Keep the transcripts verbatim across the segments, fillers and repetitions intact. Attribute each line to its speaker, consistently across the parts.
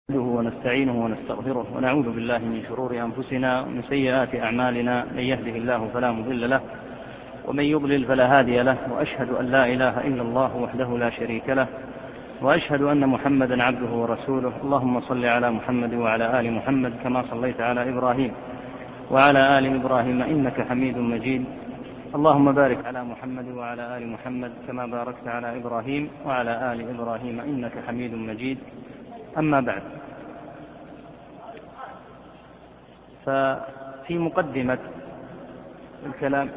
Speaker 1: ونستعينه ونستغفره ونعوذ بالله من شرور أنفسنا ومن سيئات أعمالنا. من يهده الله فلا مضل له ومن يضلل فلا هادي له، وأشهد أن لا إله إلا الله وحده لا شريك له، وأشهد أن محمدا عبده ورسوله. اللهم صل على محمد وعلى آل محمد كما صليت على إبراهيم وعلى آل إبراهيم إنك حميد مجيد. اللهم بارك على محمد وعلى آل محمد كما باركت على إبراهيم وعلى آل إبراهيم إنك حميد مجيد. أما بعد، ففي مقدمة الكلام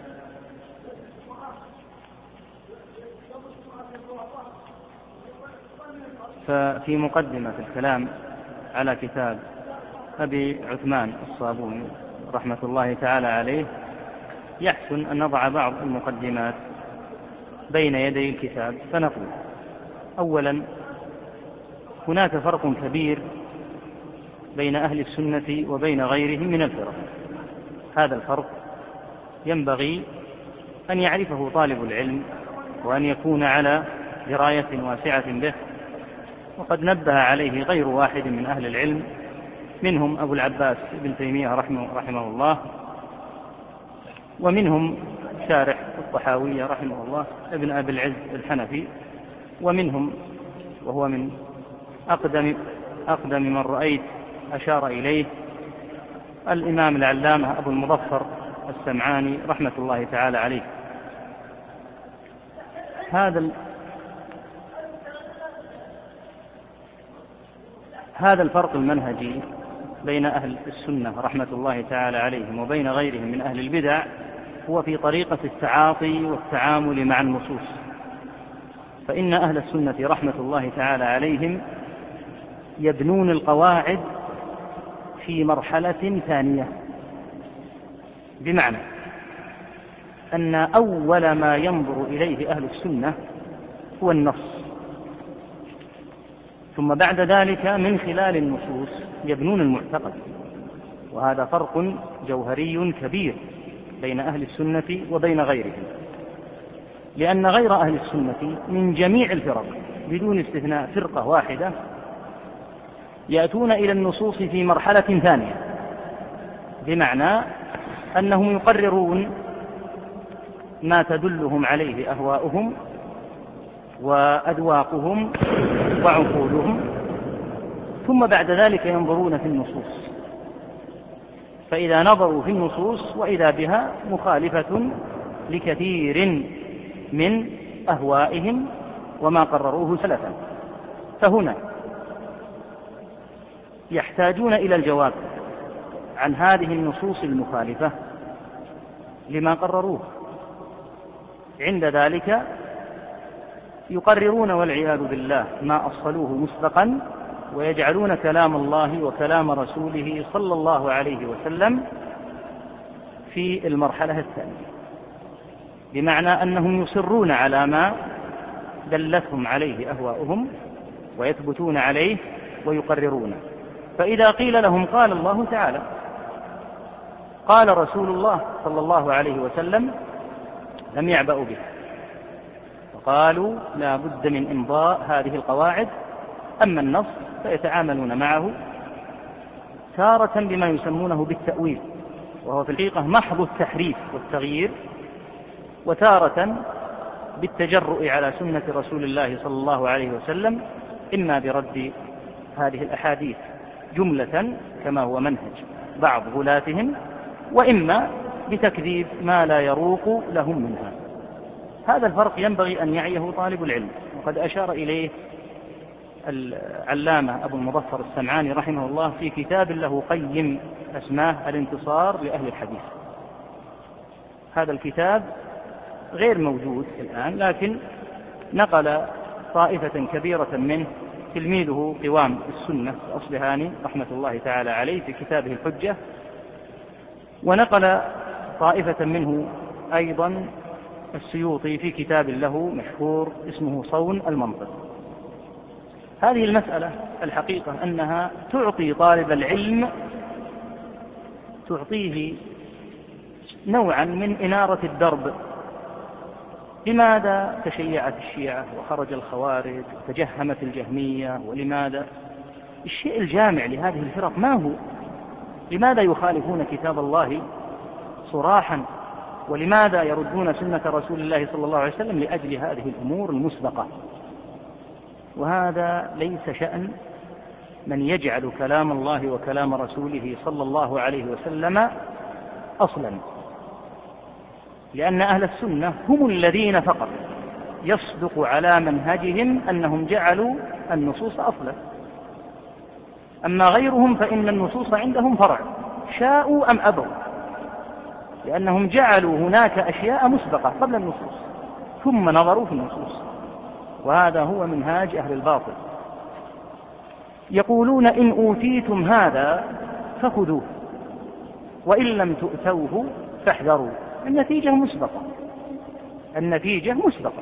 Speaker 1: ففي مقدمة الكلام على كتاب أبي عثمان الصابوني رحمة الله تعالى عليه، يحسن أن نضع بعض المقدمات بين يدي الكتاب. فنقول: أولا، هناك فرق كبير بين أهل السنة وبين غيرهم من الفرق. هذا الفرق ينبغي أن يعرفه طالب العلم وأن يكون على دراية واسعة به، وقد نبه عليه غير واحد من أهل العلم، منهم أبو العباس ابن تيمية رحمه, رحمه الله، ومنهم شارح الطحاوية رحمه الله ابن أبي العز الحنفي، ومنهم وهو من أقدم, أقدم من رأيت أشار إليه الإمام العلامة أبو المظفر السمعاني رحمة الله تعالى عليه. هذا هذا الفرق المنهجي بين أهل السنة رحمة الله تعالى عليهم وبين غيرهم من أهل البدع هو في طريقة التعاطي والتعامل مع النصوص. فإن أهل السنة رحمة الله تعالى عليهم يبنون القواعد في مرحلة ثانية، بمعنى أن أول ما ينظر إليه أهل السنة هو النص، ثم بعد ذلك من خلال النصوص يبنون المعتقد. وهذا فرق جوهري كبير بين أهل السنة وبين غيرهم، لأن غير أهل السنة من جميع الفرق بدون استثناء فرقة واحدة يأتون إلى النصوص في مرحلة ثانية، بمعنى أنهم يقررون ما تدلهم عليه أهواؤهم وأذواقهم وعقولهم، ثم بعد ذلك ينظرون في النصوص، فإذا نظروا في النصوص وإذا بها مخالفة لكثير من أهوائهم وما قرروه سلفا، فهنا يحتاجون إلى الجواب عن هذه النصوص المخالفة لما قرروه. عند ذلك يقررون والعياذ بالله ما أصلوه مسبقا، ويجعلون كلام الله وكلام رسوله صلى الله عليه وسلم في المرحلة الثانية، بمعنى أنهم يصرون على ما دلتهم عليه أهواؤهم ويثبتون عليه ويقررون. فإذا قيل لهم قال الله تعالى قال رسول الله صلى الله عليه وسلم لم يعبأوا به، وقالوا لا بد من إمضاء هذه القواعد. أما النص فيتعاملون معه تارة بما يسمونه بالتأويل، وهو في الحقيقة محض التحريف والتغيير، وتارة بالتجرؤ على سنة رسول الله صلى الله عليه وسلم، إما برد هذه الأحاديث جملة كما هو منهج بعض غلاتهم، وإما بتكذيب ما لا يروق لهم منها. هذا الفرق ينبغي أن يعيه طالب العلم، وقد أشار إليه العلامة أبو المظفر السمعاني رحمه الله في كتاب له قيم اسماه الانتصار لأهل الحديث. هذا الكتاب غير موجود الآن، لكن نقل طائفة كبيرة منه تلميذه قوام السنة الأصبهاني رحمة الله تعالى عليه في كتابه الحجة، ونقل طائفة منه أيضا السيوطي في كتاب له مشهور اسمه صون المنطق. هذه المسألة الحقيقة أنها تعطي طالب العلم تعطيه نوعا من إنارة الدرب. لماذا تشيعت الشيعة وخرج الخوارج وتجهمت الجهمية؟ ولماذا؟ الشيء الجامع لهذه الفرق ما هو؟ لماذا يخالفون كتاب الله صراحا؟ ولماذا يردون سنة رسول الله صلى الله عليه وسلم لأجل هذه الأمور المسبقة؟ وهذا ليس شأن من يجعل كلام الله وكلام رسوله صلى الله عليه وسلم أصلا، لأن أهل السنة هم الذين فقط يصدق على منهجهم أنهم جعلوا النصوص أصلا، أما غيرهم فإن النصوص عندهم فرع شاءوا أم أبوا، لأنهم جعلوا هناك أشياء مسبقة قبل النصوص ثم نظروا في النصوص، وهذا هو منهاج أهل الباطل. يقولون إن أوتيتم هذا فخذوه وإن لم تؤتوه فاحذروا. النتيجة مسبقة، النتيجة مسبقة.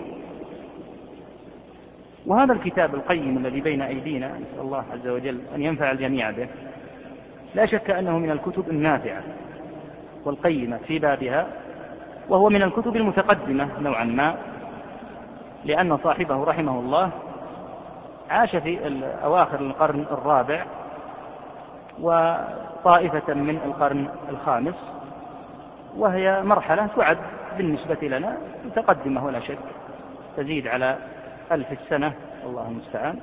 Speaker 1: وهذا الكتاب القيم الذي بين أيدينا نسأل الله عز وجل أن ينفع الجميع به، لا شك أنه من الكتب النافعة والقيمة في بابها، وهو من الكتب المتقدمة نوعا ما، لأن صاحبه رحمه الله عاش في أواخر القرن الرابع وطائفة من القرن الخامس، وهي مرحلة تعد بالنسبة لنا متقدمة ولا شك، تزيد على ألف السنة الله المستعان.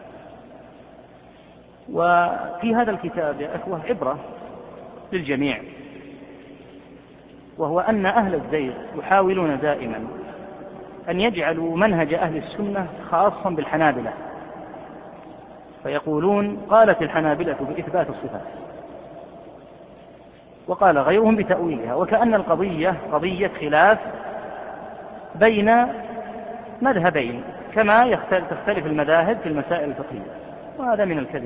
Speaker 1: وفي هذا الكتاب يا أخوة عبرة للجميع، وهو أن أهل الزيغ يحاولون دائما أن يجعلوا منهج أهل السنة خاصا بالحنابلة، فيقولون قالت الحنابلة بإثبات الصفات وقال غيرهم بتأويلها، وكأن القضية قضية خلاف بين مذهبين كما تختلف المذاهب في المسائل الفقهية، وهذا من الكذب.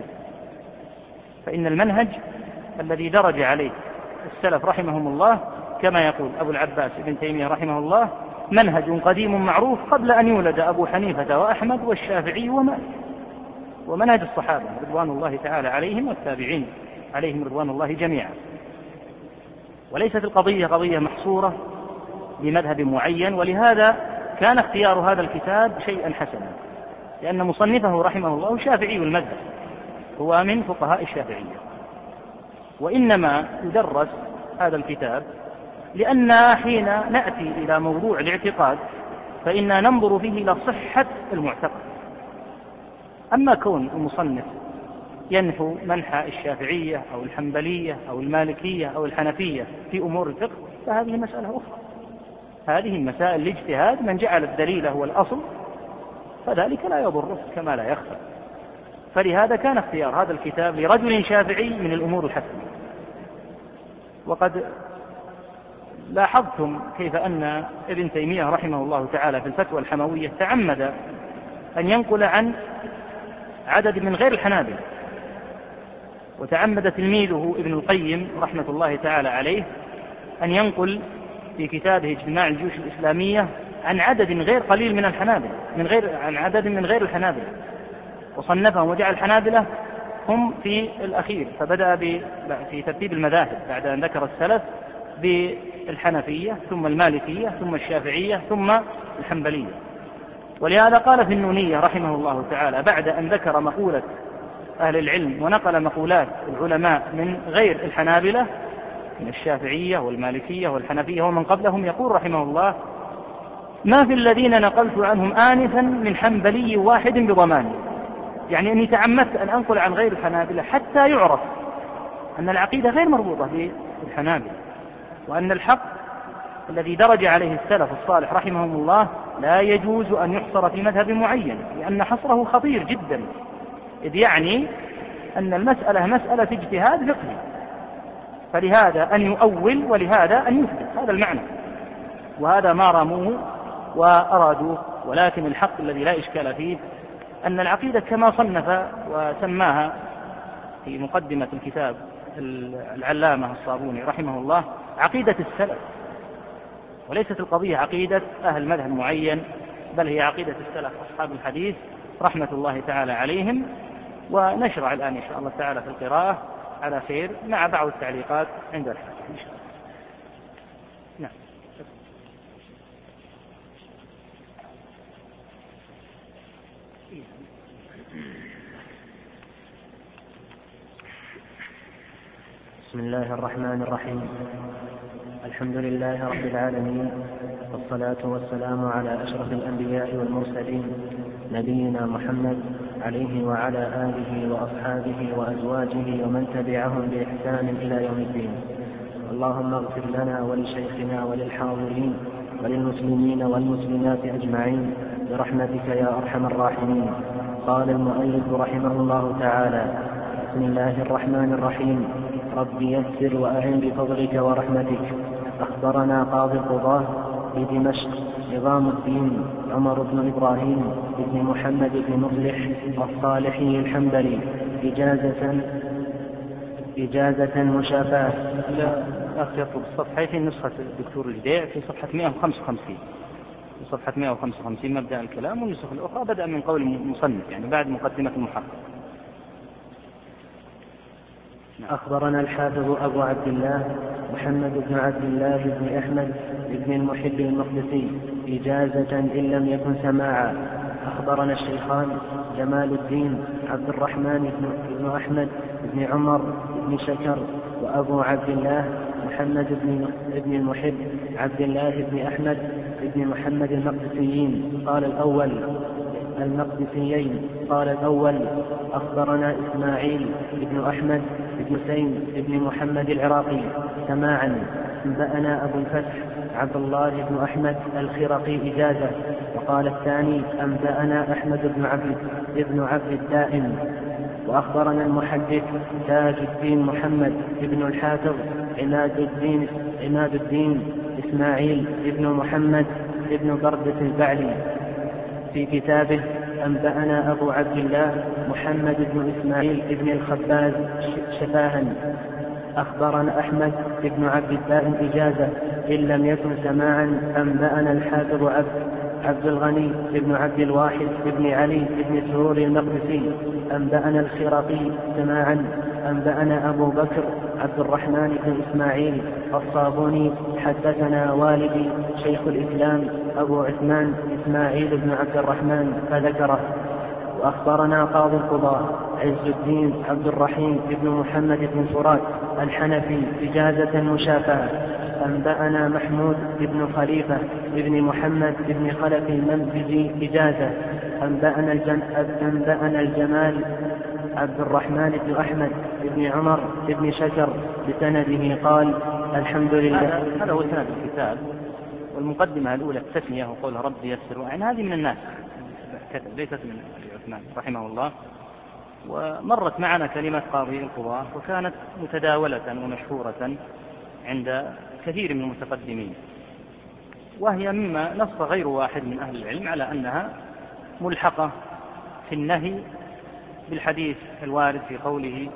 Speaker 1: فإن المنهج الذي درج عليه السلف رحمهم الله كما يقول أبو العباس ابن تيمية رحمه الله منهج قديم معروف قبل أن يولد أبو حنيفة وأحمد والشافعي ومالك، ومنهج الصحابة رضوان الله تعالى عليهم والتابعين عليهم رضوان الله جميعا. وليست القضية قضية محصورة بمذهب معين، ولهذا كان اختيار هذا الكتاب شيئا حسنا، لأن مصنفه رحمه الله شافعي المذهب، هو من فقهاء الشافعية، وإنما يدرس هذا الكتاب لأن حين نأتي إلى موضوع الاعتقاد فإننا ننظر فيه إلى صحة المعتقد. أما كون المصنف ينحو منحى الشافعية أو الحنبلية أو المالكية أو الحنفية في أمور الفقه فهذه مسألة أخرى، هذه المسائل الاجتهاد، من جعل الدليل هو الأصل فذلك لا يضره كما لا يخفى. فلهذا كان اختيار هذا الكتاب لرجل شافعي من الأمور الحسنة. وقد لاحظتم كيف أن ابن تيمية رحمه الله تعالى في الفتوى الحموية تعمد أن ينقل عن عدد من غير الحنابلة، وتعمد تلميذه ابن القيم رحمة الله تعالى عليه أن ينقل في كتابه اجتماع الجيوش الإسلامية عن عدد غير قليل من الحنابلة، من غير عن عدد من غير الحنابلة، وصنفهم وجعل الحنابلة هم في الأخير، فبدأ في ترتيب المذاهب بعد أن ذكر السلف بالحنفية ثم المالكية ثم الشافعية ثم الحنبلية. ولهذا قال في النونية رحمه الله تعالى بعد أن ذكر مقولة أهل العلم ونقل مقولات العلماء من غير الحنابلة من الشافعية والمالكية والحنفية ومن قبلهم، يقول رحمه الله ما في الذين نقلت عنهم آنفا من حنبلي واحد بضماني، يعني أني تعمدت أن أنقل عن غير الحنابلة حتى يعرف أن العقيدة غير مربوطة بالحنابلة، وأن الحق الذي درج عليه السلف الصالح رحمهم الله لا يجوز أن يحصر في مذهب معين، لأن حصره خطير جدا، إذ يعني أن المسألة مسألة اجتهاد فقهي، فلهذا أن يؤول ولهذا أن يثبت، هذا المعنى، وهذا ما راموه وأرادوه. ولكن الحق الذي لا إشكال فيه أن العقيدة كما صنف وسماها في مقدمة الكتاب العلامة الصابوني رحمه الله عقيدة السلف، وليست القضية عقيدة أهل مذهب معين، بل هي عقيدة السلف أصحاب الحديث رحمة الله تعالى عليهم. ونشرع الآن إن شاء الله تعالى في القراءة على خير مع بعض التعليقات عند الحاجة إن شاء الله. نعم.
Speaker 2: بسم الله الرحمن الرحيم. الحمد لله رب العالمين، والصلاة والسلام على أشرف الأنبياء والمرسلين، نبينا محمد عليه وعلى آله وأصحابه وأزواجه ومن تبعهم بإحسان إلى يوم الدين. اللهم اغفر لنا ولشيخنا وللحاضرين وللمسلمين والمسلمات أجمعين برحمتك يا أرحم الراحمين. قال المؤلف رحمه الله تعالى: بسم الله الرحمن الرحيم. رب يسر وأعن بفضلك ورحمتك. أخبرنا قاضي القضاة بدمشق نظام الدين عمر بن إبراهيم بن محمد بن مصلح الصالحي الحنبلي إجازة إجازة مشافاة.
Speaker 1: أخ يطلب الصفحة في نسخة الدكتور الجديع في صفحة مئة وخمسة وخمسين، في صفحة مئة وخمسة وخمسين مبدأ الكلام، والنسخ الأخرى بدأ من قول المصنف يعني بعد مقدمة المحقق.
Speaker 2: أخبرنا الحافظ أبو عبد الله محمد بن عبد الله بن أحمد بن المحب المقدسي إجازة إن لم يكن سماعا. أخبرنا الشيخان جمال الدين عبد الرحمن بن أحمد بن عمر بن شكر وأبو عبد الله محمد بن المحب عبد الله بن أحمد بن محمد المقدسيين قال الأول المقدسيين قال الأول أخبرنا إسماعيل بن أحمد بن حسين بن محمد العراقي سماعا. أنبأنا أبو الفتح عبد الله بن أحمد الخرقي إجازة. وقال الثاني أنبأنا أحمد بن عبد بن عبد الدائم. وأخبرنا المحدث تاج الدين محمد بن الحافظ عماد الدين عماد الدين إسماعيل بن محمد بن بردة البعلي في كتابه أنبأنا أبو عبد الله محمد بن إسماعيل بن الخباز شفاها. أخبرنا أحمد بن عبد الدائم إجازة إن لم يكن سماعا. أنبأنا الحافظ عبد عبد الغني بن عبد الواحد بن علي بن سرور المقدسي. أنبأنا الخرقي سماعا. أنبأنا أبو بكر عبد الرحمن بن إسماعيل الصابوني حدثنا والدي شيخ الإسلام أبو عثمان إسماعيل بن عبد الرحمن فذكره. وأخبرنا قاضي القضاة عز الدين عبد الرحيم بن محمد بن فرات الحنفي إجازة مشافاة. أنبأنا محمود بن خليفة بن محمد بن خلف المنبجي إجازة. أنبأنا, الجن... أنبأنا الجمال عبد الرحمن بن أحمد بن عمر بن شكر بسنده قال: الحمد لله.
Speaker 1: هذا هو سند الكتاب. والمقدمة الأولى التسمية وقولها رب يسر وأعن هذه من الناس كتب ليست من أبي عثمان رحمه الله. ومرت معنا كلمة قاضي القضاة وكانت متداولة ومشهورة عند كثير من المتقدمين، وهي مما نص غير واحد من أهل العلم على أنها ملحقة في النهي بالحديث الوارد في قوله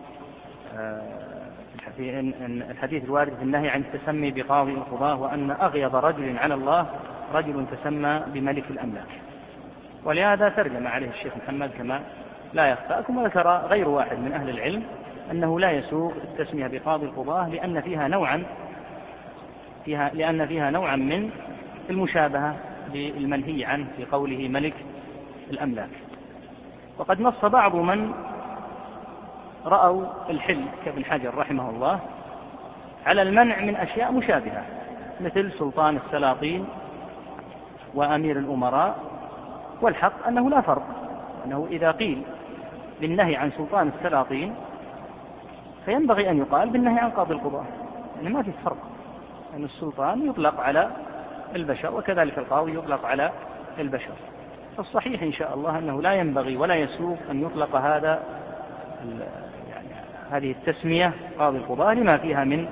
Speaker 1: في الحديث الوارد في النهي عن التسمي بقاضي القضاة، وأن أغيظ رجل على الله رجل تسمى بملك الأملاك. ولهذا ترجم عليه الشيخ محمد كما لا يخفاكم. وذكر غير واحد من أهل العلم أنه لا يسوغ التسمية بقاضي القضاة لأن فيها نوعا فيها لأن فيها نوعا من المشابهة للمنهي عنه في قوله ملك الأملاك. وقد نص بعض من رأوا الحل كابن حجر رحمه الله على المنع من أشياء مشابهة مثل سلطان السلاطين وأمير الأمراء. والحق أنه لا فرق، أنه إذا قيل بالنهي عن سلطان السلاطين فينبغي أن يقال بالنهي عن قاضي القضاة، يعني ما في فرق، أن يعني السلطان يطلق على البشر وكذلك القاضي يطلق على البشر. فالصحيح إن شاء الله أنه لا ينبغي ولا يسوغ أن يطلق هذا يعني هذه التسمية قاضي القضاة لما فيها من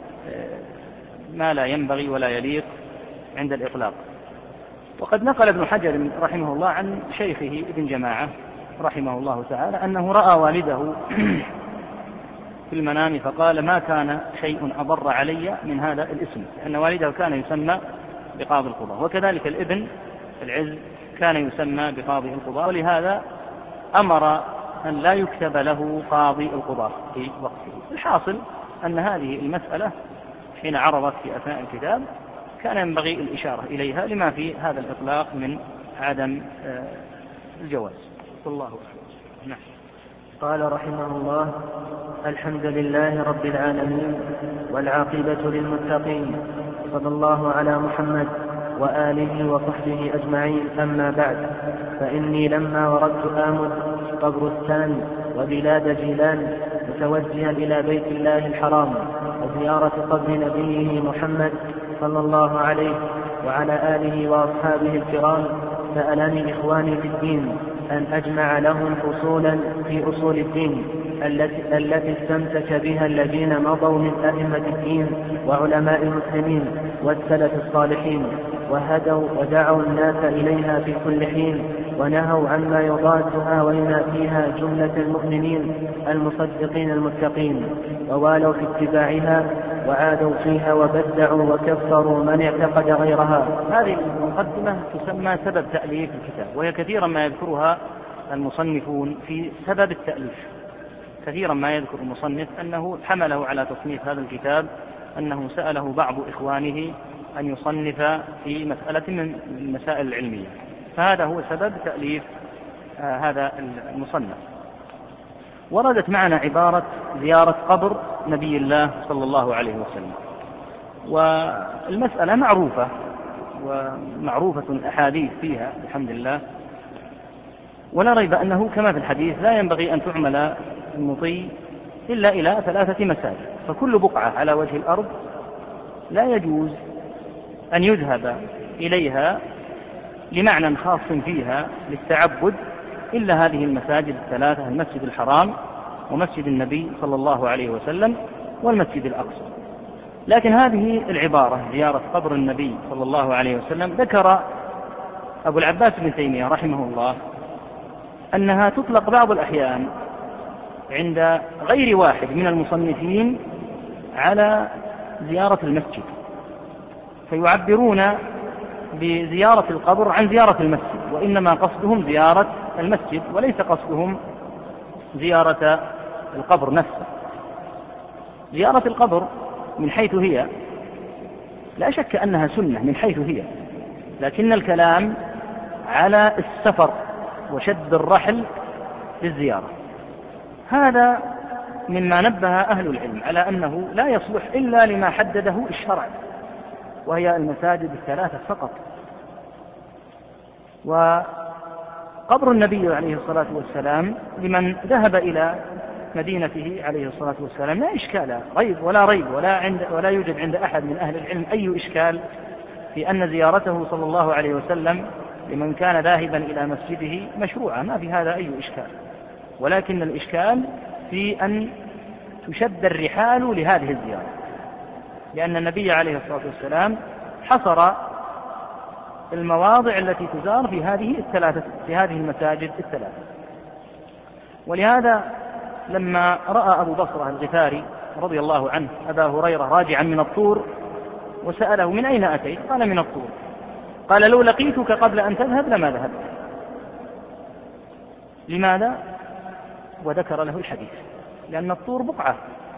Speaker 1: ما لا ينبغي ولا يليق عند الإطلاق. وقد نقل ابن حجر رحمه الله عن شيخه ابن جماعة رحمه الله تعالى أنه رأى والده في المنام فقال: ما كان شيء أضر علي من هذا الاسم، لأن والده كان يسمى بقاضي القضاة، وكذلك الابن العز كان يسمى بقاضي القضاة، ولهذا أمر أن لا يكتب له قاضي القضاة في وقته. الحاصل أن هذه المسألة حين عرضت في أثناء الكتاب كان ينبغي الإشارة إليها لما في هذا الإطلاق من عدم الجواز. والله أعلم. نعم.
Speaker 2: قال رحمه الله: الحمد لله رب العالمين والعاقبة للمتقين، صلى الله على محمد وآله وصحبه أجمعين. أما بعد، فإني لما وردت آمد قبرستان وبلاد جيلان متوجها إلى بيت الله الحرام وزيارة قبر نبيه محمد صلى الله عليه وعلى آله وأصحابه الكرام، سألني إخواني في الدين أن أجمع لهم فصولا في أصول الدين التي, التي استمسك بها الذين مضوا من أئمة الدين وعلماء المسلمين والسلف الصالحين، وهدوا ودعوا الناس إليها في كل حين، ونهوا عما يضادها وينافيها جملة المؤمنين المصدقين المتقين، ووالوا في اتباعها وعادوا فيها وبدعوا وكفروا من اعتقد غيرها.
Speaker 1: هذه المقدمة تسمى سبب تأليف الكتاب، وهي كثيرا ما يذكرها المصنفون في سبب التأليف. كثيرا ما يذكر المصنف أنه حمله على تصنيف هذا الكتاب أنه سأله بعض إخوانه أن يصنف في مسألة من المسائل العلمية، فهذا هو سبب تأليف آه هذا المصنف. وردت معنا عبارة زيارة قبر نبي الله صلى الله عليه وسلم، والمسألة معروفة ومعروفة الأحاديث فيها الحمد لله، ولا ريب أنه كما في الحديث لا ينبغي أن تعمل المطي إلا إلى ثلاثة مساجد، فكل بقعة على وجه الأرض لا يجوز أن يذهب إليها لمعنى خاص فيها للتعبد إلا هذه المساجد الثلاثة: المسجد الحرام ومسجد النبي صلى الله عليه وسلم والمسجد الأقصى. لكن هذه العبارة زيارة قبر النبي صلى الله عليه وسلم ذكر أبو العباس بن تيمية رحمه الله أنها تطلق بعض الأحيان عند غير واحد من المصنفين على زيارة المسجد، فيعبرون بزيارة القبر عن زيارة المسجد، وإنما قصدهم زيارة المسجد وليس قصدهم زيارة القبر نفسه. زيارة القبر من حيث هي لا شك أنها سنة من حيث هي، لكن الكلام على السفر وشد الرحل للزيارة. هذا مما نبه أهل العلم على أنه لا يصلح إلا لما حدده الشرع، وهي المساجد الثلاثة فقط. وقبر النبي عليه الصلاة والسلام لمن ذهب إلى مدينته عليه الصلاة والسلام لا إشكال ريب ولا ريب ولا, عند ولا يوجد عند أحد من أهل العلم أي إشكال في أن زيارته صلى الله عليه وسلم لمن كان ذاهبا إلى مسجده مشروعة، ما في هذا أي إشكال، ولكن الإشكال في أن تشد الرحال لهذه الزيارة، لأن النبي عليه الصلاة والسلام حصر المواضع التي تزار في هذه الثلاثة في هذه المساجد الثلاثة. ولهذا لما رأى أبو بصرة الغفاري رضي الله عنه أبا هريرة راجعا من الطور وسأله: من أين أتيت؟ قال: من الطور. قال: لو لقيتك قبل أن تذهب لما ذهبت. لماذا؟ وذكر له الحديث، لأن الطور بقعة،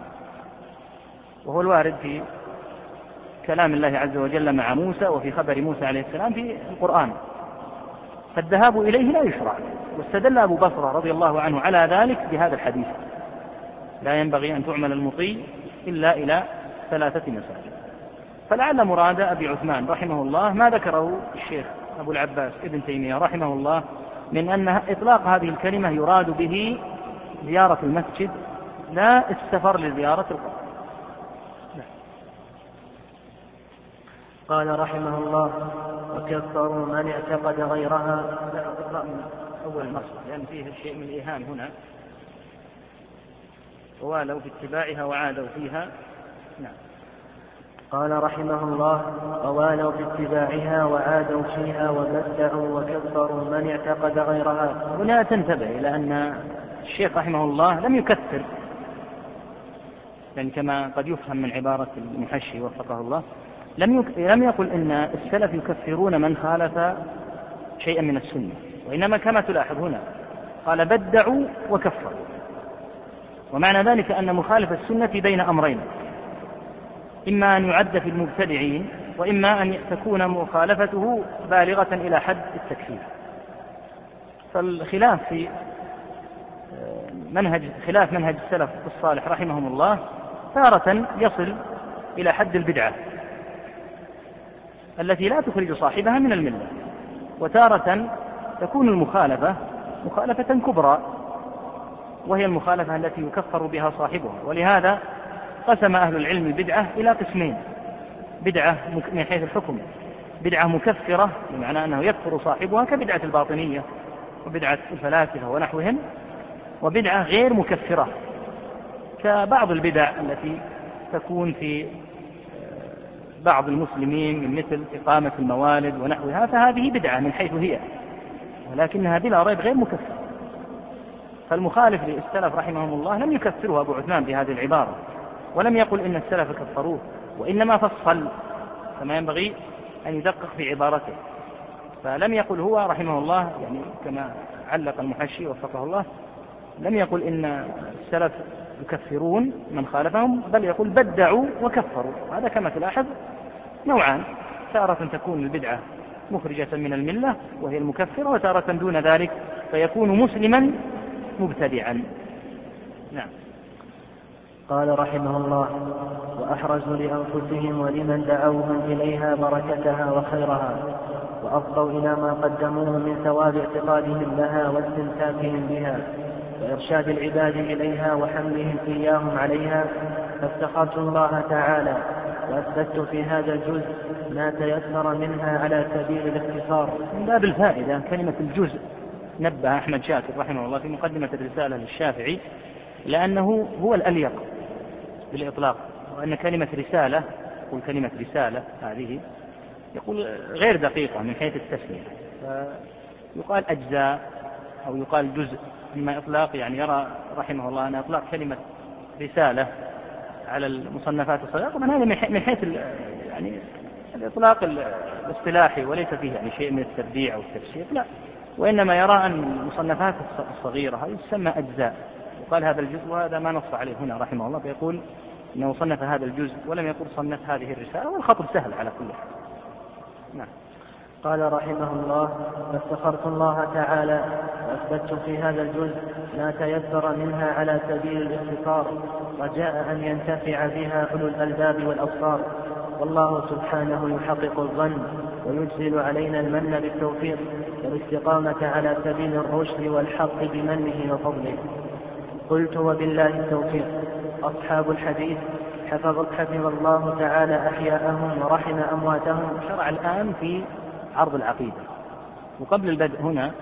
Speaker 1: وهو الوارد في كلام الله عز وجل مع موسى وفي خبر موسى عليه السلام في القرآن، فالذهاب إليه لا يشرع. واستدل أبو بصرة رضي الله عنه على ذلك بهذا الحديث: لا ينبغي أن تعمل المطي إلا إلى ثلاثة مساجد. فلعل مراد أبي عثمان رحمه الله ما ذكره الشيخ أبو العباس ابن تيمية رحمه الله من أن إطلاق هذه الكلمة يراد به زيارة المسجد لا السفر لزيارة القبر.
Speaker 2: قال رحمه الله: وكفروا من اعتقد غيرها.
Speaker 1: لا أقرأ من أول مصر لأن فيه شيء من الإيهام هنا. ووالوا في اتباعها وعادوا فيها. نعم.
Speaker 2: قال رحمه الله: ووالوا في اتباعها وعادوا فيها وبدعوا وكفروا من اعتقد غيرها.
Speaker 1: هنا تنتبه إلى أن الشيخ رحمه الله لم يكثر، يعني كما قد يفهم من عبارة المحشي وفقه الله، لم يك... لم يقل إن السلف يكفرون من خالف شيئا من السنة، وإنما كما تلاحظ هنا قال بدعوا وكفروا، ومعنى ذلك أن مخالف السنة بين أمرين: إما أن يعد في المبتدعين، وإما أن تكون مخالفته بالغة إلى حد التكفير. فالخلاف في منهج خلاف منهج السلف الصالح رحمهم الله تارة يصل إلى حد البدعة التي لا تخرج صاحبها من الملة، وتارة تكون المخالفة مخالفة كبرى وهي المخالفة التي يكفر بها صاحبها. ولهذا قسم أهل العلم البدعة إلى قسمين: بدعة من حيث الحكم بدعة مكفرة بمعنى أنه يكفر صاحبها كبدعة الباطنية وبدعة الفلاسفة ونحوهم، وبدعة غير مكفرة كبعض البدع التي تكون في بعض المسلمين من مثل إقامة الموالد ونحوها، فهذه بدعة من حيث هي، ولكنها بلا ريب غير مكفرة. فالمخالف للسلف رحمهم الله لم يكفره أبو عثمان بهذه العبارة، ولم يقل إن السلف كفروه، وإنما فصل كما ينبغي أن يدقق في عبارته. فلم يقل هو رحمه الله يعني كما علق المحشي وفقه الله، لم يقل إن السلف يكفرون من خالفهم، بل يقول بدعوا وكفروا. هذا كما تلاحظ نوعان: تارة تكون البدعة مخرجة من الملة وهي المكفرة، وتارة دون ذلك فيكون مسلما مبتدعا. نعم.
Speaker 2: قال رحمه الله: وأحرزوا لأنفسهم ولمن دعوهم إليها بركتها وخيرها، وأفضوا إلى ما قدموه من ثواب اعتقادهم لها واستمساكهم بها وإرشاد العباد إليها وحملهم إياهم عليها، فافتخرت الله تعالى وأثبت في هذا الجزء ما تيسر منها على سبيل الاختصار.
Speaker 1: من باب الفائدة كلمة الجزء نبه أحمد شاكر رحمه الله في مقدمة الرسالة للشافعي لأنه هو الأليق بالإطلاق، وأن كلمة رسالة يقول كلمة رسالة هذه يقول غير دقيقة من حيث التسمية، فيقال أجزاء أو يقال جزء، أما إطلاق يعني يرى رحمه الله أن إطلاق كلمة رسالة على المصنفات الصغيرة طبعا هذا من حيث يعني الإطلاق الاصطلاحي وليس فيه يعني شيء من التبديع أو التفسير، لا، وإنما يرى أن المصنفات الصغيرة هذه تسمى أجزاء، وقال هذا الجزء، وهذا ما نص عليه هنا رحمه الله، فيقول إنه صنف هذا الجزء ولم يقول صنف هذه الرسالة، والخطب سهل على كل حال. نعم.
Speaker 2: قال رحمه الله: فافتخرت الله تعالى وأثبت في هذا الجزء ما تيسر منها على سبيل الاختصار، رجاء أن ينتفع بها أولو الألباب والأبصار، والله سبحانه يحقق الظن ويجزل علينا المن بالتوفيق والاستقامة على سبيل الرشد والحق بمنه وفضله. قلت: وبالله التوفيق. أصحاب الحديث حفظ حفظ الله تعالى أحياءهم ورحم أمواتهم.
Speaker 1: شرع الآن في عرض العقيدة، وقبل البدء هنا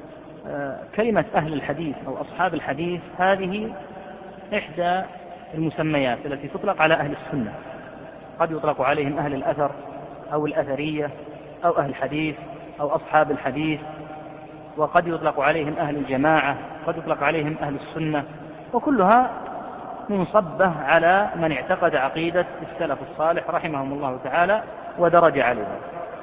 Speaker 1: كلمة أهل الحديث أو أصحاب الحديث هذه إحدى المسميات التي تطلق على أهل السنة، قد يطلق عليهم أهل الأثر أو الأثرية أو أهل الحديث أو أصحاب الحديث، وقد يطلق عليهم أهل الجماعة، قد يطلق عليهم أهل السنة، وكلها منصبة على من اعتقد عقيدة السلف الصالح رحمهم الله تعالى ودرج عليهم.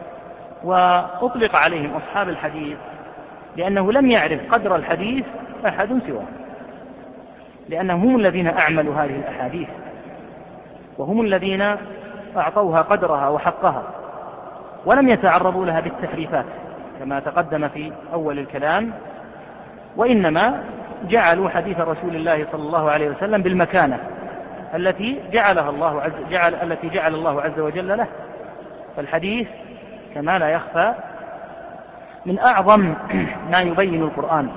Speaker 1: وأطلق عليهم أصحاب الحديث لأنه لم يعرف قدر الحديث أحد سواه، لأنهم هم الذين أعملوا هذه الأحاديث، وهم الذين أعطوها قدرها وحقها، ولم يتعرضوا لها بالتحريفات كما تقدم في أول الكلام، وإنما جعلوا حديث رسول الله صلى الله عليه وسلم بالمكانة التي جعلها الله عز جعل التي جعل الله عز وجل له. فالحديث كما لا يخفى من أعظم ما يبين القرآن،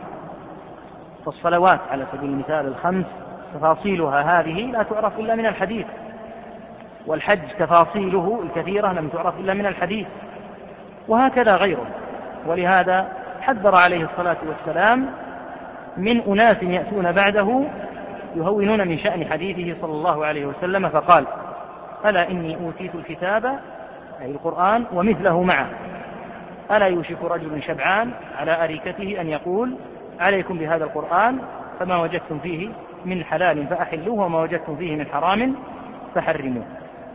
Speaker 1: فالصلوات على سبيل المثال الخمس تفاصيلها هذه لا تعرف إلا من الحديث، والحج تفاصيله الكثيرة لم تعرف إلا من الحديث، وهكذا غيره. ولهذا حذر عليه الصلاة والسلام من أناس يأتون بعده يهونون من شأن حديثه صلى الله عليه وسلم، فقال: ألا إني أوتيت الكتاب أي القرآن ومثله معه، ألا يوشك رجل شبعان على أريكته أن يقول عليكم بهذا القرآن فما وجدتم فيه من حلال فأحلوه وما وجدتم فيه من حرام فحرموه.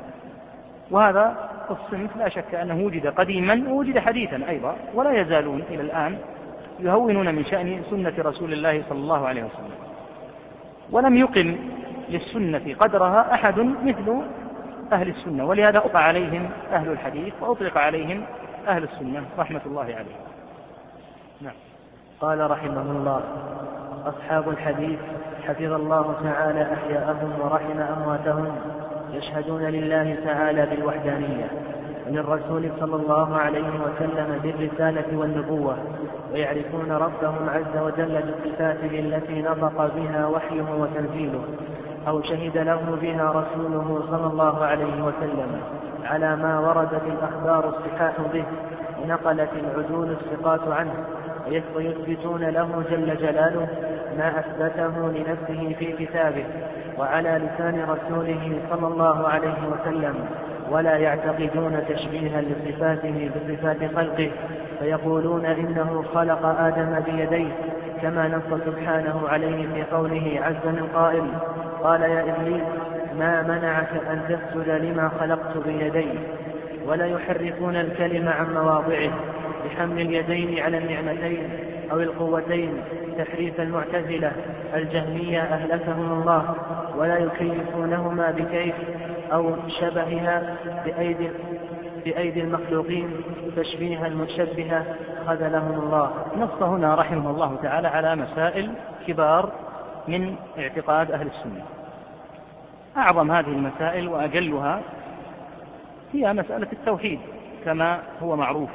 Speaker 1: وهذا الصنف لا شك أنه وجد قديما ووجد حديثا أيضا، ولا يزالون إلى الآن يهونون من شأن سنة رسول الله صلى الله عليه وسلم، ولم يقم للسنة قدرها أحد مثل أهل السنة، ولهذا أطلق عليهم أهل الحديث وأطلق عليهم أهل السنة رحمة الله عليهم.
Speaker 2: نعم. قال رحمه الله: أصحاب الحديث حفظ الله تعالى أحياءهم ورحم أمواتهم يشهدون لله تعالى بالوحدانية وللرسول صلى الله عليه وسلم بالرسالة والنبوة، ويعرفون ربهم عز وجل بصفاته التي نطق بها وحيه وتنزيله أو شهد له بها رسوله صلى الله عليه وسلم على ما وردت الأخبار الصحاح به ونقلت العدول الثقات عنه، ويثبتون له جل جلاله ما أثبته لنفسه في كتابه وعلى لسان رسوله صلى الله عليه وسلم، ولا يعتقدون تشبيها لصفاته بصفات خلقه فيقولون إنه خلق آدم بيديه، كما نص سبحانه عليه في قوله عز من قائل: قال يا إبليس ما منعك أن تسجد لما خلقت بيدي. ولا يحرفون الكلم عن مواضعه بحمل اليدين على النعمتين أو القوتين تحريف المعتزلة الجهمية أهلكهم الله، ولا يكيفونهما بكيف أو شبهها بأيدي, بأيدي المخلوقين تشبيه المشبهة خذلهم الله.
Speaker 1: نص هنا رحمه الله تعالى على مسائل كبار من اعتقاد أهل السنة. أعظم هذه المسائل وأجلها هي مسألة التوحيد كما هو معروف،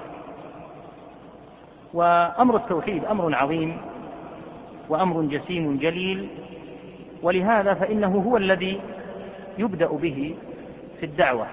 Speaker 1: وأمر التوحيد أمر عظيم وأمر جسيم جليل، ولهذا فإنه هو الذي يبدأ به في الدعوة.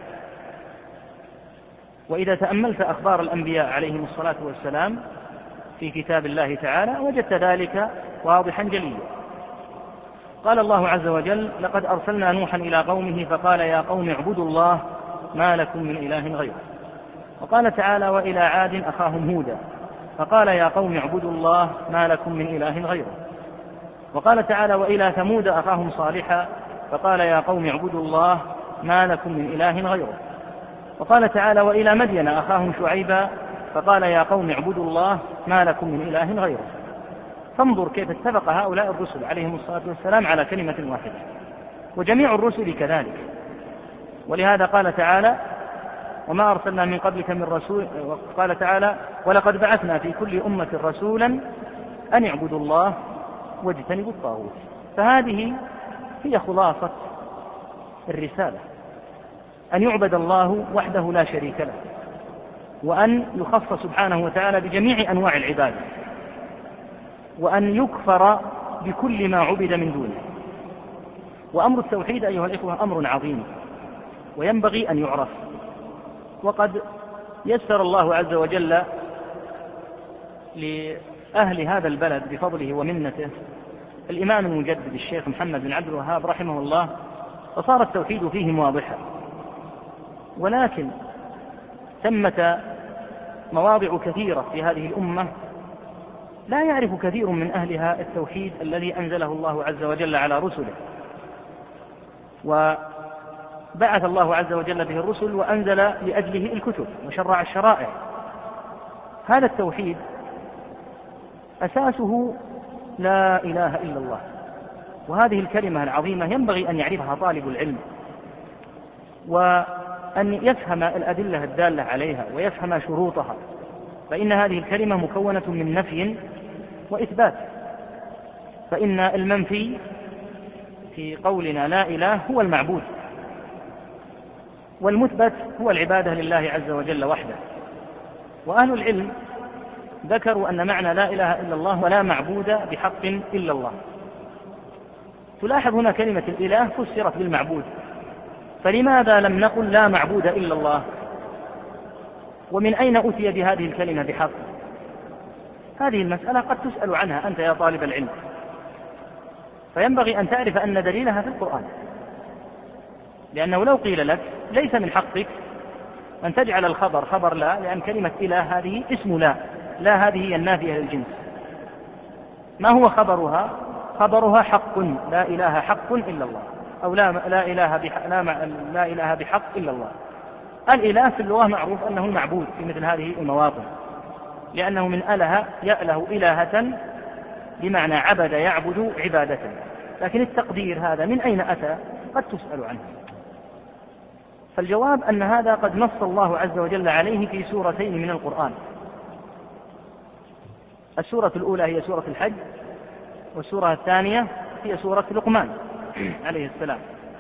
Speaker 1: وإذا تأملت أخبار الأنبياء عليهم الصلاة والسلام في كتاب الله تعالى وجدت ذلك واضحا جليا. قال الله عز وجل: لقد أرسلنا نوحا إلى قومه فقال يا قوم اعبدوا الله ما لكم من إله غيره. وقال تعالى: وإلى عاد أخاهم هودا فقال يا قوم اعبدوا الله ما لكم من إله غيره. وقال تعالى: وإلى ثمود أخاهم صالحا فقال يا قوم اعبدوا الله ما لكم من إله غيره. وقال تعالى: وإلى مدين أخاهم شعيبا فقال يا قوم اعبدوا الله ما لكم من إله غيره. فانظر كيف اتفق هؤلاء الرسل عليهم الصلاة والسلام على كلمة واحدة، وجميع الرسل كذلك. ولهذا قال تعالى: وما أرسلنا من قبلك من رسول. وقال تعالى: ولقد بعثنا في كل أمة رسولا أن اعبدوا الله واجتنبوا الطاغوت. فهذه هي خلاصة الرسالة، أن يعبد الله وحده لا شريك له، وأن يخص سبحانه وتعالى بجميع أنواع العبادة، وأن يكفر بكل ما عبد من دونه. وأمر التوحيد أيها الإخوة أمر عظيم وينبغي أن يعرف. وقد يسر الله عز وجل لأهل هذا البلد بفضله ومنته الإمام المجدد الشيخ محمد بن عبد الوهاب رحمه الله، فصار التوحيد فيهم واضحا. ولكن ثمة مواضع كثيرة في هذه الأمة لا يعرف كثير من أهلها التوحيد الذي أنزله الله عز وجل على رسله، وبعث الله عز وجل به الرسل وأنزل لأجله الكتب وشرع الشرائع. هذا التوحيد أساسه لا إله إلا الله، وهذه الكلمة العظيمة ينبغي أن يعرفها طالب العلم، وأن يفهم الأدلة الدالة عليها ويفهم شروطها، فإن هذه الكلمة مكونة من نفي وإثبات. فإن المنفي في قولنا لا إله هو المعبود، والمثبت هو العبادة لله عز وجل وحده. وأهل العلم ذكروا أن معنى لا إله إلا الله ولا معبود بحق إلا الله. تلاحظ هنا كلمة الإله فسرت بالمعبود، فلماذا لم نقل لا معبود إلا الله؟ ومن أين أتي بهذه الكلمة بحق؟ هذه المسألة قد تسأل عنها أنت يا طالب العلم، فينبغي أن تعرف أن دليلها في القرآن، لأنه لو قيل لك ليس من حقك أن تجعل الخبر خبر لا، لأن كلمة إله هذه اسم لا، لا هذه هي النافية للجنس. ما هو خبرها؟ خبرها حق، لا إله حق إلا الله، أو لا, لا, إله, بحق لا, لا إله بحق إلا الله. الإله في اللغة معروف أنه المعبود في مثل هذه المواطن، لأنه من أله يأله إلهة بمعنى عبد يعبد عبادة. لكن التقدير هذا من أين أتى؟ قد تسأل عنه. فالجواب أن هذا قد نص الله عز وجل عليه في سورتين من القرآن. السورة الأولى هي سورة الحج، والسورة الثانية هي سورة لقمان عليه السلام،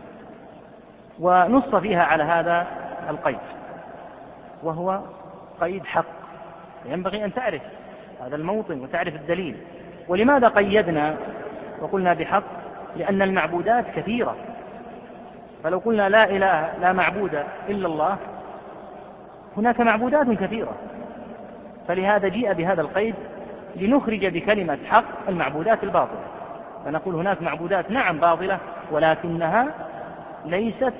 Speaker 1: ونص فيها على هذا القيد، وهو قيد حق. ينبغي أن تعرف هذا الموطن وتعرف الدليل. ولماذا قيدنا وقلنا بحق؟ لأن المعبودات كثيرة، فلو قلنا لا إله لا معبود إلا الله هناك معبودات كثيرة، فلهذا جيء بهذا القيد لنخرج بكلمة حق المعبودات الباطلة، فنقول هناك معبودات نعم باطلة ولكنها ليست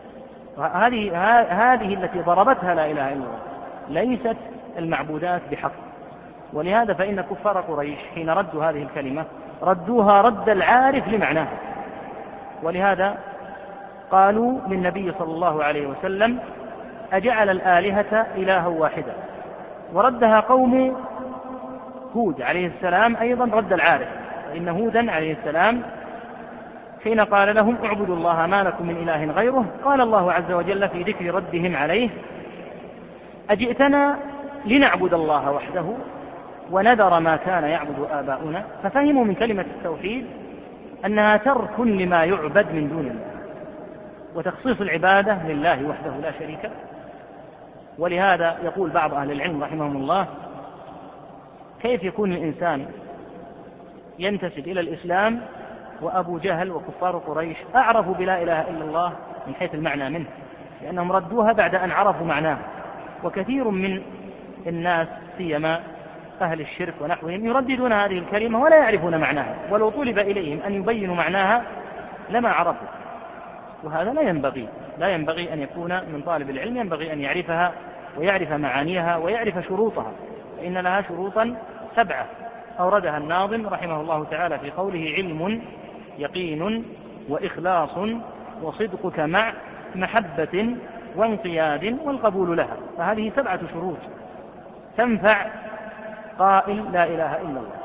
Speaker 1: هذه هذه التي ضربتها لا إله إلا الله ليست المعبودات بحق. ولهذا فإن كفار قريش حين ردوا هذه الكلمة ردوها رد العارف لمعناها، ولهذا قالوا للنبي صلى الله عليه وسلم أجعل الآلهة إلها واحدا، وردها قوم هود عليه السلام أيضا رد العارف، فإن هودا عليه السلام حين قال لهم اعبدوا الله ما لكم من إله غيره قال الله عز وجل في ذكر ردهم عليه أجئتنا لنعبد الله وحده ونذر ما كان يعبد آباؤنا، ففهموا من كلمة التوحيد أنها ترك لما يعبد من دون الله وتخصيص العبادة لله وحده لا شريك له. ولهذا يقول بعض أهل العلم رحمهم الله كيف يكون الإنسان ينتسب إلى الإسلام وأبو جهل وكفار قريش أعرفوا بلا إله إلا الله من حيث المعنى منه، لأنهم ردوها بعد أن عرفوا معناه. وكثير من الناس سيما أهل الشرك ونحوهم يرددون هذه الكلمة ولا يعرفون معناها، ولو طلب إليهم أن يبينوا معناها لما عرفوا، وهذا لا ينبغي لا ينبغي أن يكون من طالب العلم، ينبغي أن يعرفها ويعرف معانيها ويعرف شروطها، فإن لها شروطا سبعة أوردها الناظم رحمه الله تعالى في قوله علم يقين وإخلاص وصدقك مع محبة وانقياد والقبول لها، فهذه سبعة شروط تنفع قائل لا إله إلا الله.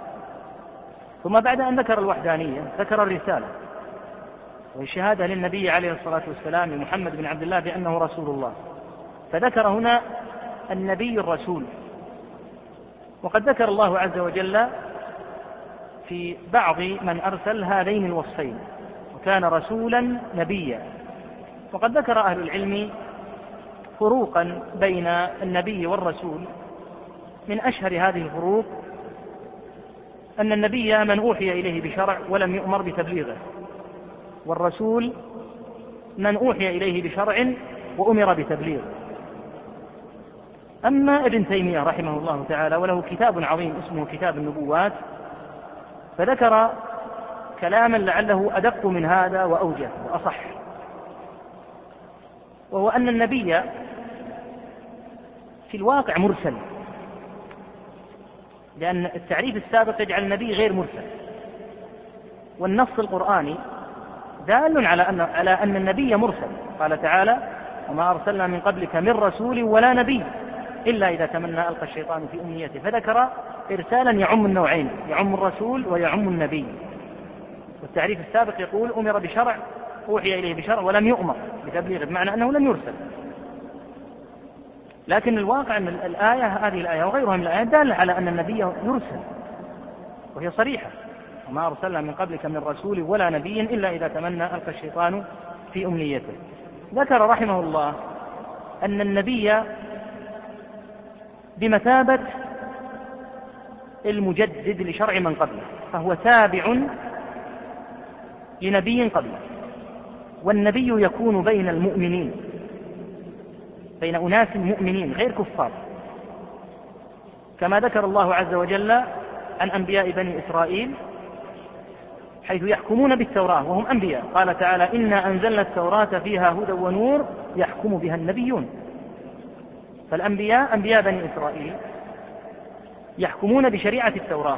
Speaker 1: ثم بعد أن ذكر الوحدانية ذكر الرسالة والشهادة للنبي عليه الصلاة والسلام محمد بن عبد الله بأنه رسول الله، فذكر هنا النبي الرسول. وقد ذكر الله عز وجل في بعض من أرسل هذين الوصفين وكان رسولا نبيا. وقد ذكر أهل العلم فروقا بين النبي والرسول، من أشهر هذه الفروق أن النبي من أوحي إليه بشرع ولم يؤمر بتبليغه، والرسول من أوحي إليه بشرع وأمر بتبليغه. أما ابن تيمية رحمه الله تعالى وله كتاب عظيم اسمه كتاب النبوات، فذكر كلاما لعله أدق من هذا وأوجه وأصح، وهو أن النبي في الواقع مرسل، لأن التعريف السابق يجعل النبي غير مرسل، والنص القرآني دال على أن, على أن النبي مرسل. قال تعالى وما أرسلنا من قبلك من رسول ولا نبي إلا إذا تمنى ألقى الشيطان في أمنيته، فذكر إرسالا يعم النوعين، يعم الرسول ويعم النبي. والتعريف السابق يقول أمر بشرع أوحي إليه بشرع ولم يؤمر بتبليغه، بمعنى أنه لم يرسل. لكن الواقع أن الآية هذه الآية وغيرها من الآيات دالة على أن النبي يرسل، وهي صريحة وما أرسلنا من قبلك من رسول ولا نبي إلا إذا تمنى ألقى الشيطان في أمنيته. ذكر رحمه الله أن النبي بمثابة المجدد لشرع من قبله، فهو تابع لنبي قبله، والنبي يكون بين المؤمنين، بين أناس مؤمنين غير كفار، كما ذكر الله عز وجل عن أنبياء بني إسرائيل حيث يحكمون بالتوراة وهم أنبياء. قال تعالى إنا أنزلنا التوراة فيها هدى ونور يحكم بها النبيون. فالأنبياء أنبياء بني إسرائيل يحكمون بشريعة التوراة.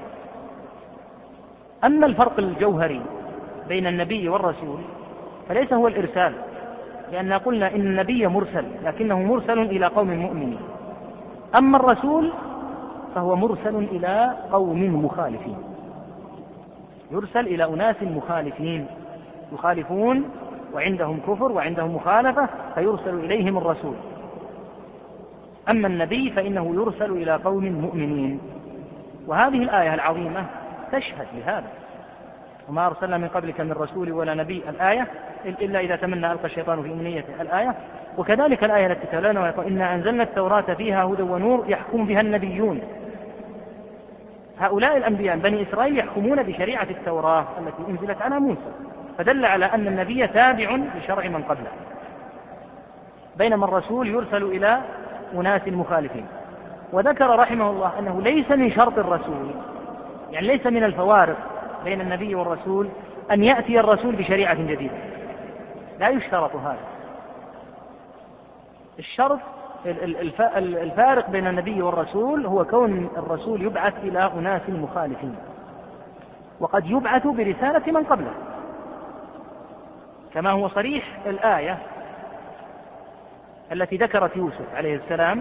Speaker 1: أما الفرق الجوهري بين النبي والرسول فليس هو الإرسال، لأن قلنا إن النبي مرسل لكنه مرسل إلى قوم مؤمنين، أما الرسول فهو مرسل إلى قوم مخالفين، يرسل إلى أناس مخالفين يخالفون وعندهم كفر وعندهم مخالفة فيرسل إليهم الرسول. أما النبي فإنه يرسل إلى قوم مؤمنين. وهذه الآية العظيمة تشهد لهذا، وما أرسلنا من قبلك من رسول ولا نبي الآية إلا إذا تمنى ألقى الشيطان في أمنيته الآية. وكذلك الآية التي تلانا ويقول إنا أنزلنا التوراة فيها هدى ونور يحكم بها النبيون. هؤلاء الأنبياء بني إسرائيل يحكمون بشريعة التوراة التي أنزلت على موسى، فدل على أن النبي تابع لشرع من قبله، بينما الرسول يرسل إلى أناس مخالفين. وذكر رحمه الله أنه ليس من شرط الرسول، يعني ليس من الفوارق بين النبي والرسول أن يأتي الرسول بشريعة جديدة، لا يشترط هذا. الشرط الفارق بين النبي والرسول هو كون الرسول يبعث إلى أناس مخالفين، وقد يبعث برسالة من قبله، كما هو صريح الآية التي ذكرت يوسف عليه السلام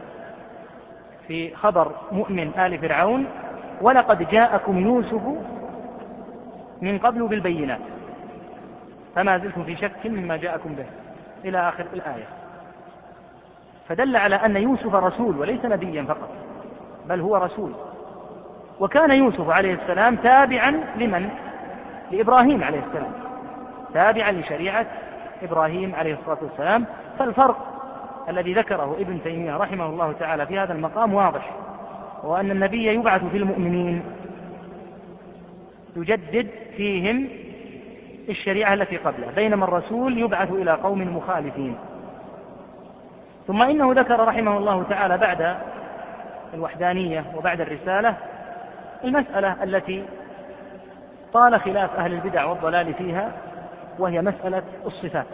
Speaker 1: في خبر مؤمن آل فرعون: ولقد جاءكم يوسف من قبل بالبينات فما زلتم في شك مما جاءكم به إلى آخر الآية. فدل على أن يوسف رسول وليس نبيا فقط، بل هو رسول. وكان يوسف عليه السلام تابعا لمن؟ لإبراهيم عليه السلام، تابعا لشريعة إبراهيم عليه الصلاة والسلام. فالفرق الذي ذكره ابن تيمية رحمه الله تعالى في هذا المقام واضح، هو أن النبي يبعث في المؤمنين يجدد فيهم الشريعة التي قبله، بينما الرسول يبعث إلى قوم مخالفين. ثم إنه ذكر رحمه الله تعالى بعد الوحدانية وبعد الرسالة المسألة التي طال خلاف أهل البدع والضلال فيها، وهي مسألة الصفات.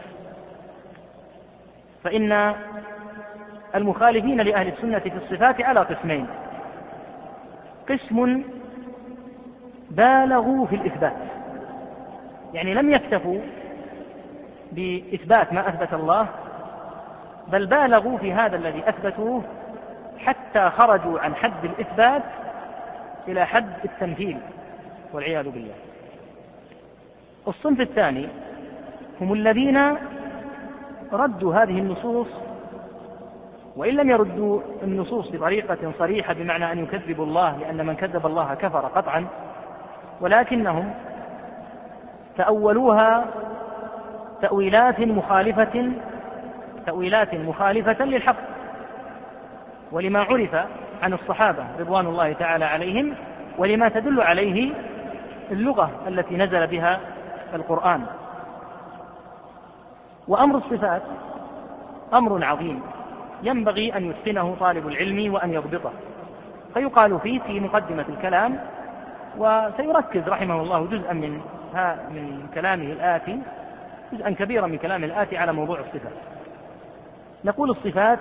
Speaker 1: فإن المخالفين لأهل السنة في الصفات على قسمين: قسم بالغوا في الإثبات، يعني لم يكتفوا بإثبات ما أثبت الله، بل بالغوا في هذا الذي أثبتوه حتى خرجوا عن حد الإثبات إلى حد التمثيل والعياذ بالله. الصنف الثاني هم الذين ردوا هذه النصوص، وإن لم يردوا النصوص بطريقة صريحة بمعنى أن يكذبوا الله، لأن من كذب الله كفر قطعا، ولكنهم تأولوها تأويلات مخالفة تأويلات مخالفة للحق ولما عرف عن الصحابة رضوان الله تعالى عليهم، ولما تدل عليه اللغة التي نزل بها القرآن. وأمر الصفات أمر عظيم ينبغي أن يتقنه طالب العلم وأن يضبطه، فيقال فيه في مقدمة الكلام، وسيركز رحمه الله جزءا من من كلامه الآتي جزءا كبيرا من كلامه الآتي على موضوع الصفات. نقول الصفات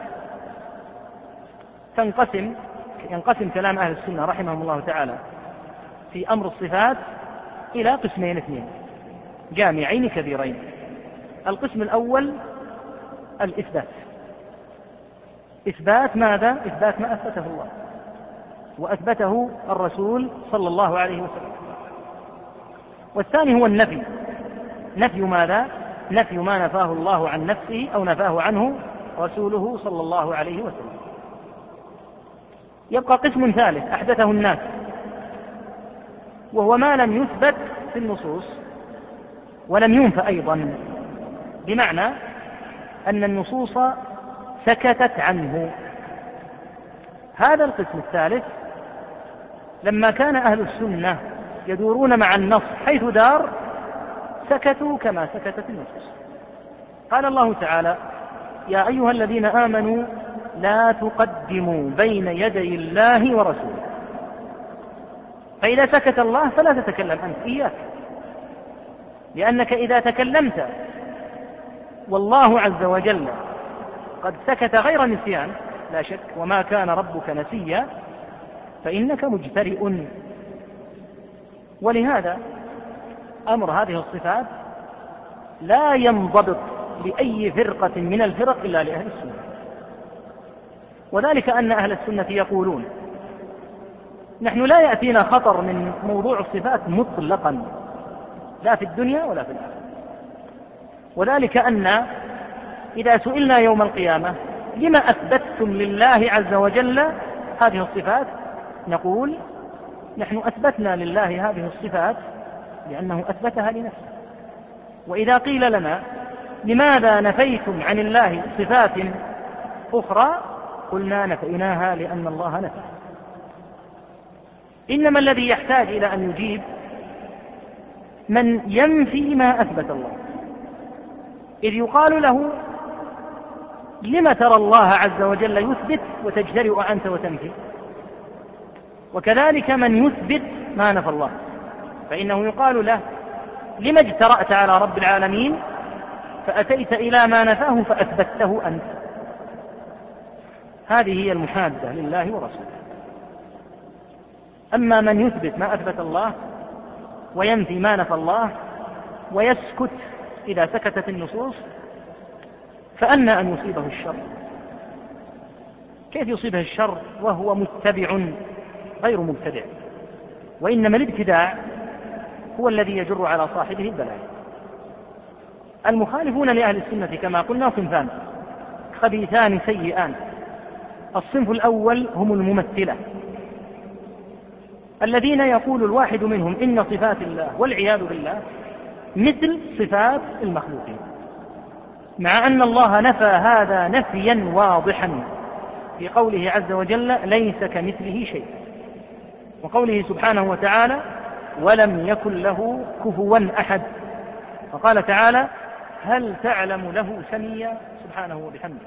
Speaker 1: تنقسم ينقسم كلام أهل السنة رحمهم الله تعالى في أمر الصفات إلى قسمين اثنين جامعين كبيرين. القسم الأول الإثبات، إثبات ماذا؟ إثبات ما أثبته الله وأثبته الرسول صلى الله عليه وسلم. والثاني هو النفي، نفي ماذا؟ نفي ما نفاه الله عن نفسه أو نفاه عنه رسوله صلى الله عليه وسلم. يبقى قسم ثالث أحدثه الناس، وهو ما لم يثبت في النصوص ولم ينفى أيضا، بمعنى أن النصوص سكتت عنه. هذا القسم الثالث لما كان أهل السنة يدورون مع النص حيث دار سكتوا كما سكتت النصوص. قال الله تعالى: يا أيها الذين آمنوا لا تقدموا بين يدي الله ورسوله. فإذا سكت الله فلا تتكلم أنت، إياك، لأنك إذا تكلمت والله عز وجل قد سكت غير نسيان لا شك، وما كان ربك نسيا، فإنك مجترئ. ولهذا أمر هذه الصفات لا ينضبط لأي فرقة من الفرق إلا لأهل السنة، وذلك أن أهل السنة يقولون: نحن لا يأتينا خطر من موضوع الصفات مطلقا، لا في الدنيا ولا في الآخرة. وذلك أن إذا سئلنا يوم القيامة لما أثبتتم لله عز وجل هذه الصفات، نقول: نحن أثبتنا لله هذه الصفات لأنه أثبتها لنفسه. وإذا قيل لنا لماذا نفيتم عن الله صفات أخرى قلنا نفيناها لأن الله نفى. إنما الذي يحتاج إلى أن يجيب من ينفي ما أثبت الله، إذ يقال له لم ترى الله عز وجل يثبت وتجترئ أنت وتنفي؟ وكذلك من يثبت ما نفى الله فإنه يقال له لم اجترأت على رب العالمين فأتيت إلى ما نفاه فأثبته أنت؟ هذه هي المحادة لله ورسوله. أما من يثبت ما أثبت الله وينفي ما نفى الله ويسكت إذا سكتت النصوص فأنى أن يصيبه الشر. كيف يصيبه الشر وهو متبع غير مبتدع؟ وإنما الابتداع هو الذي يجر على صاحبه البلاء. المخالفون لأهل السنة كما قلنا صنفان خبيثان سيئان. الصنف الأول هم الممثلة الذين يقول الواحد منهم إن صفات الله والعياذ بالله مثل صفات المخلوقين، مع أن الله نفى هذا نفيا واضحا في قوله عز وجل ليس كمثله شيء، وقوله سبحانه وتعالى ولم يكن له كفوا أحد، وقال تعالى هل تعلم له سميا سبحانه وبحمده.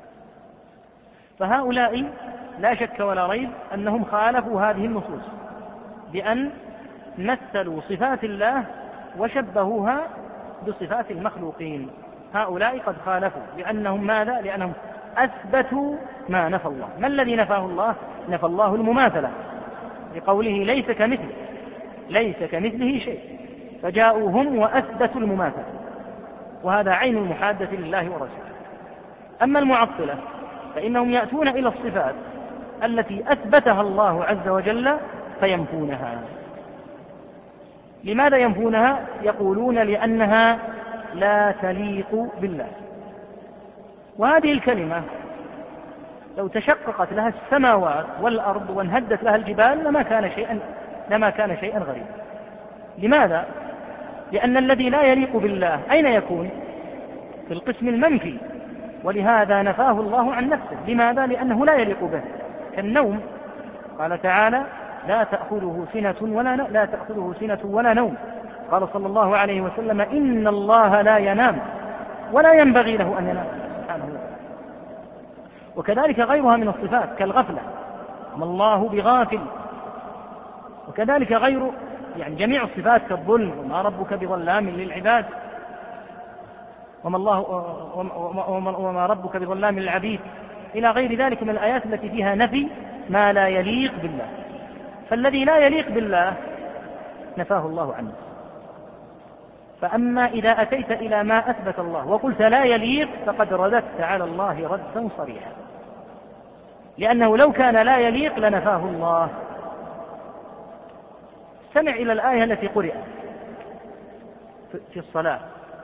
Speaker 1: فهؤلاء لا شك ولا ريب أنهم خالفوا هذه النصوص بأن مثلوا صفات الله وشبهوها بصفات المخلوقين. هؤلاء قد خالفوا لأنهم ماذا؟ لأنهم أثبتوا ما نفى الله. ما الذي نفاه الله؟ نفى الله المماثلة لقوله ليس كمثله ليس كمثله شيء، فجاءوا هم وأثبتوا المماثلة، وهذا عين المحادة لله ورسوله. أما المعطلة فإنهم يأتون إلى الصفات التي أثبتها الله عز وجل فينفونها. لماذا ينفونها؟ يقولون لأنها لا تليق بالله. وهذه الكلمة لو تشققت لها السماوات والأرض وانهدت لها الجبال لما كان شيئا لما كان شيئا غريبا. لماذا؟ لأن الذي لا يليق بالله أين يكون؟ في القسم المنفي، ولهذا نفاه الله عن نفسه. لماذا؟ لأنه لا يليق به، كالنوم. قال تعالى لا تأخذه سنة ولا ن... لا تأخذه سنة ولا نوم. قال صلى الله عليه وسلم إن الله لا ينام ولا ينبغي له أن ينام سبحانه وتعالى. وكذلك غيرها من الصفات كالغفلة وما الله بغافل، وكذلك غير يعني جميع الصفات كالظلم وما ربك بظلام للعباد وما الله وما ربك بظلام للعبيد إلى غير ذلك من الآيات التي فيها نفي ما لا يليق بالله. فالذي لا يليق بالله نفاه الله عنه. فأما إذا أتيت إلى ما أثبت الله وقلت لا يليق فقد رددت على الله ردا صريحا، لأنه لو كان لا يليق لنفاه الله. استمع إلى الآية التي قرأت في الصلاة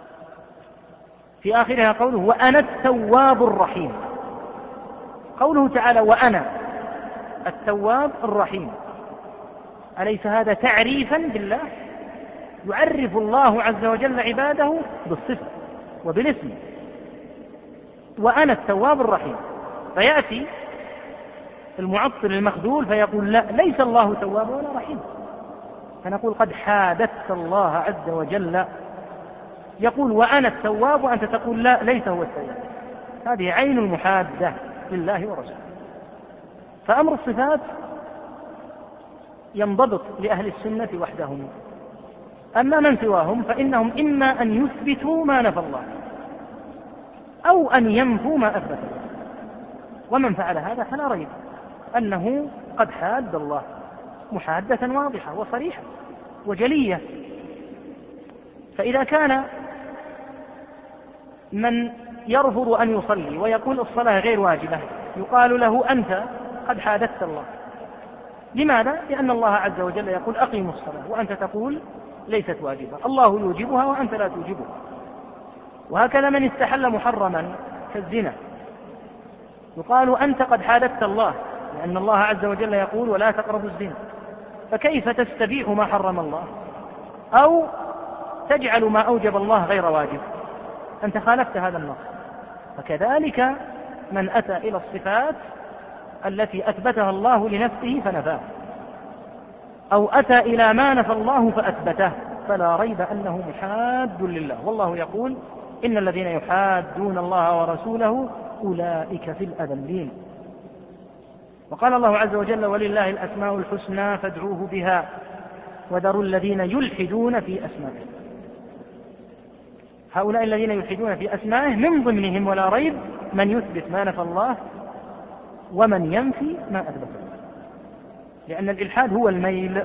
Speaker 1: في آخرها قوله وأنا التواب الرحيم. قوله تعالى وأنا التواب الرحيم، أليس هذا تعريفا بالله؟ يعرف الله عز وجل عباده بالصفة وبالاسم، وأنا التواب الرحيم. فيأتي المعطل المخذول فيقول لا ليس الله تواب ولا رحيم، فنقول قد حادثت الله عز وجل. يقول وأنا التواب وأنت تقول لا ليس هو التواب. هذه عين المحادة لله ورسوله. فأمر الصفات ينضبط لأهل السنة وحدهم. أما من سواهم فإنهم إما أن يثبتوا ما نفى الله أو أن ينفوا ما أثبت الله. ومن فعل هذا فلا ريب أنه قد حاد الله محادة واضحة وصريحة وجلية. فإذا كان من يرفض أن يصلي ويقول الصلاة غير واجبة يقال له أنت قد حادثت الله. لماذا؟ لأن الله عز وجل يقول أقيموا الصلاة وأنت تقول ليست واجبة، الله يوجبها وأنت لا توجبها. وهكذا من استحل محرما كالزنا يقال أنت قد حادثت الله، لأن الله عز وجل يقول ولا تقربوا الزنا، فكيف تستبيح ما حرم الله؟ أو تجعل ما أوجب الله غير واجب، أنت خالفت هذا النص. فكذلك من أتى إلى الصفات التي أثبتها الله لنفسه فنفاه، أو أتى إلى ما نفى الله فأثبته، فلا ريب أنه محاد لله. والله يقول إن الذين يحادون الله ورسوله أولئك في الأذلين. وقال الله عز وجل ولله الأسماء الحسنى فادعوه بها وذروا الذين يلحدون في أسمائه. هؤلاء الذين يلحدون في أسمائه من ضمنهم ولا ريب من يثبت ما نفى الله ومن ينفي ما أثبته، لأن الإلحاد هو الميل،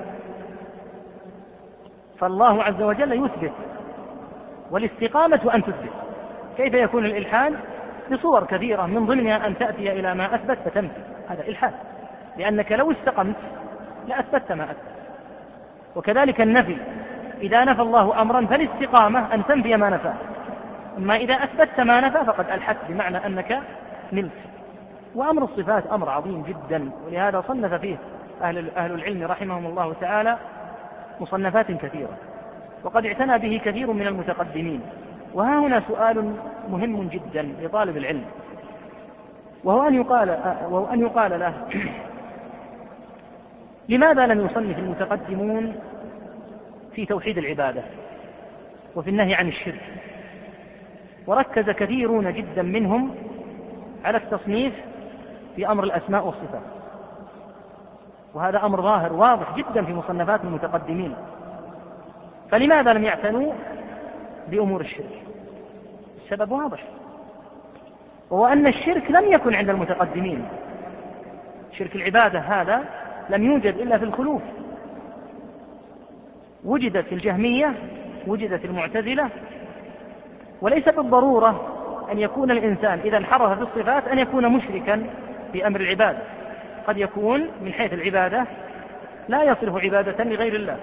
Speaker 1: فالله عز وجل يثبت والاستقامة أن تثبت. كيف يكون الإلحاد؟ بصور كثيرة من ضمنها أن تأتي إلى ما أثبت فتنفي، هذا إلحاد، لأنك لو استقمت لأثبت ما أثبت. وكذلك النفي، إذا نفى الله أمرا فالاستقامة أن تنفي ما نفاه، أما إذا أثبتت ما نفى فقد ألحدت، بمعنى أنك نلت. وأمر الصفات أمر عظيم جدا، ولهذا صنف فيه أهل, أهل العلم رحمهم الله تعالى مصنفات كثيرة، وقد اعتنى به كثير من المتقدمين. وها هنا سؤال مهم جدا لطالب العلم، وهو أن يقال, وهو أن يقال له لماذا لم يصنف المتقدمون في توحيد العبادة وفي النهي عن الشرك، وركز كثيرون جدا منهم على التصنيف في أمر الأسماء والصفات؟ وهذا أمر ظاهر واضح جدا في مصنفات المتقدمين. فلماذا لم يعتنوا بأمور الشرك؟ السبب واضح، وهو أن الشرك لم يكن عند المتقدمين. شرك العبادة هذا لم يوجد إلا في الخلوف، وجدت في الجهمية، وجدت في المعتزلة. وليس بالضرورة أن يكون الإنسان إذا انحرف في الصفات أن يكون مشركا في أمر العبادة، قد يكون من حيث العبادة لا يصرف عبادة لغير الله.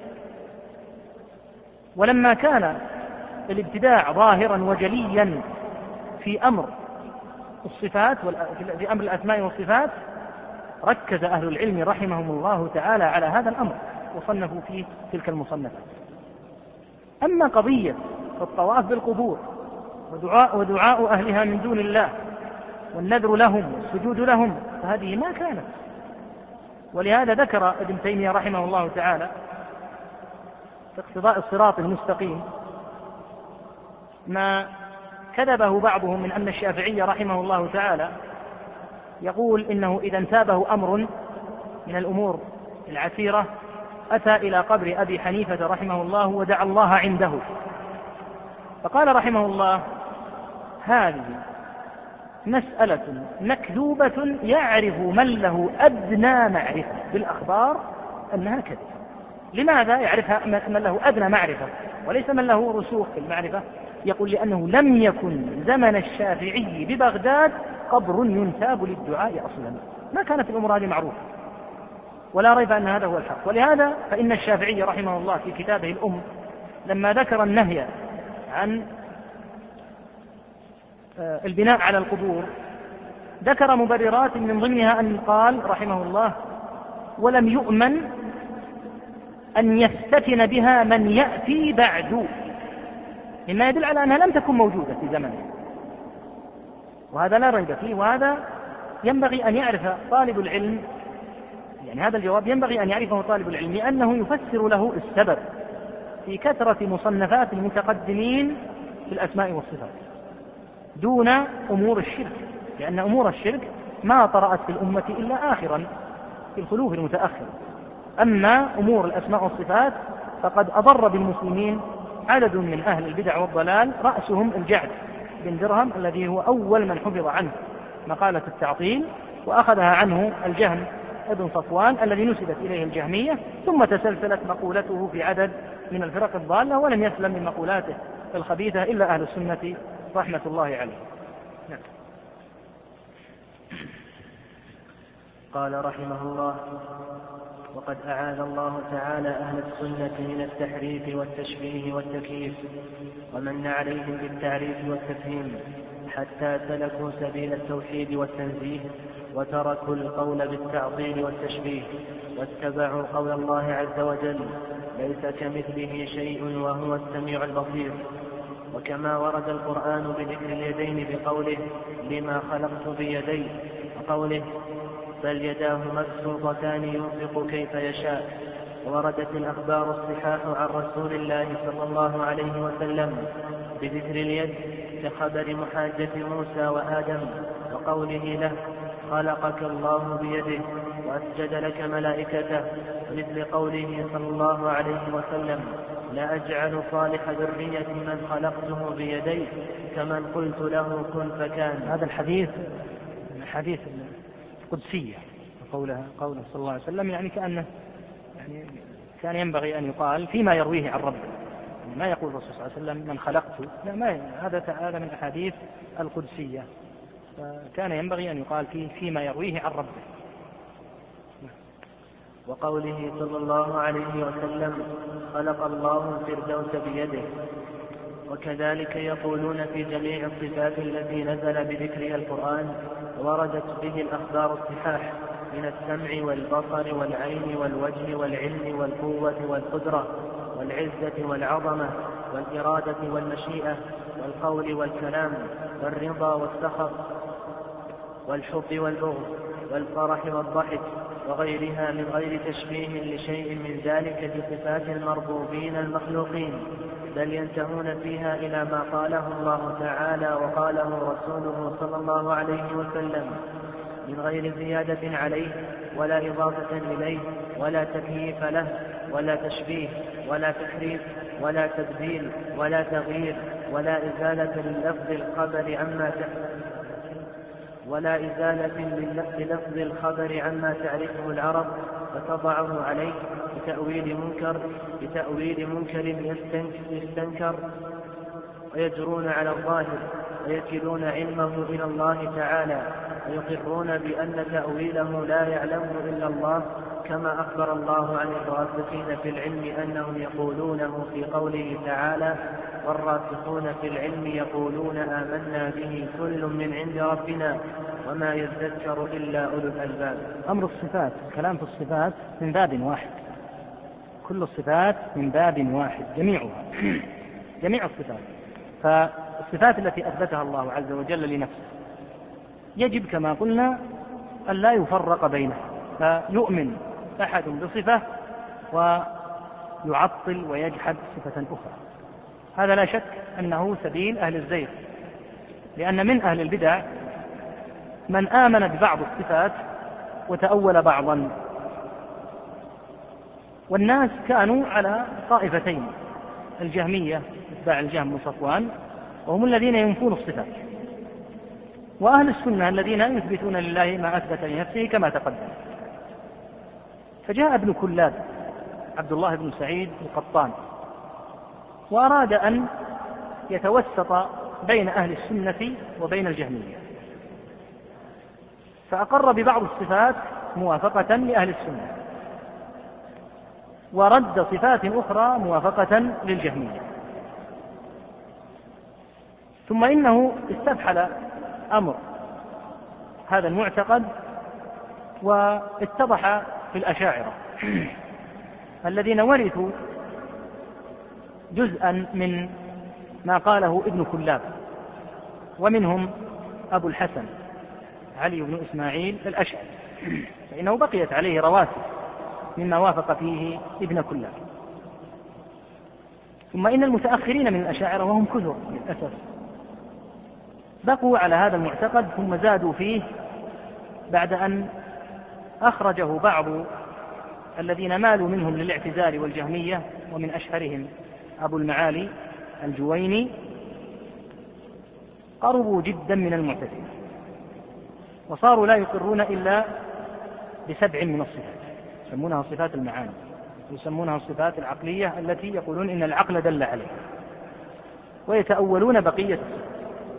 Speaker 1: ولما كان الابتداع ظاهرا وجليا في أمر الصفات في أمر الأسماء والصفات ركز أهل العلم رحمهم الله تعالى على هذا الأمر وصنفوا فيه تلك المصنفات. أما قضية الطواف بالقبور ودعاء, ودعاء أهلها من دون الله والنذر لهم والسجود لهم فهذه ما كانت. ولهذا ذكر ابن تيمية رحمه الله تعالى في اقتضاء الصراط المستقيم ما كذبه بعضهم من أن الشافعي رحمه الله تعالى يقول إنه إذا انتابه أمر من الأمور العسيرة أتى إلى قبر أبي حنيفة رحمه الله ودعا الله عنده، فقال رحمه الله هذه مسألة مكذوبة يعرف من له أدنى معرفة بالأخبار أنها كذب. لماذا يعرفها من له أدنى معرفة وليس من له رسوخ في المعرفة؟ يقول لأنه لم يكن زمن الشافعي ببغداد قبر ينتاب للدعاء أصلا، ما كانت الأمور هذه معروفة، ولا ريب أن هذا هو الحق. ولهذا فإن الشافعي رحمه الله في كتابه الأم لما ذكر النهي عن البناء على القبور ذكر مبررات من ضمنها أن قال رحمه الله ولم يؤمن أن يفتتن بها من يأتي بعد، مما يدل على أنها لم تكن موجودة في زمنه، وهذا لا ريب فيه. وهذا ينبغي أن يعرف طالب العلم، يعني هذا الجواب ينبغي أن يعرفه طالب العلم، لأنه يفسر له السبب في كثرة مصنفات المتقدمين في الأسماء والصفات دون أمور الشرك، لأن أمور الشرك ما طرأت في الأمة إلا آخرا في الخلوف المتأخر. أما أمور الأسماء والصفات فقد أضر بالمسلمين عدد من أهل البدع والضلال، رأسهم الجعد بن درهم الذي هو أول من حفظ عنه مقالة التعطيل، وأخذها عنه الجهم ابن صفوان الذي نسبت إليه الجهمية، ثم تسلسلت مقولته في عدد من الفرق الضالة، ولم يسلم من مقولاته الخبيثة إلا أهل السنة رحمة الله عليه. نعم.
Speaker 2: قال رحمه الله وقد أعاذ الله تعالى أهل السنة من التحريف والتشبيه والتكييف ومن عليهم بالتعريف والتفهيم حتى سلكوا سبيل التوحيد والتنزيه وتركوا القول بالتعطيل والتشبيه واتبعوا قول الله عز وجل ليس كمثله شيء وهو السميع البصير. وكما ورد القرآن بذكر اليدين بقوله لما خلقت بيدي، وقوله بل يداه مبسوطتان ينفق كيف يشاء. وردت الأخبار الصحاح عن رسول الله صلى الله عليه وسلم بذكر اليد كخبر محاجة موسى وآدم وقوله له خلقك الله بيده وأسجد لك ملائكته، مثل قوله صلى الله عليه وسلم لا أجعل صالح ذرية من خلقته بيدي كمن قلت له كن فكان.
Speaker 1: هذا الحديث الحديث القدسية قوله قوله صلى الله عليه وسلم، يعني كأنه يعني كان ينبغي أن يقال فيما يرويه عن ربه، يعني ما يقول الرسول صلى الله عليه وسلم من خلقته، لا، ما هذا هذا من الأحاديث القدسية، فكان ينبغي أن يقال فيه فيما يرويه عن ربه.
Speaker 2: وقوله صلى الله عليه وسلم خلق الله الفردوس بيده. وكذلك يقولون في جميع الصفات التي نزل بذكرها القرآن وردت به الأخبار الصحاح من السمع والبصر والعين والوجه والعلم والقوة والقدرة والعزة والعظمة والإرادة والمشيئة والقول والكلام والرضا والسخط والحب والبغض والفرح والضحك وغيرها من غير تشبيه لشيء من ذلك بصفات المربوبين المخلوقين، بل ينتهون فيها إلى ما قاله الله تعالى وقاله رسوله صلى الله عليه وسلم من غير زيادة عليه ولا إضافة إليه ولا تكييف له ولا تشبيه ولا تحريف ولا تبديل ولا تغيير ولا إزالة لللفظ الخبر عما ولا إزالة للفظ الخبر عما تعرفه العرب فتضعه عليه بتأويل منكر بتأويل منكر يستنكر، ويجرون على الظاهر ويكلون علمه إلى الله تعالى ويقرون بأن تأويله لا يعلمه إلا الله، كما أخبر الله عن الراسخين في العلم أنهم يقولونه في قوله تعالى والراسخون في العلم يقولون آمنا به كل من عند ربنا وما يذكر إلا أولو الألباب.
Speaker 1: أمر الصفات، الكلام في الصفات من باب واحد، كل الصفات من باب واحد جميعها جميع الصفات. فالصفات التي أثبتها الله عز وجل لنفسه يجب كما قلنا أن لا يفرق بينها، فيؤمن أحد بصفة ويعطل ويجحد صفة أخرى، هذا لا شك أنه سبيل أهل الزيغ، لأن من أهل البدع من آمن ببعض الصفات وتأول بعضا، والناس كانوا على طائفتين، الجهمية اتباع الجهم وصفوان وهم الذين ينفون الصفات، وأهل السنة الذين يثبتون لله ما أثبت لنفسه كما تقدم. فجاء ابن كلاب عبد الله بن سعيد القطان وأراد أن يتوسط بين أهل السنة وبين الجهمية، فأقر ببعض الصفات موافقة لأهل السنة ورد صفات أخرى موافقة للجهمية، ثم إنه استفحل أمر هذا المعتقد واتضح في الأشاعرة الذين ورثوا جزءا من ما قاله ابن كلاب، ومنهم أبو الحسن علي بن إسماعيل الأشعري، فإنه بقيت عليه رواسب مما وافق فيه ابن كلاب. ثم إن المتأخرين من الأشاعرة وهم كثر للأسف بقوا على هذا المعتقد، ثم زادوا فيه بعد أن أخرجه بعض الذين مالوا منهم للاعتزال والجهمية، ومن أشهرهم أبو المعالي الجويني، قربوا جدا من المعتزلة وصاروا لا يقرون إلا بسبع من الصفات، يسمونها صفات المعاني، يسمونها الصفات العقلية التي يقولون إن العقل دل عليها، ويتأولون بقية الصفات،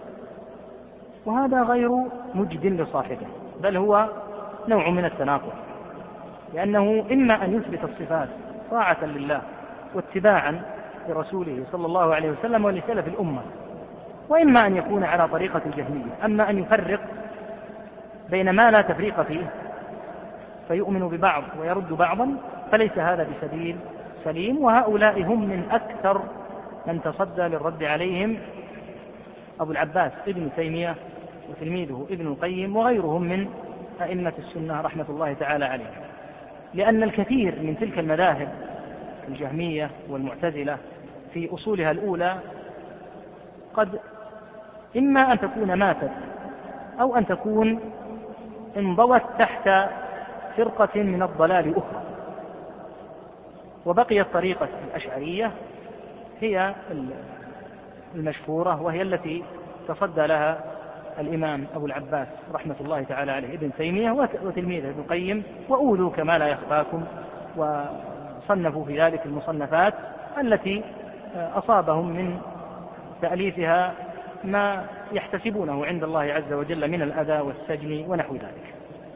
Speaker 1: وهذا غير مجد لصاحبه، بل هو نوع من التناقض، لأنه إما أن يثبت الصفات طاعة لله واتباعا لرسوله صلى الله عليه وسلم ولسلف الأمة، وإما أن يكون على طريقة الجهمية. أما أن يفرق بين ما لا تفريق فيه فيؤمن ببعض ويرد بعضا فليس هذا بسبيل سليم، وهؤلاء هم من أكثر من تصدى للرد عليهم أبو العباس ابن تيمية وتلميذه ابن القيم وغيرهم من أئمة السنة رحمة الله تعالى عليهم، لأن الكثير من تلك المذاهب الجهمية والمعتزلة في أصولها الأولى قد إما أن تكون ماتت أو أن تكون انضوت تحت فرقة من الضلال أخرى، وبقيت طريقة الأشعرية هي المشهورة، وهي التي تصدى لها الإمام أبو العباس رحمة الله تعالى عليه ابن تيمية وتلميذه ابن القيم، وأولوا كما لا يخفاكم وصنفوا في ذلك المصنفات التي أصابهم من تأليفها ما يحتسبونه عند الله عز وجل من الأذى والسجن ونحو ذلك.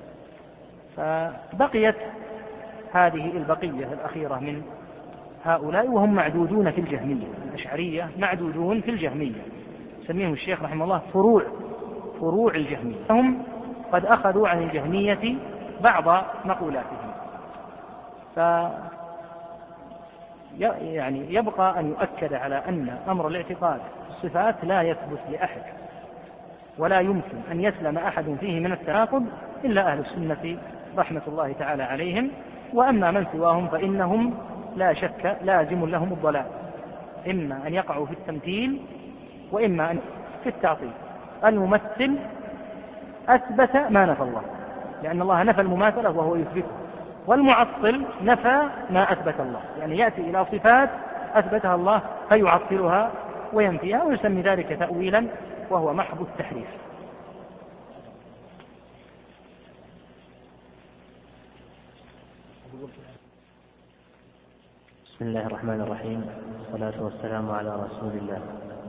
Speaker 1: فبقيت هذه البقية الأخيرة من هؤلاء وهم معدودون في الجهمية، الأشعرية معدودون في الجهمية، سميهم الشيخ رحمه الله فروع فروع الجهمية، هم قد أخذوا عن الجهمية بعض مقولاتهم. ف يعني يبقى أن يؤكد على أن أمر الاعتقاد الصفات لا يثبت لأحد، ولا يمكن أن يسلم أحد فيه من التناقض إلا أهل السنة رحمة الله تعالى عليهم، وأما من سواهم فإنهم لا شك لازم لهم الضلال، إما أن يقعوا في التمثيل وإما أن في التعطيل. الممثل أثبت ما نفى الله، لأن الله نفى المماثلة وهو يثبته، والمعطل نفى ما أثبت الله، يعني يأتي إلى صفات أثبتها الله فيعطلها وينفيها ويسمي ذلك تأويلا وهو محض التحريف.
Speaker 2: بسم الله الرحمن الرحيم، والصلاة والسلام على رسول الله.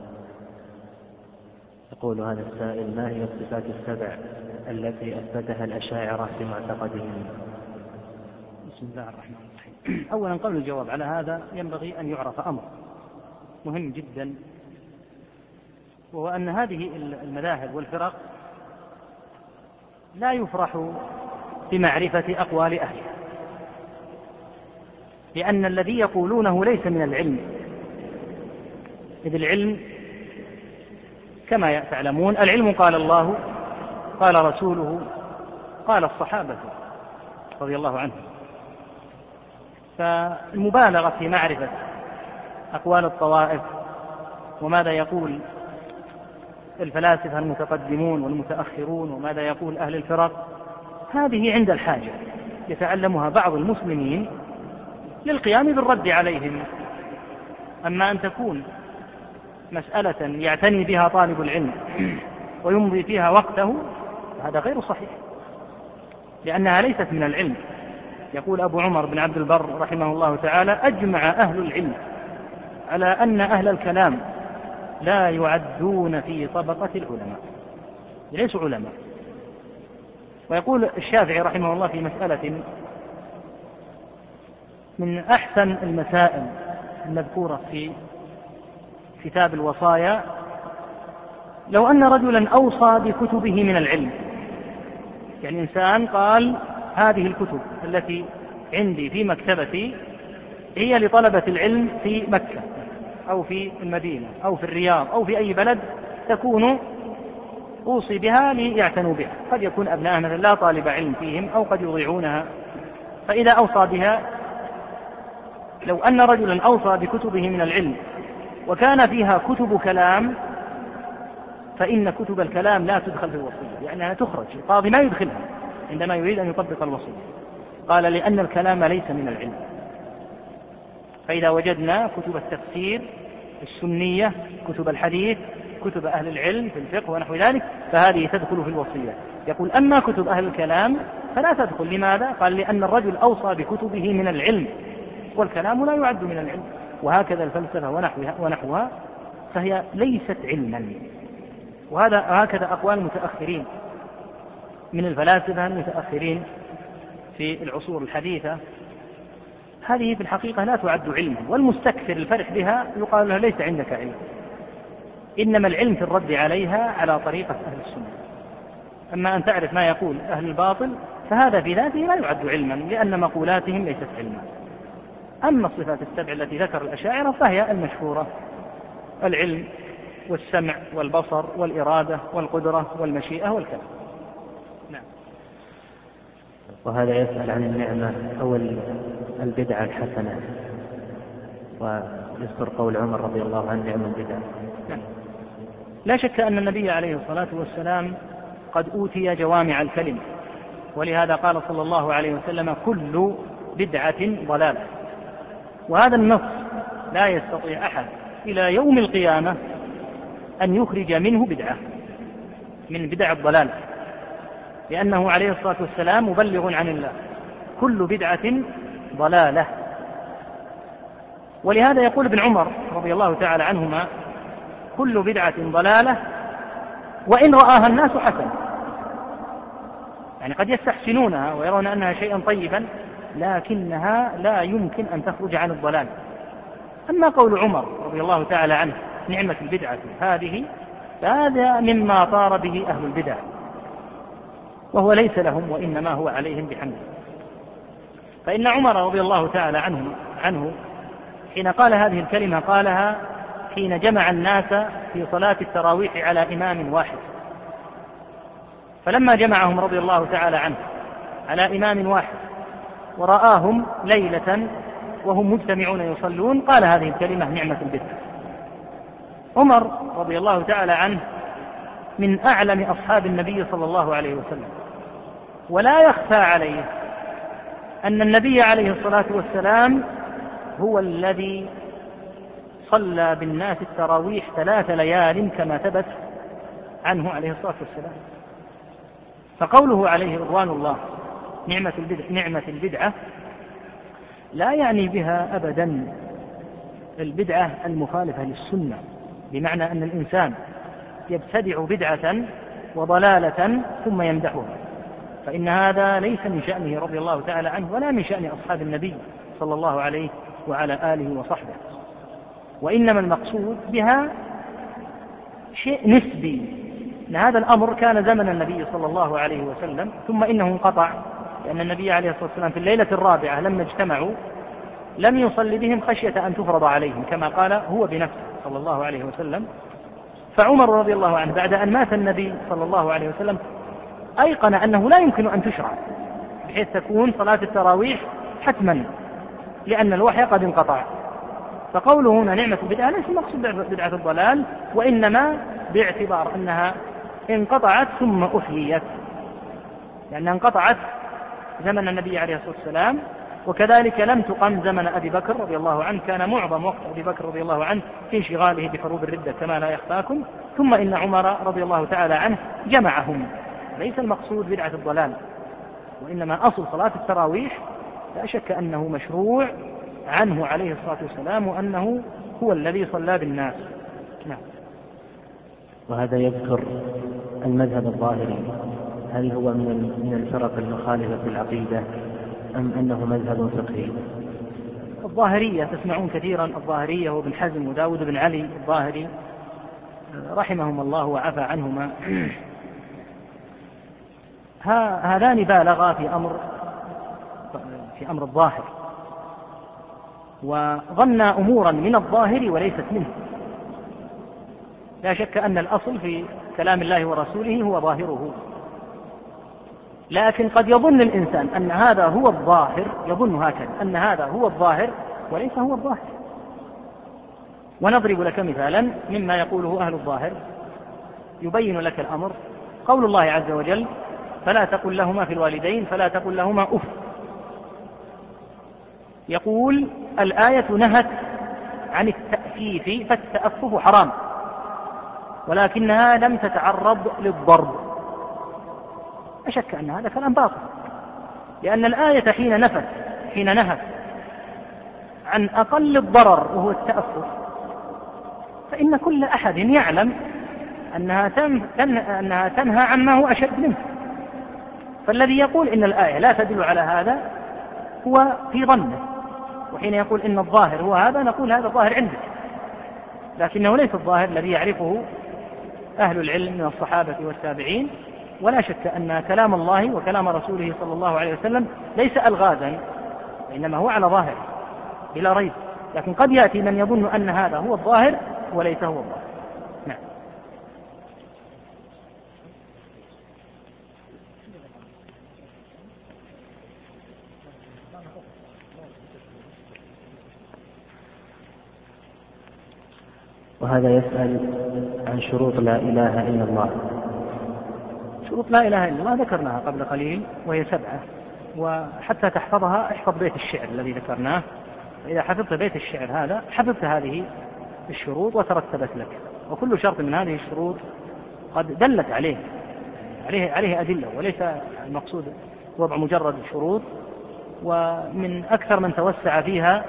Speaker 2: يقول هذا السائل: ما هي الصفات السبع التي أثبتها الأشاعرة في معتقدهم؟
Speaker 1: بسم الله الرحمن الرحيم. أولا قبل الجواب على هذا ينبغي أن يعرف أمر مهم جدا، وهو أن هذه المذاهب والفرق لا يفرح بمعرفة أقوال أهلها، لأن الذي يقولونه ليس من العلم، إذ العلم كما تعلمون العلم قال الله قال رسوله قال الصحابة رضي الله عنهم. فالمبالغة في معرفة أقوال الطوائف وماذا يقول الفلاسفة المتقدمون والمتأخرون وماذا يقول أهل الفرق، هذه عند الحاجة يتعلمها بعض المسلمين للقيام بالرد عليهم. أما أن تكون مسألة يعتني بها طالب العلم ويمضي فيها وقته، هذا غير صحيح، لأنها ليست من العلم. يقول أبو عمر بن عبد البر رحمه الله تعالى: أجمع أهل العلم على أن أهل الكلام لا يعدون في طبقة العلماء، ليسوا علماء. ويقول الشافعي رحمه الله في مسألة من أحسن المسائل المذكورة في كتاب الوصايا: لو أن رجلا أوصى بكتبه من العلم، يعني إنسان قال هذه الكتب التي عندي في مكتبتي هي لطلبة العلم في مكة أو في المدينة أو في الرياض أو في أي بلد تكون أوصي بها ليعتنوا بها، قد يكون أبناء مثلا لا طالب علم فيهم أو قد يضيعونها، فإذا أوصى بها، لو أن رجلا أوصى بكتبه من العلم وكان فيها كتب كلام فإن كتب الكلام لا تدخل في الوصية، لأنها تخرج، القاضي ما يدخلها عندما يريد أن يطبق الوصية. قال: لأن الكلام ليس من العلم. فإذا وجدنا كتب التفسير السنية، كتب الحديث، كتب أهل العلم في الفقه ونحو ذلك، فهذه تدخل في الوصية. يقول: أما كتب أهل الكلام فلا تدخل. لماذا؟ قال: لأن الرجل أوصى بكتبه من العلم، والكلام لا يعد من العلم. وهكذا الفلسفة ونحوها, ونحوها فهي ليست علما. وهذا هكذا أقوال المتأخرين من الفلاسفة المتأخرين في العصور الحديثة، هذه في الحقيقة لا تعد علما، والمستكثر الفرح بها يقال له: ليس عندك علم. إنما العلم في الرد عليها على طريقة أهل السنة. أما أن تعرف ما يقول أهل الباطل فهذا في ذاته لا يعد علما، لأن مقولاتهم ليست علما. أما الصفات السبع التي ذكر الأشاعرة فهي المشهورة: العلم والسمع والبصر والإرادة والقدرة والمشيئة والكلام. نعم.
Speaker 2: وهذا يسأل عن النعمة أو البدعة الحسنة، ويذكر قول عمر رضي الله عنه: نعم البدعة.
Speaker 1: نعم. لا شك أن النبي عليه الصلاة والسلام قد أوتي جوامع الكلم، ولهذا قال صلى الله عليه وسلم: كل بدعة ضلالة. وهذا النص لا يستطيع أحد إلى يوم القيامة أن يخرج منه بدعة من بدع الضلال، لأنه عليه الصلاة والسلام مبلغ عن الله: كل بدعة ضلالة. ولهذا يقول ابن عمر رضي الله تعالى عنهما: كل بدعة ضلالة وإن رآها الناس حسنة. يعني قد يستحسنونها ويرون أنها شيئا طيبا، لكنها لا يمكن أن تخرج عن الضلال. أما قول عمر رضي الله تعالى عنه: نعمة البدعة هذه، فهذا مما طار به أهل البدع، وهو ليس لهم وإنما هو عليهم بحمده. فإن عمر رضي الله تعالى عنه, عنه حين قال هذه الكلمة قالها حين جمع الناس في صلاة التراويح على إمام واحد. فلما جمعهم رضي الله تعالى عنه على إمام واحد ورآهم ليلة وهم مجتمعون يصلون قال هذه الكلمة: نعمة البدعة. عمر رضي الله تعالى عنه من أعلم أصحاب النبي صلى الله عليه وسلم، ولا يخفى عليه أن النبي عليه الصلاة والسلام هو الذي صلى بالناس التراويح ثلاث ليال كما ثبت عنه عليه الصلاة والسلام. فقوله عليه رضوان الله نعمة البدعة, نعمة البدعة لا يعني بها أبدا البدعة المخالفة للسنة، بمعنى أن الإنسان يبتدع بدعة وضلالة ثم يمدحها، فإن هذا ليس من شأنه رضي الله تعالى عنه ولا من شأن أصحاب النبي صلى الله عليه وعلى آله وصحبه. وإنما المقصود بها شيء نسبي، أن هذا الأمر كان زمن النبي صلى الله عليه وسلم ثم إنه انقطع، لأن النبي عليه الصلاة والسلام في الليلة الرابعة لما اجتمعوا لم يصلي بهم خشية أن تفرض عليهم كما قال هو بنفسه صلى الله عليه وسلم. فعمر رضي الله عنه بعد أن مات النبي صلى الله عليه وسلم أيقن أنه لا يمكن أن تشرع بحيث تكون صلاة التراويح حتما، لأن الوحي قد انقطع. فقوله هنا نعمة البدعة ليس المقصود بدعة الضلال، وإنما باعتبار أنها انقطعت ثم أحييت، لأنها انقطعت زمن النبي عليه الصلاة والسلام، وكذلك لم تقم زمن أبي بكر رضي الله عنه، كان معظم وقت أبي بكر رضي الله عنه في انشغاله بحروب الردة كما لا يخفاكم. ثم إن عمر رضي الله تعالى عنه جمعهم. ليس المقصود بدعة الضلال، وإنما أصل صلاة التراويح لا شك أنه مشروع عنه عليه الصلاة والسلام، وأنه هو الذي صلى بالناس. نعم.
Speaker 2: وهذا يذكر المذهب الظاهري، هل هو من من الفرق المخالفة في العقيدة أم أنه مذهب فقهي؟
Speaker 1: الظاهرية تسمعون كثيرا، الظاهرية وابن حزم وداود بن علي الظاهري رحمهم الله وعفى عنهما، هذان بالغا في أمر في أمر الظاهر، وظنا أمورا من الظاهر وليست منه. لا شك أن الأصل في كلام الله ورسوله هو ظاهره، لكن قد يظن الإنسان أن هذا هو الظاهر، يظن هكذا أن هذا هو الظاهر وليس هو الظاهر. ونضرب لك مثالا مما يقوله أهل الظاهر يبين لك الأمر. قول الله عز وجل: فلا تقل لهما في الوالدين فلا تقل لهما أف. يقول الآية نهت عن التأفيف، فالتأفف حرام، ولكنها لم تتعرض للضرب. أشك أن هذا كلام باطل، لأن الآية حين نفت حين نهت عن أقل الضرر وهو التأفف، فإن كل أحد يعلم أنها أنها تنهى عما هو أشد منه. فالذي يقول إن الآية لا تدل على هذا هو في ظنه، وحين يقول إن الظاهر هو هذا نقول هذا الظاهر عندك، لكنه ليس الظاهر الذي يعرفه أهل العلم من الصحابة والتابعين. ولا شك أن كلام الله وكلام رسوله صلى الله عليه وسلم ليس ألغازا، وإنما هو على ظاهر، بلا ريب، لكن قد يأتي من يظن أن هذا هو الظاهر وليس هو الظاهر. نعم.
Speaker 2: وهذا يسأل عن شروط لا إله إلا الله.
Speaker 1: شروط لا إله إلا الله ذكرناها قبل قليل وهي سبعة، وحتى تحفظها احفظ بيت الشعر الذي ذكرناه، إذا حفظت بيت الشعر هذا حفظت هذه الشروط وترتبت لك، وكل شرط من هذه الشروط قد دلت عليه عليه عليه أدلة، وليس المقصود وضع مجرد شروط. ومن أكثر من توسع فيها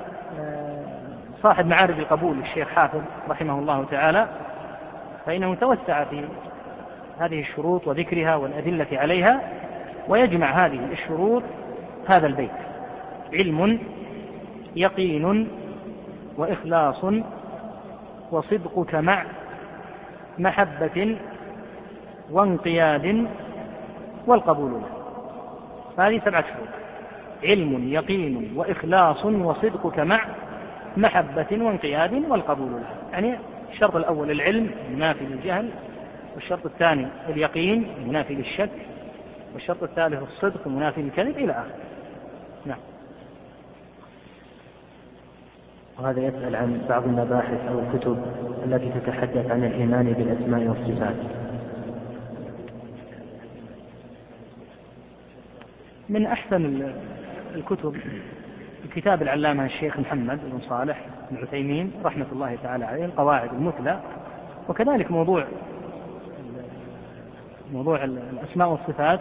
Speaker 1: صاحب معارج القبول الشيخ حافظ رحمه الله تعالى، فإنه توسع في هذه الشروط وذكرها والأدلة عليها، ويجمع هذه الشروط هذا البيت: علم، يقين، وإخلاص، وصدقك مع محبة، وانقياد، والقبول له. هذه سبعة شروط: علم، يقين، وإخلاص، وصدقك مع محبة، وانقياد، والقبول له. يعني الشرط الأول العلم منافي للجهل، والشرط الثاني اليقين منافي للشك، والشرط الثالث الصدق منافي للكذب، إلى آخره. نعم.
Speaker 2: وهذا يسأل عن بعض المباحث أو الكتب التي تتحدث عن الإيمان بالأسماء والصفات.
Speaker 1: من أحسن الكتب كتاب العلامة الشيخ محمد بن صالح بن عثيمين رحمة الله تعالى عليه، القواعد المثلى، وكذلك موضوع موضوع الأسماء والصفات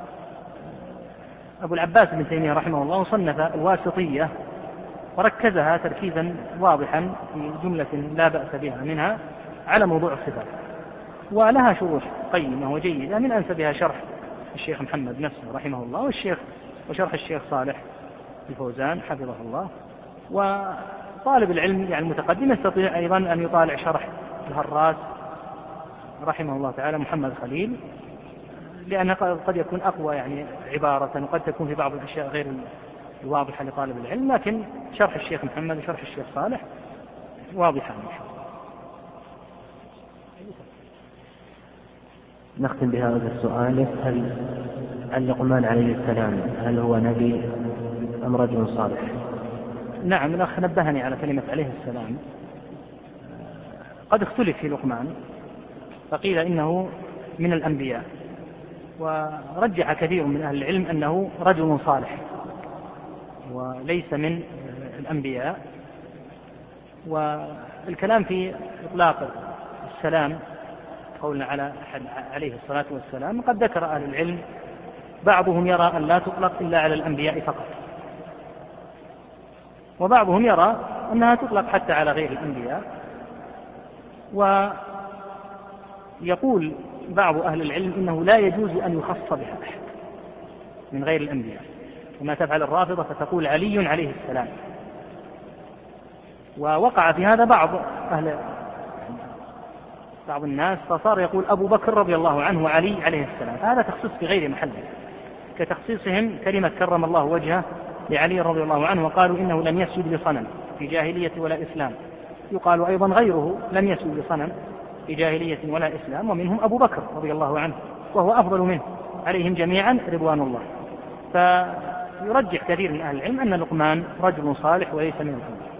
Speaker 1: أبو العباس بن تيمية رحمه الله صنف الواسطية وركزها تركيزا واضحا في جملة لا بأس بها منها على موضوع الصفات، ولها شروح قيمة وجيدة، من أنسبها شرح الشيخ محمد نفسه رحمه الله، والشيخ وشرح الشيخ صالح الفوزان حفظه الله. وطالب العلم يعني المتقدم يستطيع أيضا أن يطالع شرح الهراس رحمه الله تعالى محمد خليل، لأنه قد يكون أقوى يعني عبارة، وقد تكون في بعض الأشياء غير الواضحة لطالب العلم، لكن شرح الشيخ محمد وشرح الشيخ صالح واضحة إن شاء الله.
Speaker 2: نختم بهذا السؤال: هل عن لقمان عليه السلام، هل هو نبي أم رجل صالح؟
Speaker 1: نعم، الأخ نبهني على كلمة عليه السلام. قد اختلف في لقمان، فقيل إنه من الأنبياء، ورجح كثير من أهل العلم أنه رجل صالح وليس من الأنبياء. والكلام في إطلاق السلام قولنا على عليه الصلاة والسلام، قد ذكر أهل العلم بعضهم يرى أن لا تطلق إلا على الأنبياء فقط، وبعضهم يرى أنها تطلق حتى على غير الأنبياء. ويقول بعض أهل العلم إنه لا يجوز أن يخص بها أحد من غير الأنبياء، وما تفعل الرافضة فتقول علي عليه السلام. ووقع في هذا بعض أهل بعض الناس، فصار يقول أبو بكر رضي الله عنه وعلي عليه السلام، هذا تخصيص في غير محله، كتخصيصهم كلمة كرم الله وجهه لعلي رضي الله عنه، وقالوا إنه لم يسجد لصنم في جاهلية ولا إسلام. يقال أيضا غيره لم يسجد لصنم في جاهلية ولا إسلام، ومنهم أبو بكر رضي الله عنه وهو أفضل منه عليهم جميعا رضوان الله. فيرجح كثير من أهل العلم أن لقمان رجل صالح وليس من الأنبياء.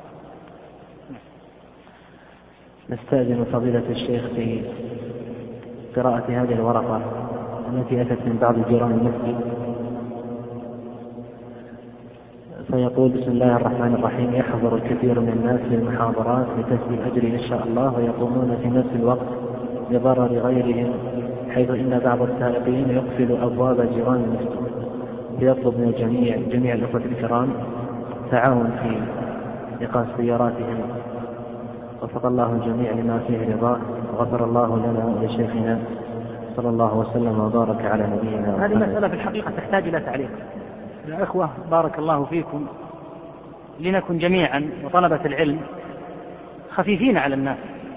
Speaker 2: نستأذن فضيلة الشيخ في قراءة هذه الورقة التي أتت من بعض جيران المسجد. فيقول: بسم الله الرحمن الرحيم، يحضر الكثير من الناس في المحاضرات لكسب الأجر إن شاء الله، ويقومون في نفس الوقت بضرر غيرهم، حيث إن بعض السائقين يقفل أبواب جيران المسجد. فيطلب من الجميع جميع الأخوة الكرام تعاون في إيقاف سياراتهم، وفق الله الجميع لما فيه رضاه، وغفر الله لنا ولشيخنا، صلى الله وسلم وبارك على نبينا.
Speaker 1: هذه مسألة في الحقيقة تحتاج إلى تعليق. يا إخوة بارك الله فيكم، لنكن جميعا وطلبة العلم خفيفين على الناس.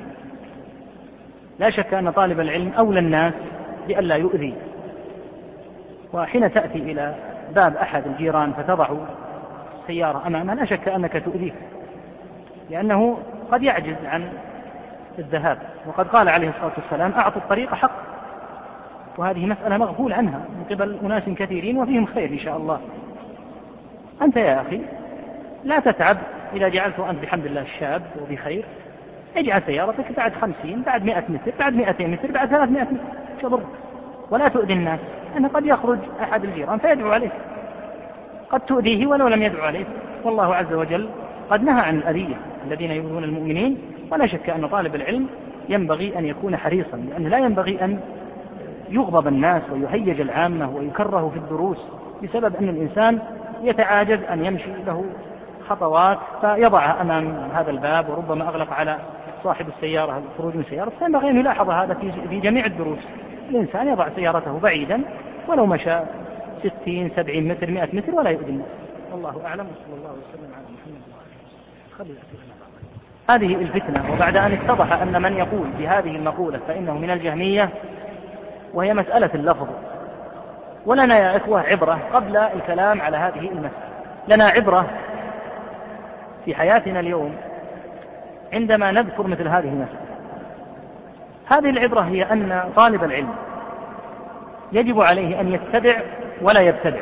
Speaker 1: لا شك أن طالب العلم أولى الناس بألا يؤذي، وحين تأتي إلى باب أحد الجيران فتضع سيارة أمامه لا شك أنك تؤذيه، لأنه قد يعجز عن الذهاب، وقد قال عليه الصلاة والسلام أعطوا الطريق حق، وهذه مسألة مغفول عنها من قبل أناس كثيرين وفيهم خير إن شاء الله. أنت يا أخي لا تتعب إذا جعلته أنت بحمد الله الشاب وبخير، اجعل سيارتك بعد خمسين، بعد مئة متر، بعد مئتين متر، بعد ثلاثمائة متر، شضر، ولا تؤذي الناس، أنه قد يخرج أحد الجيران فيدعو عليه، قد تؤذيه ولو لم يدعو عليه، والله عز وجل قد نهى عن الأذية الذين يؤذون المؤمنين. ولا شك أن طالب العلم ينبغي أن يكون حريصا، لأن لا ينبغي أن يغضب الناس ويهيج العامة ويكره في الدروس بسبب أن الإنسان يتعاجز أن يمشي له خطوات فيضعها أمام هذا الباب، وربما أغلق على صاحب السيارة الخروج من سيارة. فينبغي أن يلاحظ هذا في جميع الدروس، الإنسان يضع سيارته بعيدا ولو مشى ستين سبعين متر مئة متر ولا يؤذي الناس. والله أعلم، وصلى الله وسلم على محمد وعلى آله وصحبه. هذه الفتنة، وبعد أن اتضح أن من يقول بهذه المقولة فإنه من الجهمية، وهي مسألة اللفظ. ولنا يا إخوة عبرة قبل الكلام على هذه المسألة، لنا عبرة في حياتنا اليوم عندما نذكر مثل هذه المسألة. هذه العبرة هي أن طالب العلم يجب عليه أن يتبع ولا يبتدع،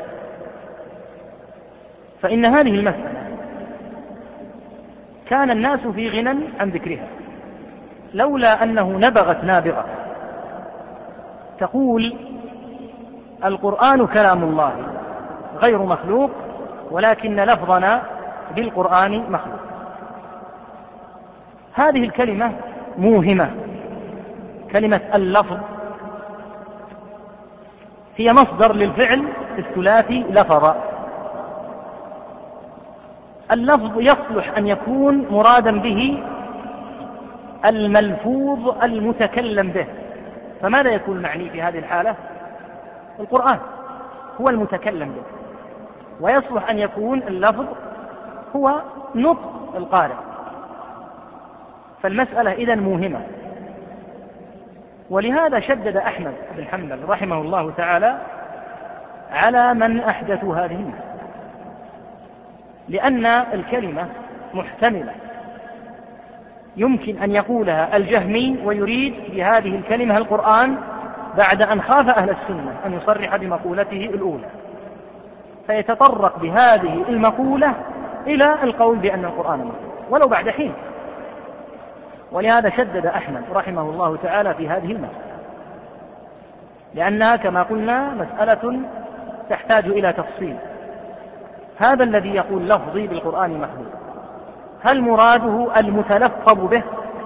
Speaker 1: فإن هذه المسألة كان الناس في غنى عن ذكرها لولا أنه نبغت نابغة تقول القرآن كلام الله غير مخلوق، ولكن لفظنا بالقرآن مخلوق. هذه الكلمة موهمة، كلمة اللفظ هي مصدر للفعل الثلاثي لفظ. اللفظ يصلح أن يكون مرادا به الملفوظ المتكلم به، فماذا يكون المعني في هذه الحالة؟ القرآن هو المتكلم به، ويصلح أن يكون اللفظ هو نطق القارئ. فالمسألة إذن موهمة، ولهذا شدد أحمد بن حنبل رحمه الله تعالى على من أحدثوا هذه المسألة، لأن الكلمة محتملة، يمكن أن يقولها الجهمي ويريد بهذه الكلمة القرآن بعد أن خاف أهل السنة أن يصرح بمقولته الأولى، فيتطرق بهذه المقولة إلى القول بأن القرآن مخلوق ولو بعد حين. ولهذا شدد أحمد رحمه الله تعالى في هذه المسألة، لأنها كما قلنا مسألة تحتاج إلى تفصيل. هذا الذي يقول لفظي بالقرآن مخلوق، هل مراده المتلفظ به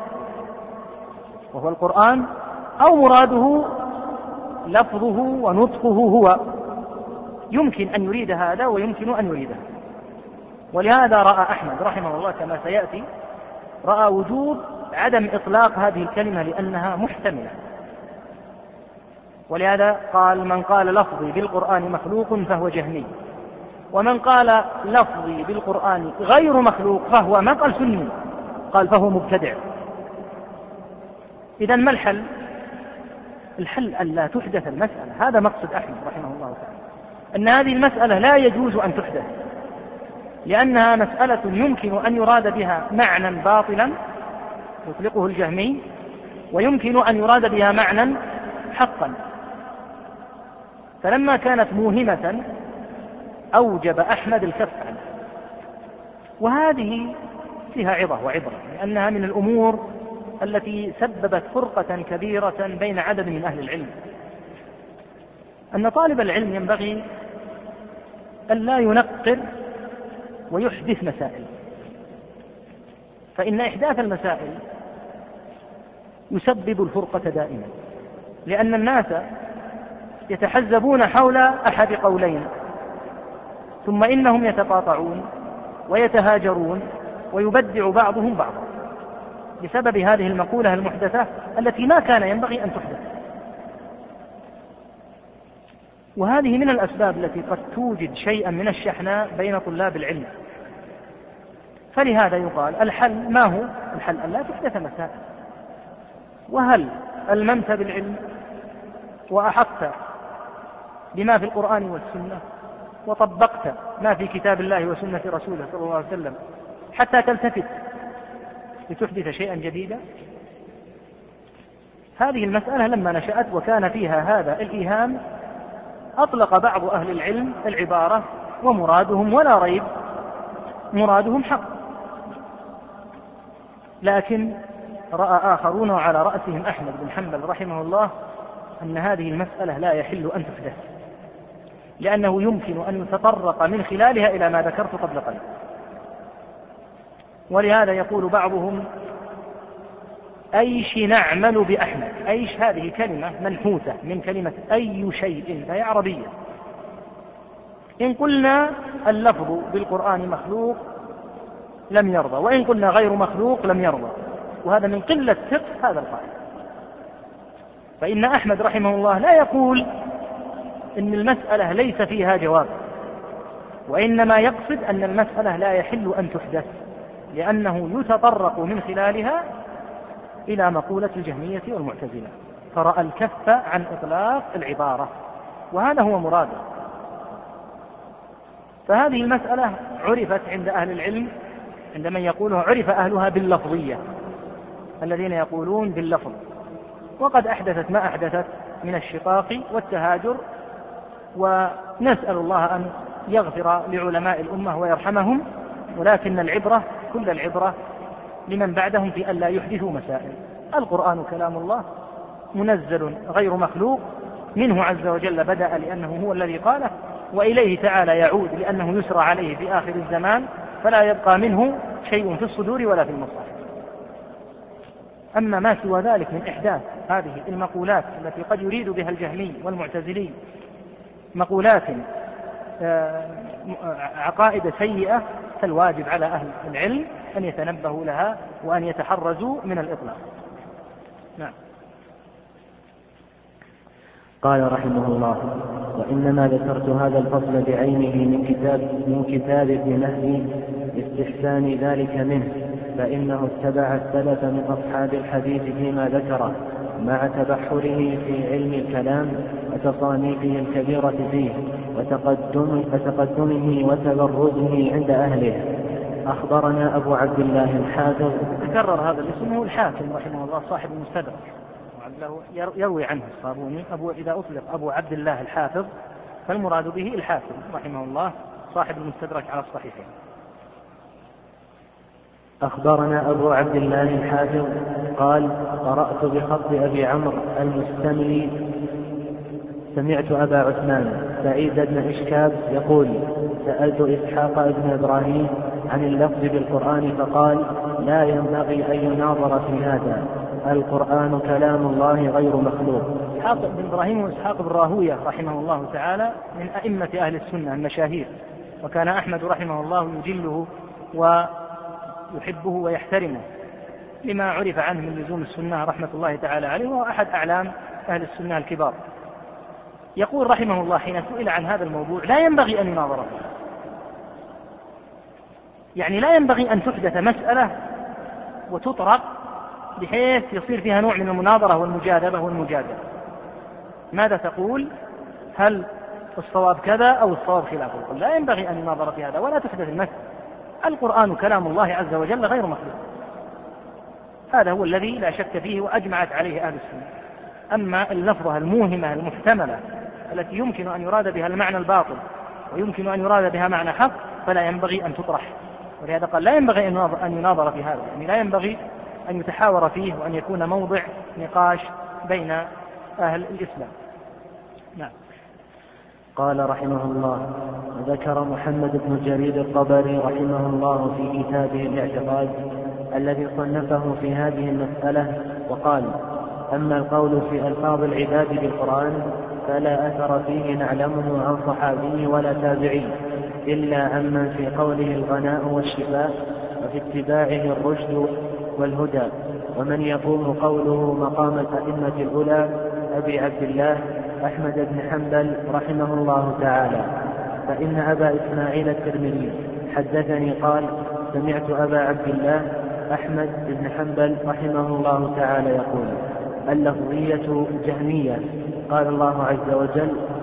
Speaker 1: وهو القرآن، أو مراده لفظه ونطقه هو؟ يمكن أن يريد هذا ويمكن أن يريد هذا. ولهذا رأى أحمد رحمه الله كما سيأتي، رأى وجوب عدم إطلاق هذه الكلمة لأنها محتملة. ولهذا قال من قال لفظي بالقرآن مخلوق فهو جهمي، ومن قال لفظي بالقرآن غير مخلوق فهو ما قال سني، قال فهو مبتدع. إذن ما الحل؟ الحل أن لا تحدث المسألة. هذا مقصد أحمد رحمه الله تعالى، أن هذه المسألة لا يجوز أن تحدث، لأنها مسألة يمكن أن يراد بها معنى باطلا يطلقه الجهمي، ويمكن أن يراد بها معنى حقا. فلما كانت موهمة أوجب أحمد الكف عنها، وهذه فيها عظة وعبرة، لأنها من الأمور التي سببت فرقة كبيرة بين عدد من أهل العلم. أن طالب العلم ينبغي أن لا ينقر ويحدث مسائل، فإن إحداث المسائل يسبب الفرقة دائما، لأن الناس يتحزبون حول أحد قولين ثم إنهم يتقاطعون ويتهاجرون ويبدع بعضهم بعضا بسبب هذه المقولة المحدثة التي ما كان ينبغي أن تحدث. وهذه من الأسباب التي قد توجد شيئا من الشحناء بين طلاب العلم. فلهذا يقال الحل ما هو؟ الحل أن لا تحدث مسائل. وهل ألممت بالعلم وأحطت بما في القرآن والسنة وطبقت ما في كتاب الله وسنة رسوله صلى الله عليه وسلم حتى تلتفت لتحدث شيئا جديدا؟ هذه المسألة لما نشأت وكان فيها هذا الإيهام أطلق بعض أهل العلم العبارة ومرادهم ولا ريب مرادهم حق، لكن رأى آخرون وعلى رأسهم أحمد بن حنبل رحمه الله أن هذه المسألة لا يحل أن تحدث، لأنه يمكن أن يتطرق من خلالها إلى ما ذكرت قبل قليل. ولهذا يقول بعضهم أيش نعمل بأحمد. أيش هذه كلمة منحوتة من كلمة أي شيء، فهي عربية. إن قلنا اللفظ بالقرآن مخلوق لم يرضى، وإن قلنا غير مخلوق لم يرضى، وهذا من قلة فقه هذا القائل. فإن أحمد رحمه الله لا يقول إن المسألة ليس فيها جواب، وإنما يقصد أن المسألة لا يحل أن تحدث، لأنه يتطرق من خلالها إلى مقولة الجهمية والمعتزلة، فرأى الكف عن إطلاق العبارة، وهذا هو مراده. فهذه المسألة عرفت عند أهل العلم، عندما يقولها عرف أهلها باللفظية، الذين يقولون باللفظ، وقد أحدثت ما أحدثت من الشقاق والتهاجر، ونسأل الله أن يغفر لعلماء الأمة ويرحمهم، ولكن العبرة كل العبرة لمن بعدهم في أن لا يحدثوا مسائل. القرآن كلام الله منزل غير مخلوق، منه عز وجل بدأ لأنه هو الذي قاله، وإليه تعالى يعود لأنه يسرى عليه في آخر الزمان، فلا يبقى منه شيء في الصدور ولا في المصحف. أما ما سوى ذلك من إحداث هذه المقولات التي قد يريد بها الجهمي والمعتزلي مقولات عقائد سيئة، فالواجب على أهل العلم أن يتنبهوا لها وأن يتحرزوا من الإطلاق. نعم.
Speaker 2: قال رحمه الله: وإنما ذكرت هذا الفصل بعينه من كتاب من كتاب ابن مهدي لاستحسان ذلك منه، فإنه اتبع السلف من أصحاب الحديث فيما ذكره، مع تبحره في علم الكلام وتصانيفه الكبيرة فيه وتقدم وتقدمه وتبرزه عند أهله. أخبرنا أبو عبد الله الحافظ.
Speaker 1: تكرر هذا الاسم، هو الحاكم رحمه الله صاحب المستدرك، يروي عنه الصابوني أبو إذا أطلق أبو عبد الله الحافظ فالمراد به الحاكم رحمه الله صاحب المستدرك على الصحيحين.
Speaker 2: أخبرنا أبو عبد الله الحافظ قال: قرأت بخط أبي عمرو المستملي سمعت أبا عثمان سعيد بن إشكاب يقول: سألت إسحاق بن إبراهيم عن اللفظ بالقرآن فقال: لا ينبغي أن يناظر في هذا، القرآن كلام الله غير مخلوق.
Speaker 1: إسحاق بن إبراهيم وإسحاق بن راهوية رحمه الله تعالى من أئمة أهل السنة المشاهير، وكان أحمد رحمه الله يجله ويحبه ويحترمه لما عرف عنه من لزوم السنة رحمة الله تعالى عليه، وهو أحد أعلام أهل السنة الكبار. يقول رحمه الله حين سئل عن هذا الموضوع: لا ينبغي أن يناظر فيه، يعني لا ينبغي أن تحدث مسألة وتطرق بحيث يصير فيها نوع من المناظرة والمجادلة والمجادلة. ماذا تقول؟ هل الصواب كذا أو الصواب خلافه؟ يقول لا ينبغي أن يناظر في هذا ولا تحدث المسألة، القرآن كلام الله عز وجل غير مخلوق. هذا هو الذي لا شك فيه وأجمعت عليه أهل السنة. أما اللفظة الموهمة المحتملة التي يمكن أن يراد بها المعنى الباطل ويمكن أن يراد بها معنى حق فلا ينبغي أن تطرح، ولهذا قال لا ينبغي أن يناظر في هذا، يعني لا ينبغي أن يتحاور فيه وأن يكون موضع نقاش بين أهل الإسلام. نعم.
Speaker 2: قال رحمه الله: ذكر محمد بن جرير الطبري رحمه الله في كتابه الاعتقاد الذي صنفه في هذه المسألة وقال: أما القول في ألفاظ العباد بالقرآن فلا أثر فيه نعلمه عن صحابي ولا تابعي، إلا عمن في قوله الغناء والشفاء وفي اتباعه الرشد والهدى، ومن يقوم قوله مقام الأئمة الأولى أبي عبد الله أحمد بن حنبل رحمه الله تعالى. فإن أبا إسماعيل الترمذي حدثني قال: سمعت أبا عبد الله أحمد بن حنبل رحمه الله تعالى يقول: اللفظية جهمية. قال الله عز وجل: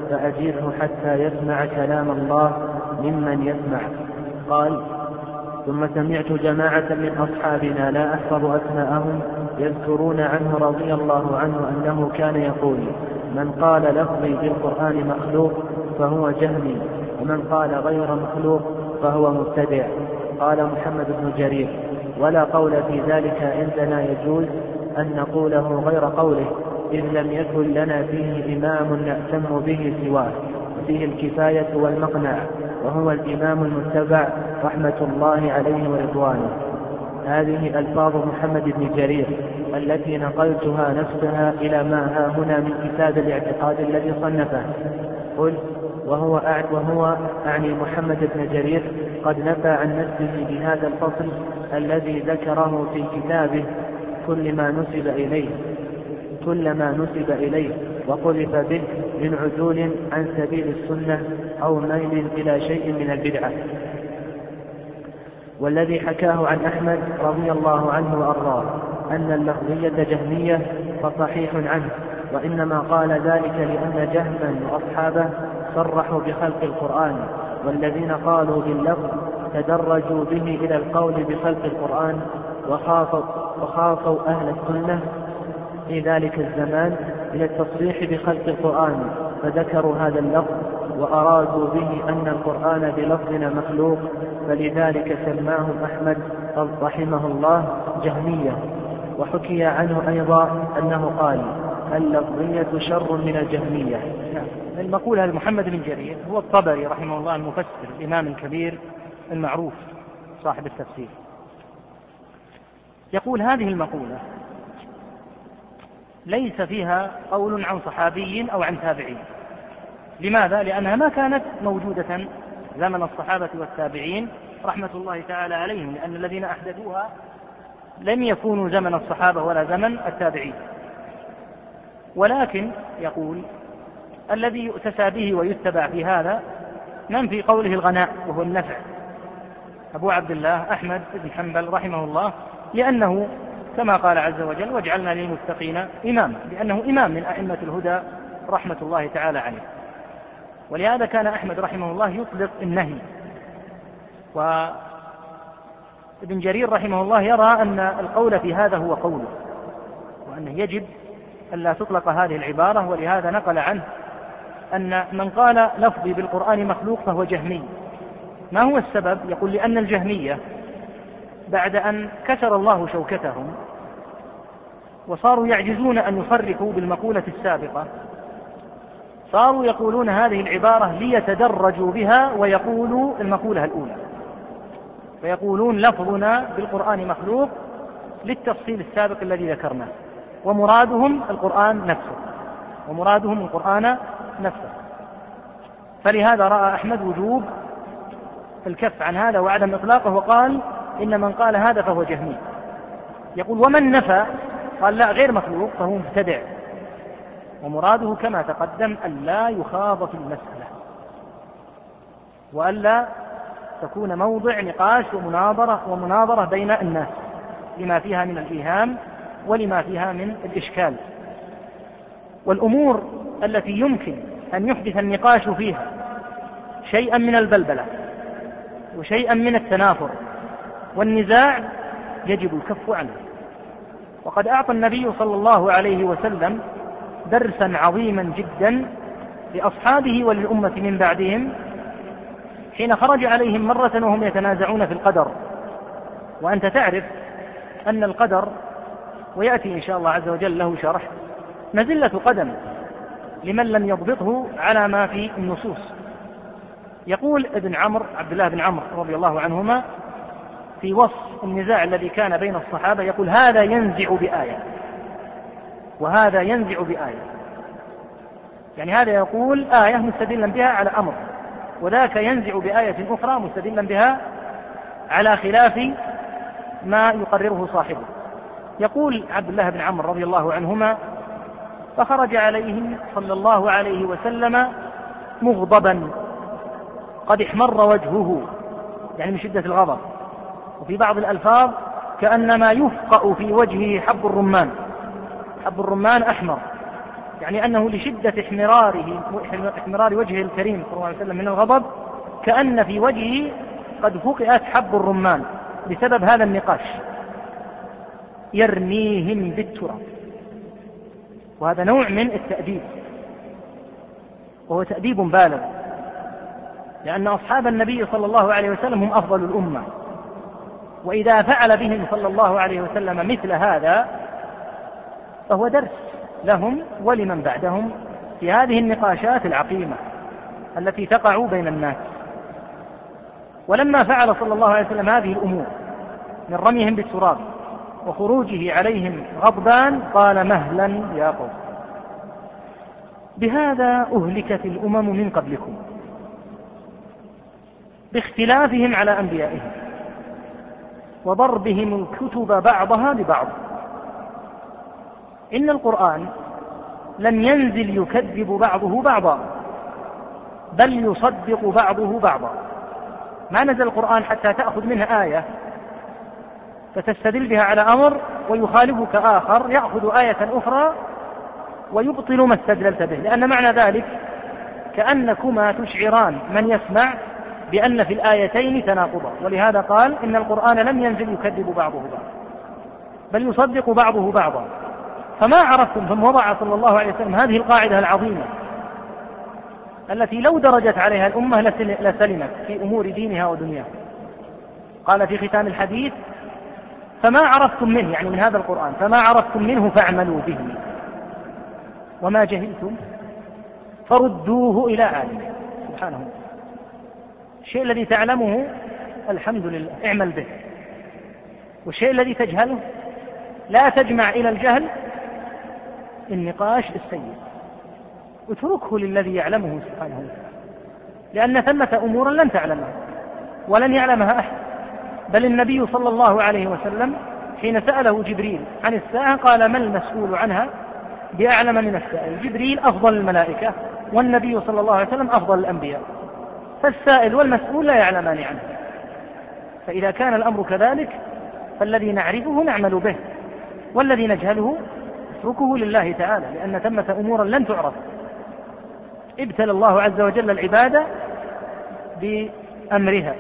Speaker 2: فأجره حتى يسمع كلام الله ممن يسمع. قال: ثم سمعت جماعة من أصحابنا لا أحفظ أسماءهم يذكرون عنه رضي الله عنه أنه كان يقول: من قال لفظي بالقرآن مخلوق فهو جهمي، ومن قال غير مخلوق فهو مبتدع. قال محمد بن جرير: ولا قول في ذلك عندنا يجوز أن نقوله غير قوله، إذ لم يكن لنا فيه إمام نأتم به سواه، فيه الكفاية والمقنع، وهو الإمام المتبع رحمة الله عليه ورضوانه. هذه ألفاظ محمد بن جرير التي نقلتها نفسها إلى ما ها هنا من كتاب الاعتقاد الذي صنفه. قل وهو, وهو أعني محمد بن جرير قد نفى عن نفسه بهذا الفصل الذي ذكره في كتابه كل ما نسب إليه كل ما نسب إليه وقذف به من عدول عن سبيل السنة أو ميل إلى شيء من البدعة. والذي حكاه عن أحمد رضي الله عنه وأرضاه أن اللفظية جهمية فصحيح عنه، وإنما قال ذلك لأن جهما وأصحابه صرحوا بخلق القرآن، والذين قالوا باللفظ تدرجوا به إلى القول بخلق القرآن، وخافوا, وخافوا أهل السنة في ذلك الزمان إلى التصريح بخلق القرآن، فذكروا هذا اللفظ وأرادوا به أن القرآن بلفظنا مخلوق، فلذلك سماهم أحمد رحمه الله جهمية. وحكي عنه أيضا أنه قال: اللفظية شر من الجهمية.
Speaker 1: المقولة لمحمد بن جرير هو الطبري رحمه الله المفسر الإمام الكبير المعروف صاحب التفسير، يقول: هذه المقولة ليس فيها قول عن صحابي أو عن تابعين. لماذا؟ لأنها ما كانت موجودة زمن الصحابة والتابعين رحمة الله تعالى عليهم، لأن الذين أحدثوها لم يكونوا زمن الصحابة ولا زمن التابعين. ولكن يقول: الذي يؤتسى به ويتبع في هذا من في قوله الغناء وهو النفع، أبو عبد الله أحمد بن حنبل رحمه الله، لأنه كما قال عز وجل: واجعلنا للمتقين إماما، لأنه إمام من أئمة الهدى رحمة الله تعالى عليه. ولهذا كان أحمد رحمه الله يطلق النهي، وابن جرير رحمه الله يرى أن القول في هذا هو قوله، وأنه يجب أن لا تطلق هذه العبارة، ولهذا نقل عنه أن من قال لفظي بالقرآن مخلوق فهو جهمي. ما هو السبب؟ يقول: لأن الجهمية بعد أن كسر الله شوكتهم وصاروا يعجزون أن يصرفوا بالمقولة السابقة، صاروا يقولون هذه العبارة ليتدرجوا بها ويقولوا المقولة الأولى، فيقولون لفظنا بالقرآن مخلوق للتفصيل السابق الذي ذكرناه، ومرادهم القرآن نفسه ومرادهم القرآن نفسه. فلهذا رأى أحمد وجوب الكف عن هذا وعدم إطلاقه، وقال: إن من قال هذا فهو جهمي. يقول: ومن نفى قال لا غير مخلوق فهو مبتدع، ومراده كما تقدم أن لا يخاض في المسألة، وألا تكون موضع نقاش ومناظرة ومناظرة بين الناس لما فيها من الإيهام ولما فيها من الإشكال. والأمور التي يمكن أن يحدث النقاش فيها شيئا من البلبلة وشيئا من التنافر والنزاع يجب الكف عنه. وقد أعطى النبي صلى الله عليه وسلم درسا عظيما جدا لأصحابه وللأمة من بعدهم حين خرج عليهم مرة وهم يتنازعون في القدر. وأنت تعرف أن القدر، ويأتي إن شاء الله عز وجل له شرح، مزلة قدم لمن لم يضبطه على ما في النصوص. يقول ابن عمرو عبد الله بن عمرو رضي الله عنهما في وصف النزاع الذي كان بين الصحابة، يقول: هذا ينزع بآية وهذا ينزع بآية، يعني هذا يقول آية مستدلا بها على أمر، وذاك ينزع بآية أخرى مستدلا بها على خلاف ما يقرره صاحبه. يقول عبد الله بن عمرو رضي الله عنهما: فخرج عليهم صلى الله عليه وسلم مغضبا قد احمر وجهه، يعني من شدة الغضب، وفي بعض الألفاظ كأنما يفقأ في وجهه حب الرمان، حب الرمان أحمر، يعني أنه لشدة احمراره احمرار وجهه الكريم صلى الله عليه وسلم من الغضب كأن في وجهه قد فقئت حب الرمان بسبب هذا النقاش، يرميهم بالتراب. وهذا نوع من التأديب، وهو تأديب بالغ، لأن أصحاب النبي صلى الله عليه وسلم هم أفضل الأمة، وإذا فعل بهم صلى الله عليه وسلم مثل هذا فهو درس لهم ولمن بعدهم في هذه النقاشات العقيمة التي تقع بين الناس. ولما فعل صلى الله عليه وسلم هذه الأمور من رميهم بالتراب وخروجه عليهم غضبان قال مهلا يا قوم، بهذا أهلكت الأمم من قبلكم باختلافهم على أنبيائهم وضربهم الكتب بعضها ببعض. إن القرآن لم ينزل يكذب بعضه بعضا، بل يصدق بعضه بعضا. ما نزل القرآن حتى تأخذ منه آية فتستدل بها على أمر ويخالفك آخر يأخذ آية أخرى ويبطل ما استدللت به، لأن معنى ذلك كأنكما تشعران من يسمع بأن في الآيتين تناقضا. ولهذا قال إن القرآن لم ينزل يكذب بعضه بعضا بل يصدق بعضه بعضا. فما عرفتم، ثم وضع صلى الله عليه وسلم هذه القاعدة العظيمة التي لو درجت عليها الأمة لسلمت في أمور دينها ودنياها. قال في ختام الحديث فما عرفتم منه، يعني من هذا القرآن، فما عرفتم منه فاعملوا به، وما جهلتم فردوه إلى عالمه سبحانه وتعالى. الشيء الذي تعلمه الحمد لله اعمل به، والشيء الذي تجهله لا تجمع إلى الجهل النقاش السيء، اتركه للذي يعلمه سبحانه وتعالى، لأن ثمة أمورا لن تعلمها ولن يعلمها أحد. بل النبي صلى الله عليه وسلم حين سأله جبريل عن الساعة قال ما المسؤول عنها بأعلم من السائل. جبريل أفضل الملائكة والنبي صلى الله عليه وسلم أفضل الأنبياء، فالسائل والمسؤول لا يعلمان عنه. فإذا كان الأمر كذلك فالذي نعرفه نعمل به، والذي نجهله اتركه لله تعالى، لأن ثمة أمورا لن تعرف. ابتلى الله عز وجل العبادة بأمرها،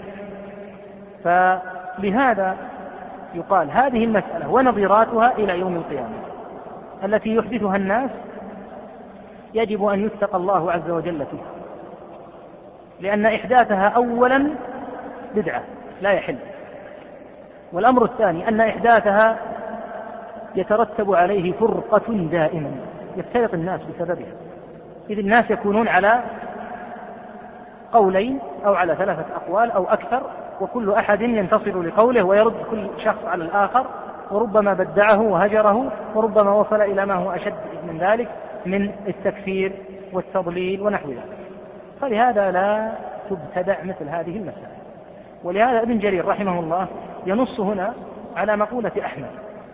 Speaker 1: فلهذا يقال هذه المسألة ونظيراتها إلى يوم القيامة التي يحدثها الناس يجب أن يتقى الله عز وجل فيها، لأن إحداثها أولا بدعة لا يحل، والأمر الثاني أن إحداثها يترتب عليه فرقة دائما يفترق الناس بسببها، إذ الناس يكونون على قولين أو على ثلاثة أقوال أو أكثر، وكل أحد ينتصر لقوله ويرد كل شخص على الآخر، وربما بدعه وهجره، وربما وصل إلى ما هو أشد من ذلك من التكفير والتضليل ونحو ذلك. فلهذا لا تبتدع مثل هذه المسائل. ولهذا ابن جرير رحمه الله ينص هنا على مقولة أحمد،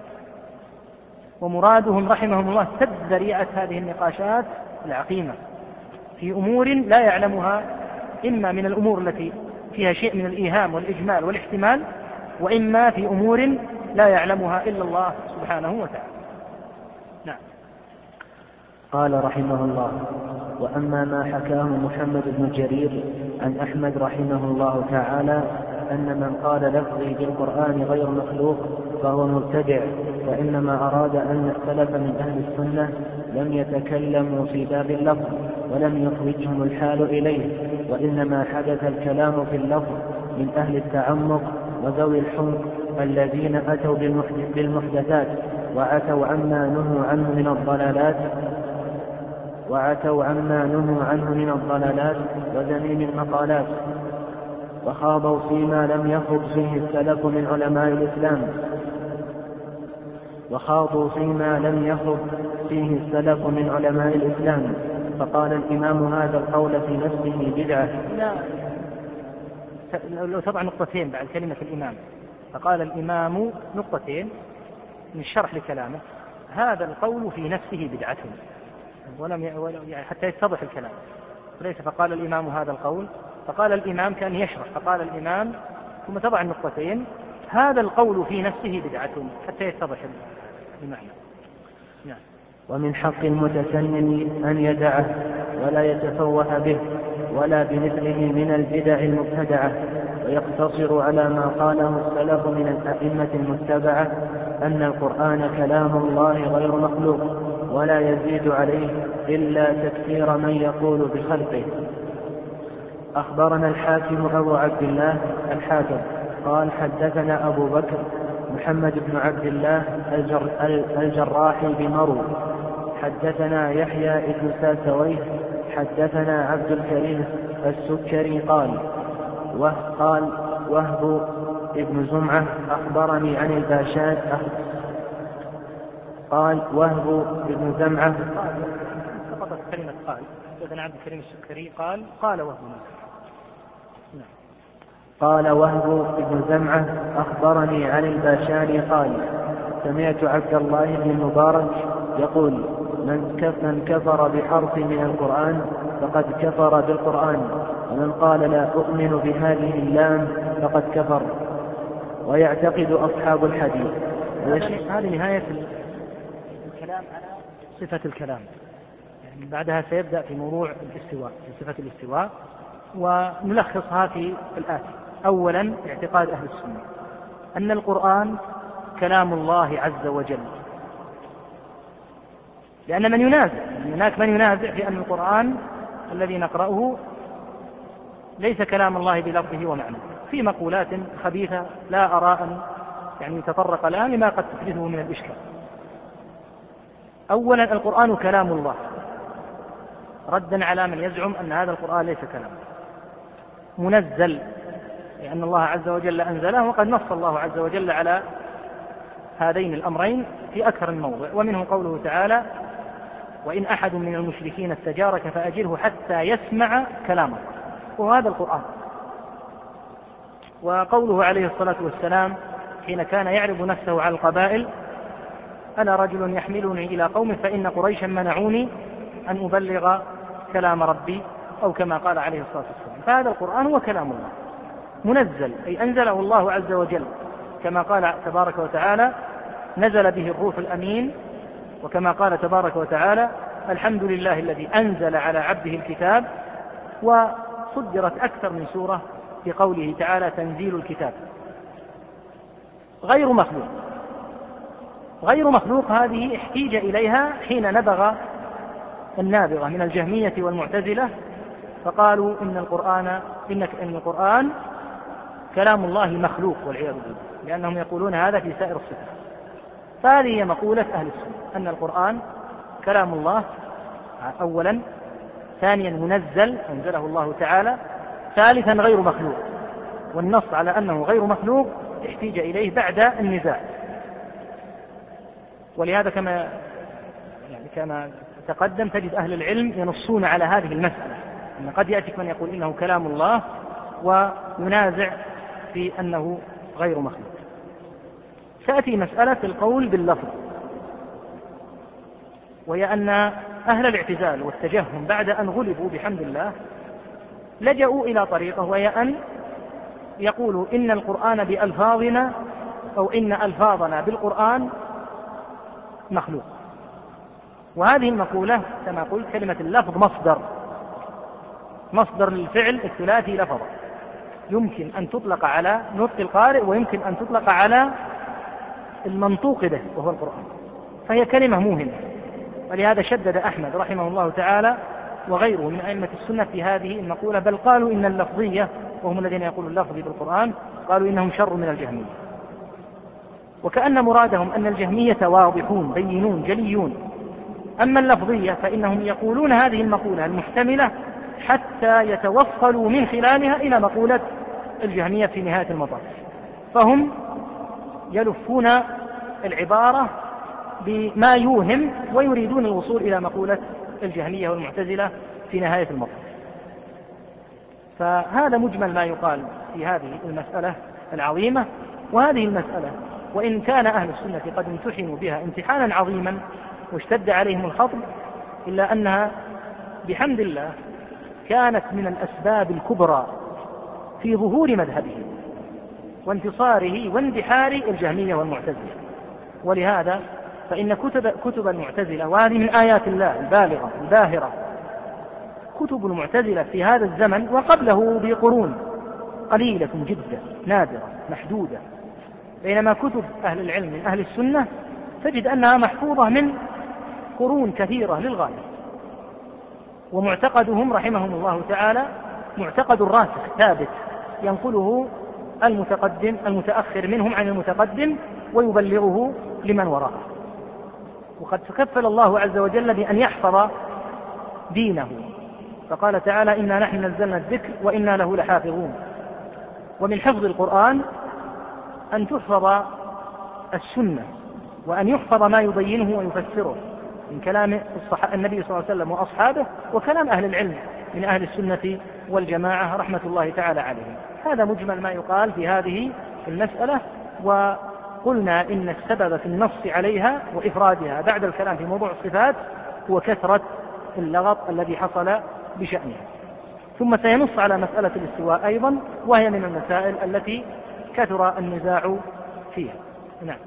Speaker 1: ومرادهم رحمهم الله سد ذريعة هذه النقاشات العقيمة في أمور لا يعلمها، إما من الأمور التي فيها شيء من الإيهام والإجمال والاحتمال، وإما في أمور لا يعلمها إلا الله سبحانه وتعالى. نعم.
Speaker 2: قال رحمه الله: وأما ما حكاه محمد بن جرير عن أحمد رحمه الله تعالى أن من قال لفظي بالقرآن غير مخلوق فهو مبتدع، فإنما أراد أن السلف من أهل السنة لم يتكلموا في باب اللفظ ولم يخرجهم الحال إليه، وإنما حدث الكلام في اللفظ من أهل التعمق وذوي الحمق الذين أتوا بالمحدثات وعتوا عما نهوا عنه من الضلالات وعتوا عما نهوا عنه من الضلالات وذميم المقالات، وخاضوا فيما لم يخض فيه السلف من علماء الإسلام وخاضوا فيما لم يخض فيه السلف من علماء الإسلام فقال الإمام هذا القول في نفسه بدعة.
Speaker 1: لا، لو تضع نقطتين بعد كلمة الإمام، فقال الإمام نقطتين من الشرح لكلامه، هذا القول في نفسه بدعة، ولم يعني حتى يتضح الكلام، وليس فقال الإمام هذا القول، فقال الإمام كان يشرح، فقال الإمام ثم تضع النقطتين هذا القول في نفسه بدعة حتى يتضح المعنى. نعم.
Speaker 2: ومن حق المتسنن أن يدعه ولا يتفوه به ولا بمثله من البدع المبتدعة، ويقتصر على ما قاله السلف من الأئمة المتبعة أن القرآن كلام الله غير مخلوق، ولا يزيد عليه إلا تكثير من يقول بخلقه. أخبرنا الحاكم أبو عبد الله الحافظ قال حدثنا أبو بكر محمد بن عبد الله الجر الجراحي بمرو حدثنا يحيى بن ساسويه حدثنا عبد الكريم السكري قال وقال وهب ابن زمعة أخبرني عن الباشان قال وهب ابن زمعة
Speaker 1: سقطت كلمة قال حدثنا عبد الكريم السكري قال قال وهب
Speaker 2: قال وهب بن زمعة أخبرني عن الباشاني قال سمعت عبد الله بن المبارك يقول من كفر بحرف من القرآن فقد كفر بالقرآن، ومن قال لا أؤمن بهذه اللام فقد كفر. ويعتقد أصحاب الحديث.
Speaker 1: هذه نهاية الكلام على صفة الكلام، يعني بعدها سيبدأ في موضوع الاستواء، في صفة الاستواء، ونلخصها في الآتي. أولا اعتقاد أهل السنة أن القرآن كلام الله عز وجل، لأن من ينازع هناك من ينازع في أن القرآن الذي نقرأه ليس كلام الله بلفظه ومعنى، في مقولات خبيثة لا أرى أن يعني يتطرق الآن لما قد تحدثه من الإشكال. أولا القرآن كلام الله، ردا على من يزعم أن هذا القرآن ليس كلام، منزل لأن الله عز وجل أنزله، وقد نص الله عز وجل على هذين الأمرين في أكثر من موضع، ومنه قوله تعالى وإن أحد من المشركين استجارك فأجره حتى يسمع كلام الله، وهذا القرآن. وقوله عليه الصلاة والسلام حين كان يعرض نفسه على القبائل أنا رجل يحملني إلى قوم فإن قريشا منعوني أن أبلغ كلام ربي، أو كما قال عليه الصلاة والسلام. فهذا القرآن هو كلام الله منزل، أي أنزله الله عز وجل، كما قال تبارك وتعالى نزل به الروح الأمين، وكما قال تبارك وتعالى الحمد لله الذي أنزل على عبده الكتاب، وصدرت أكثر من سورة في قوله تعالى تنزيل الكتاب. غير مخلوق، غير مخلوق هذه احتيج إليها حين نبغ النابغة من الجهمية والمعتزلة، فقالوا إن القرآن إنك إن القرآن كلام الله مخلوق والعياذ بالله، لأنهم يقولون هذا في سائر الصفات. فهذه هي مقولة أهل السنة أن القرآن كلام الله أولا، ثانيا منزل أنزله الله تعالى، ثالثا غير مخلوق، والنص على أنه غير مخلوق احتيج إليه بعد النزاع. ولهذا كما يعني كما تقدم تجد أهل العلم ينصون على هذه المسألة، أن قد يأتيك من يقول إنه كلام الله وينازع في أنه غير مخلوق. تأتي مسألة القول باللفظ، وهي أن أهل الاعتزال والتجهم بعد أن غلبوا بحمد الله لجأوا إلى طريقة، وهي أن يقولوا إن القرآن بألفاظنا أو إن ألفاظنا بالقرآن مخلوق. وهذه المقولة كما قلت كلمة اللفظ مصدر مصدر للفعل الثلاثي لفظ، يمكن أن تطلق على نطق القارئ ويمكن أن تطلق على المنطوق به وهو القرآن، فهي كلمة موهمة. ولهذا شدد أحمد رحمه الله تعالى وغيره من أئمة السنة في هذه المقولة، بل قالوا إن اللفظية وهم الذين يقولون اللفظ بالقرآن قالوا إنهم شر من الجهمية، وكأن مرادهم أن الجهمية واضحون بينون جليون، أما اللفظية فإنهم يقولون هذه المقولة المحتملة حتى يتوصلوا من خلالها إلى مقولة الجهمية في نهاية المطاف، فهم يلفون العبارة بما يوهم ويريدون الوصول إلى مقولة الجهمية والمعتزلة في نهاية المطاف. فهذا مجمل ما يقال في هذه المسألة العظيمة. وهذه المسألة وإن كان أهل السنة قد امتحنوا بها امتحانا عظيما واشتد عليهم الخطب، إلا أنها بحمد الله كانت من الأسباب الكبرى في ظهور مذهبه وانتصاره واندحار الجهمية والمعتزلة. ولهذا فإن كتب, كتب المعتزلة، وهذه من آيات الله البالغة الباهرة، كتب المعتزلة في هذا الزمن وقبله بقرون قليلة جدا نادرة محدودة، بينما كتب أهل العلم من أهل السنة تجد أنها محفوظة من قرون كثيرة للغاية، ومعتقدهم رحمهم الله تعالى معتقد راسخ ثابت ينقله المتقدم المتأخر منهم عن المتقدم ويبلغه لمن وراءه. وقد تكفل الله عز وجل بأن يحفظ دينه، فقال تعالى: إنا نحن نزلنا الذكر وإنا له لحافظون. ومن حفظ القرآن أن تحفظ السنة، وأن يحفظ ما يبينه ويفسره من كلام النبي صلى الله عليه وسلم وأصحابه، وكلام أهل العلم من أهل السنة والجماعة رحمة الله تعالى عليهم. هذا مجمل ما يقال في هذه المسألة. وقلنا إن السبب في النص عليها وإفرادها بعد الكلام في موضوع الصفات هو كثرة اللغط الذي حصل بشأنها. ثم سينص على مسألة الاستواء أيضا، وهي من المسائل التي كثر النزاع فيها. نعم.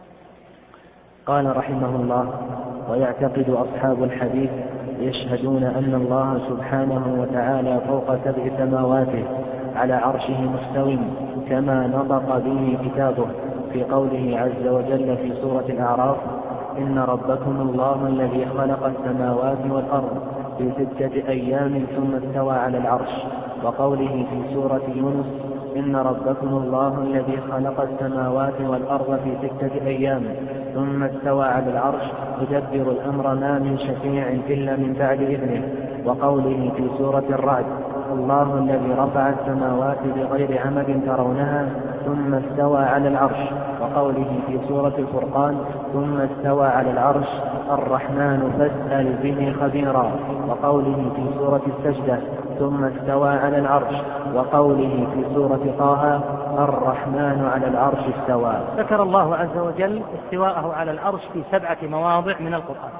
Speaker 2: قال رحمه الله: ويعتقد أصحاب الحديث يشهدون أن الله سبحانه وتعالى فوق سبع سماواته على عرشه مستوٍ، كما نطق به كتابه في قوله عز وجل في سورة الأعراف: إن ربكم الله الذي خلق السماوات والأرض في ستة أيام ثم استوى على العرش، وقوله في سورة يونس: إن ربكم الله الذي خلق السماوات والأرض في ستة أيام ثم استوى على العرش يدبر الأمر ما من شفيع إلا من بعد إذنه، وقوله في سورة الرعد: الله الذي رفع السماوات بغير عمد ترونها ثم استوى على العرش، وقوله في سورة الفرقان: ثم استوى على العرش الرحمن فاسأل به خبيرا، وقوله في سورة السجدة: ثم استوى على العرش، وقوله في سورة طه: الرحمن على العرش استوى.
Speaker 1: ذكر الله عز وجل استواءه على العرش في سبعة مواضع من القرآن.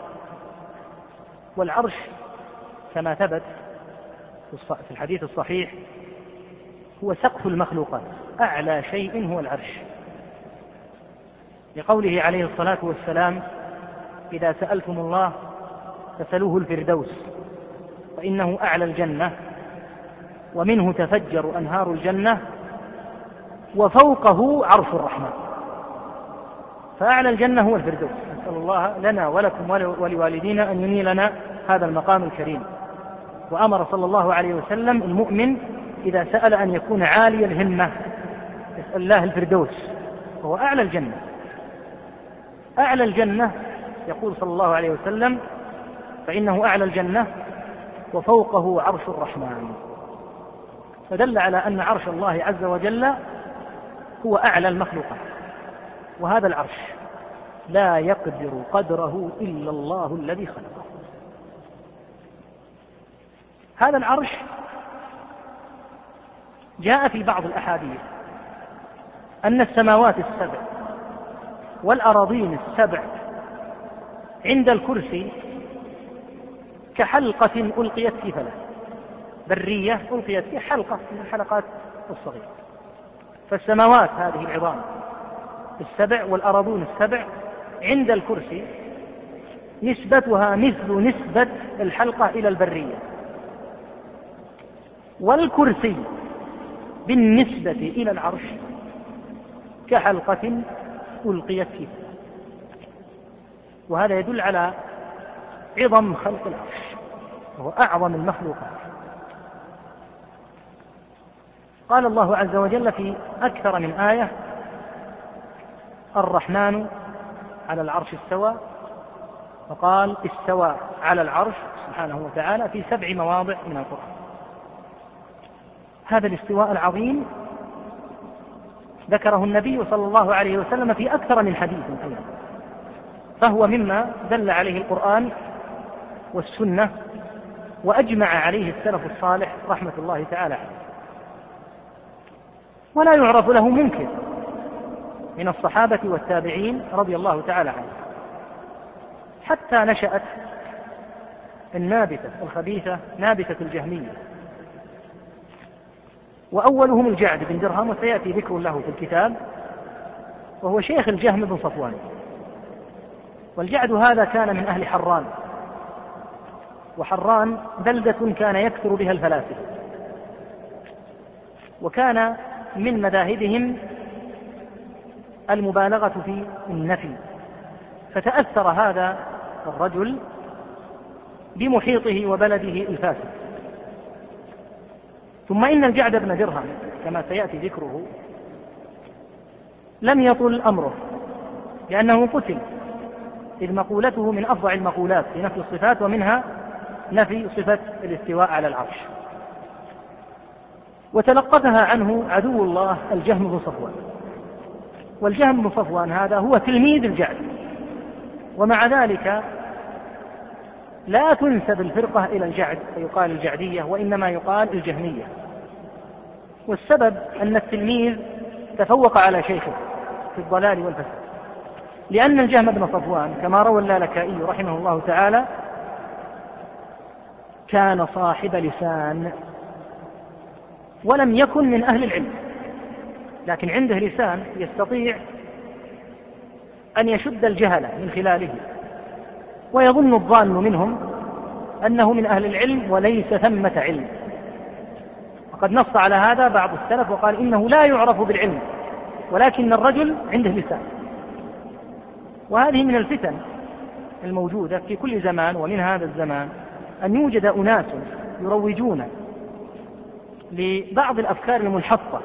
Speaker 1: والعرش كما ثبت في الحديث الصحيح هو سقف المخلوقات، أعلى شيء هو العرش، لقوله عليه الصلاة والسلام: إذا سألتم الله فسألوه الفردوس فإنه أعلى الجنة ومنه تفجر أنهار الجنة وفوقه عرش الرحمن. فأعلى الجنة هو الفردوس. نسأل الله لنا ولكم ولوالدينا أن ينيلنا هذا المقام الكريم. وأمر صلى الله عليه وسلم المؤمن إذا سأل أن يكون عالي الهمة يسأل الله الفردوس، وهو أعلى الجنة. أعلى الجنة يقول صلى الله عليه وسلم: فإنه أعلى الجنة وفوقه عرش الرحمن. فدل على أن عرش الله عز وجل هو أعلى المخلوقات، وهذا العرش لا يقدر قدره إلا الله الذي خلقه. هذا العرش جاء في بعض الأحاديث أن السماوات السبع والأراضين السبع عند الكرسي كحلقة ألقيت في فلك، برية ألقيت في حلقة من الحلقات الصغيرة. فالسماوات هذه العظام السبع والأراضون السبع عند الكرسي نسبتها مثل نسبة الحلقة إلى البرية، والكرسي بالنسبة إلى العرش كحلقة ألقيت فيه. وهذا يدل على عظم خلق العرش، وهو أعظم المخلوقات. قال الله عز وجل في أكثر من آية: الرحمن على العرش استوى، وقال استوى على العرش سبحانه وتعالى في سبع مواضع من القرآن. هذا الاستواء العظيم ذكره النبي صلى الله عليه وسلم في أكثر من حديث أيضا، فهو مما دل عليه القرآن والسنة وأجمع عليه السلف الصالح رحمة الله تعالى عليه، ولا يعرف له منكر من الصحابة والتابعين رضي الله تعالى عنهم، حتى نشأت النابتة الخبيثة نابتة الجهمية، وأولهم الجعد بن درهم، وسيأتي ذكر له في الكتاب، وهو شيخ الجهم بن صفوان، والجعد هذا كان من أهل حران، وحران بلدة كان يكثر بها الفلاسفة، وكان من مذاهبهم المبالغة في النفي، فتأثر هذا الرجل بمحيطه وبلده الفاسد. ثم إن الجعد بن درهم كما سيأتي ذكره لم يطل أمره، لأنه قتل، إذ مقولته من أفظع المقولات في نفي الصفات، ومنها نفي صفة الاستواء على العرش، وتلقفها عنه عدو الله الجهم بن صفوان. والجهم بن صفوان هذا هو تلميذ الجعد، ومع ذلك لا تنسب الفرقة إلى الجعد فيقال الجعدية، وإنما يقال الجهمية. والسبب أن التلميذ تفوق على شيخه في الضلال والفساد، لأن الجهم بن صفوان كما روى اللالكائي رحمه الله تعالى كان صاحب لسان، ولم يكن من أهل العلم، لكن عنده لسان يستطيع أن يشد الجهل من خلاله، ويظن الظان منهم أنه من أهل العلم وليس ثمة علم. وقد نص على هذا بعض السلف وقال إنه لا يعرف بالعلم، ولكن الرجل عنده لسان. وهذه من الفتن الموجودة في كل زمان، ومن هذا الزمان أن يوجد أناس يروجون لبعض الأفكار المنحطة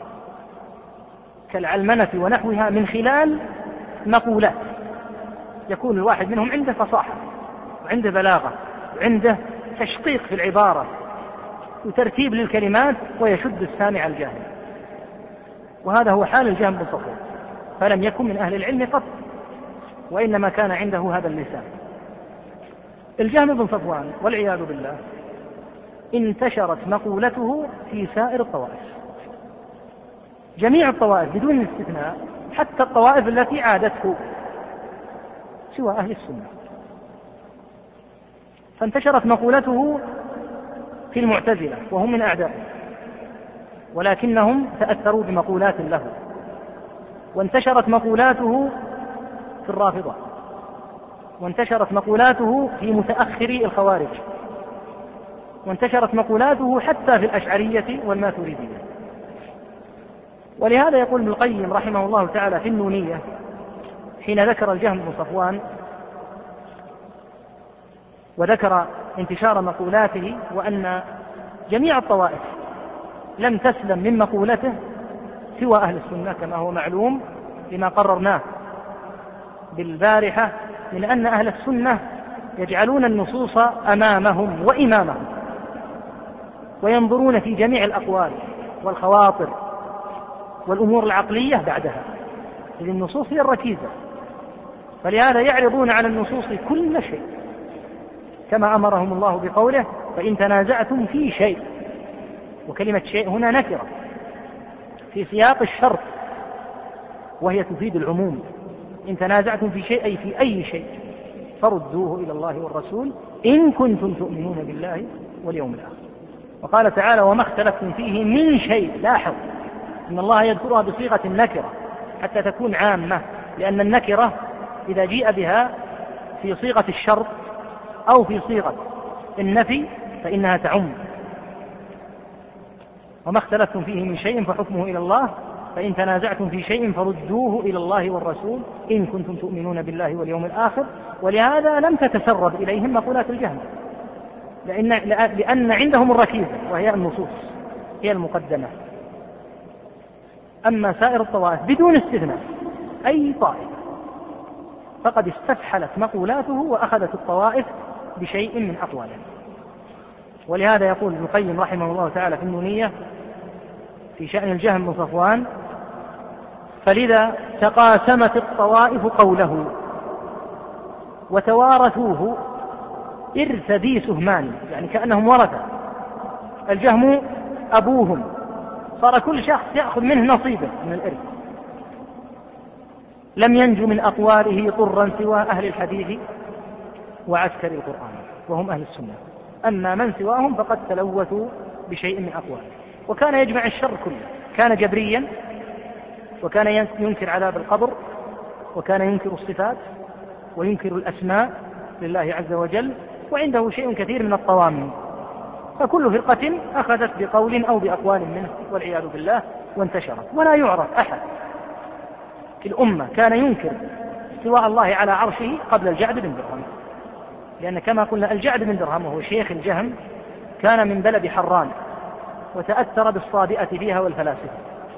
Speaker 1: كالعلمنة ونحوها من خلال مقولات، يكون الواحد منهم عنده فصاحة وعنده بلاغة وعنده تشقيق في العبارة وترتيب للكلمات، ويشد السامع الجاهل. وهذا هو حال الجهم بن صفوان، فلم يكن من أهل العلم قط، وإنما كان عنده هذا اللسان. الجهم بن صفوان والعياذ بالله انتشرت مقولته في سائر الطوائف، جميع الطوائف بدون استثناء، حتى الطوائف التي عادته سوى أهل السنة. فانتشرت مقولته في المعتزلة وهم من أعدائه، ولكنهم تأثروا بمقولات له. وانتشرت مقولاته في الرافضة، وانتشرت مقولاته في متأخري الخوارج، وانتشرت مقولاته حتى في الأشعرية والماتريدية. ولهذا يقول ابن القيم رحمه الله تعالى في النونية حين ذكر الجهم بن صفوان وذكر انتشار مقولاته، وأن جميع الطوائف لم تسلم من مقولته سوى أهل السنة، كما هو معلوم لما قررناه بالبارحة من أن أهل السنة يجعلون النصوص أمامهم وإمامهم، وينظرون في جميع الأقوال والخواطر والأمور العقلية بعدها، إذ النصوص هي الركيزة، فلهذا يعرضون على النصوص كل شيء، كما أمرهم الله بقوله فإن تنازعتم في شيء، وكلمة شيء هنا نكرة في سياق الشرط، وهي تفيد العموم. إن تنازعتم في شيء أي في أي شيء فردوه إلى الله والرسول إن كنتم تؤمنون بالله واليوم الآخر. وقال تعالى وما اختلفتم فيه من شيء. لاحظ أن الله يذكرها بصيغة النكرة حتى تكون عامة، لأن النكرة إذا جيء بها في صيغة الشرط أو في صيغة النفي فإنها تعم. وما اختلفتم فيه من شيء فحكمه إلى الله فإن تنازعتم في شيء فردوه إلى الله والرسول إن كنتم تؤمنون بالله واليوم الآخر. ولهذا لم تتسرب إليهم مقولات الجهم، لأن, لأن عندهم الركيزة وهي النصوص هي المقدمة. أما سائر الطوائف بدون استثناء أي طائفة فقد استفحلت مقولاته وأخذت الطوائف بشيء من أقواله. ولهذا يقول ابن القيم رحمه الله تعالى في النونية في شأن الجهم بن صفوان فلذا تقاسمت الطوائف قوله وتوارثوه إرث ذي سهمان، يعني كأنهم ورثة. الجهم أبوهم، صار كل شخص يأخذ منه نصيبه من الإرث. لم ينجو من أقواله طرا سوى أهل الحديث وعسكر القرآن وهم أهل السنة، أما من سواهم فقد تلوثوا بشيء من أقواله. وكان يجمع الشر كله، كان جبريا، وكان ينكر عذاب القبر، وكان ينكر الصفات، وينكر الأسماء لله عز وجل، وعنده شيء كثير من الطوامن. فكل فرقة أخذت بقول أو بأقوال منه والعياذ بالله وانتشرت، ولا يعرف أحد في الأمة كان ينكر استواء الله على عرشه قبل الجعد بن درهم، لأن كما قلنا الجعد بن درهم وهو شيخ الجهم كان من بلد حران وتأثر بالصابئة فيها والفلاسفة،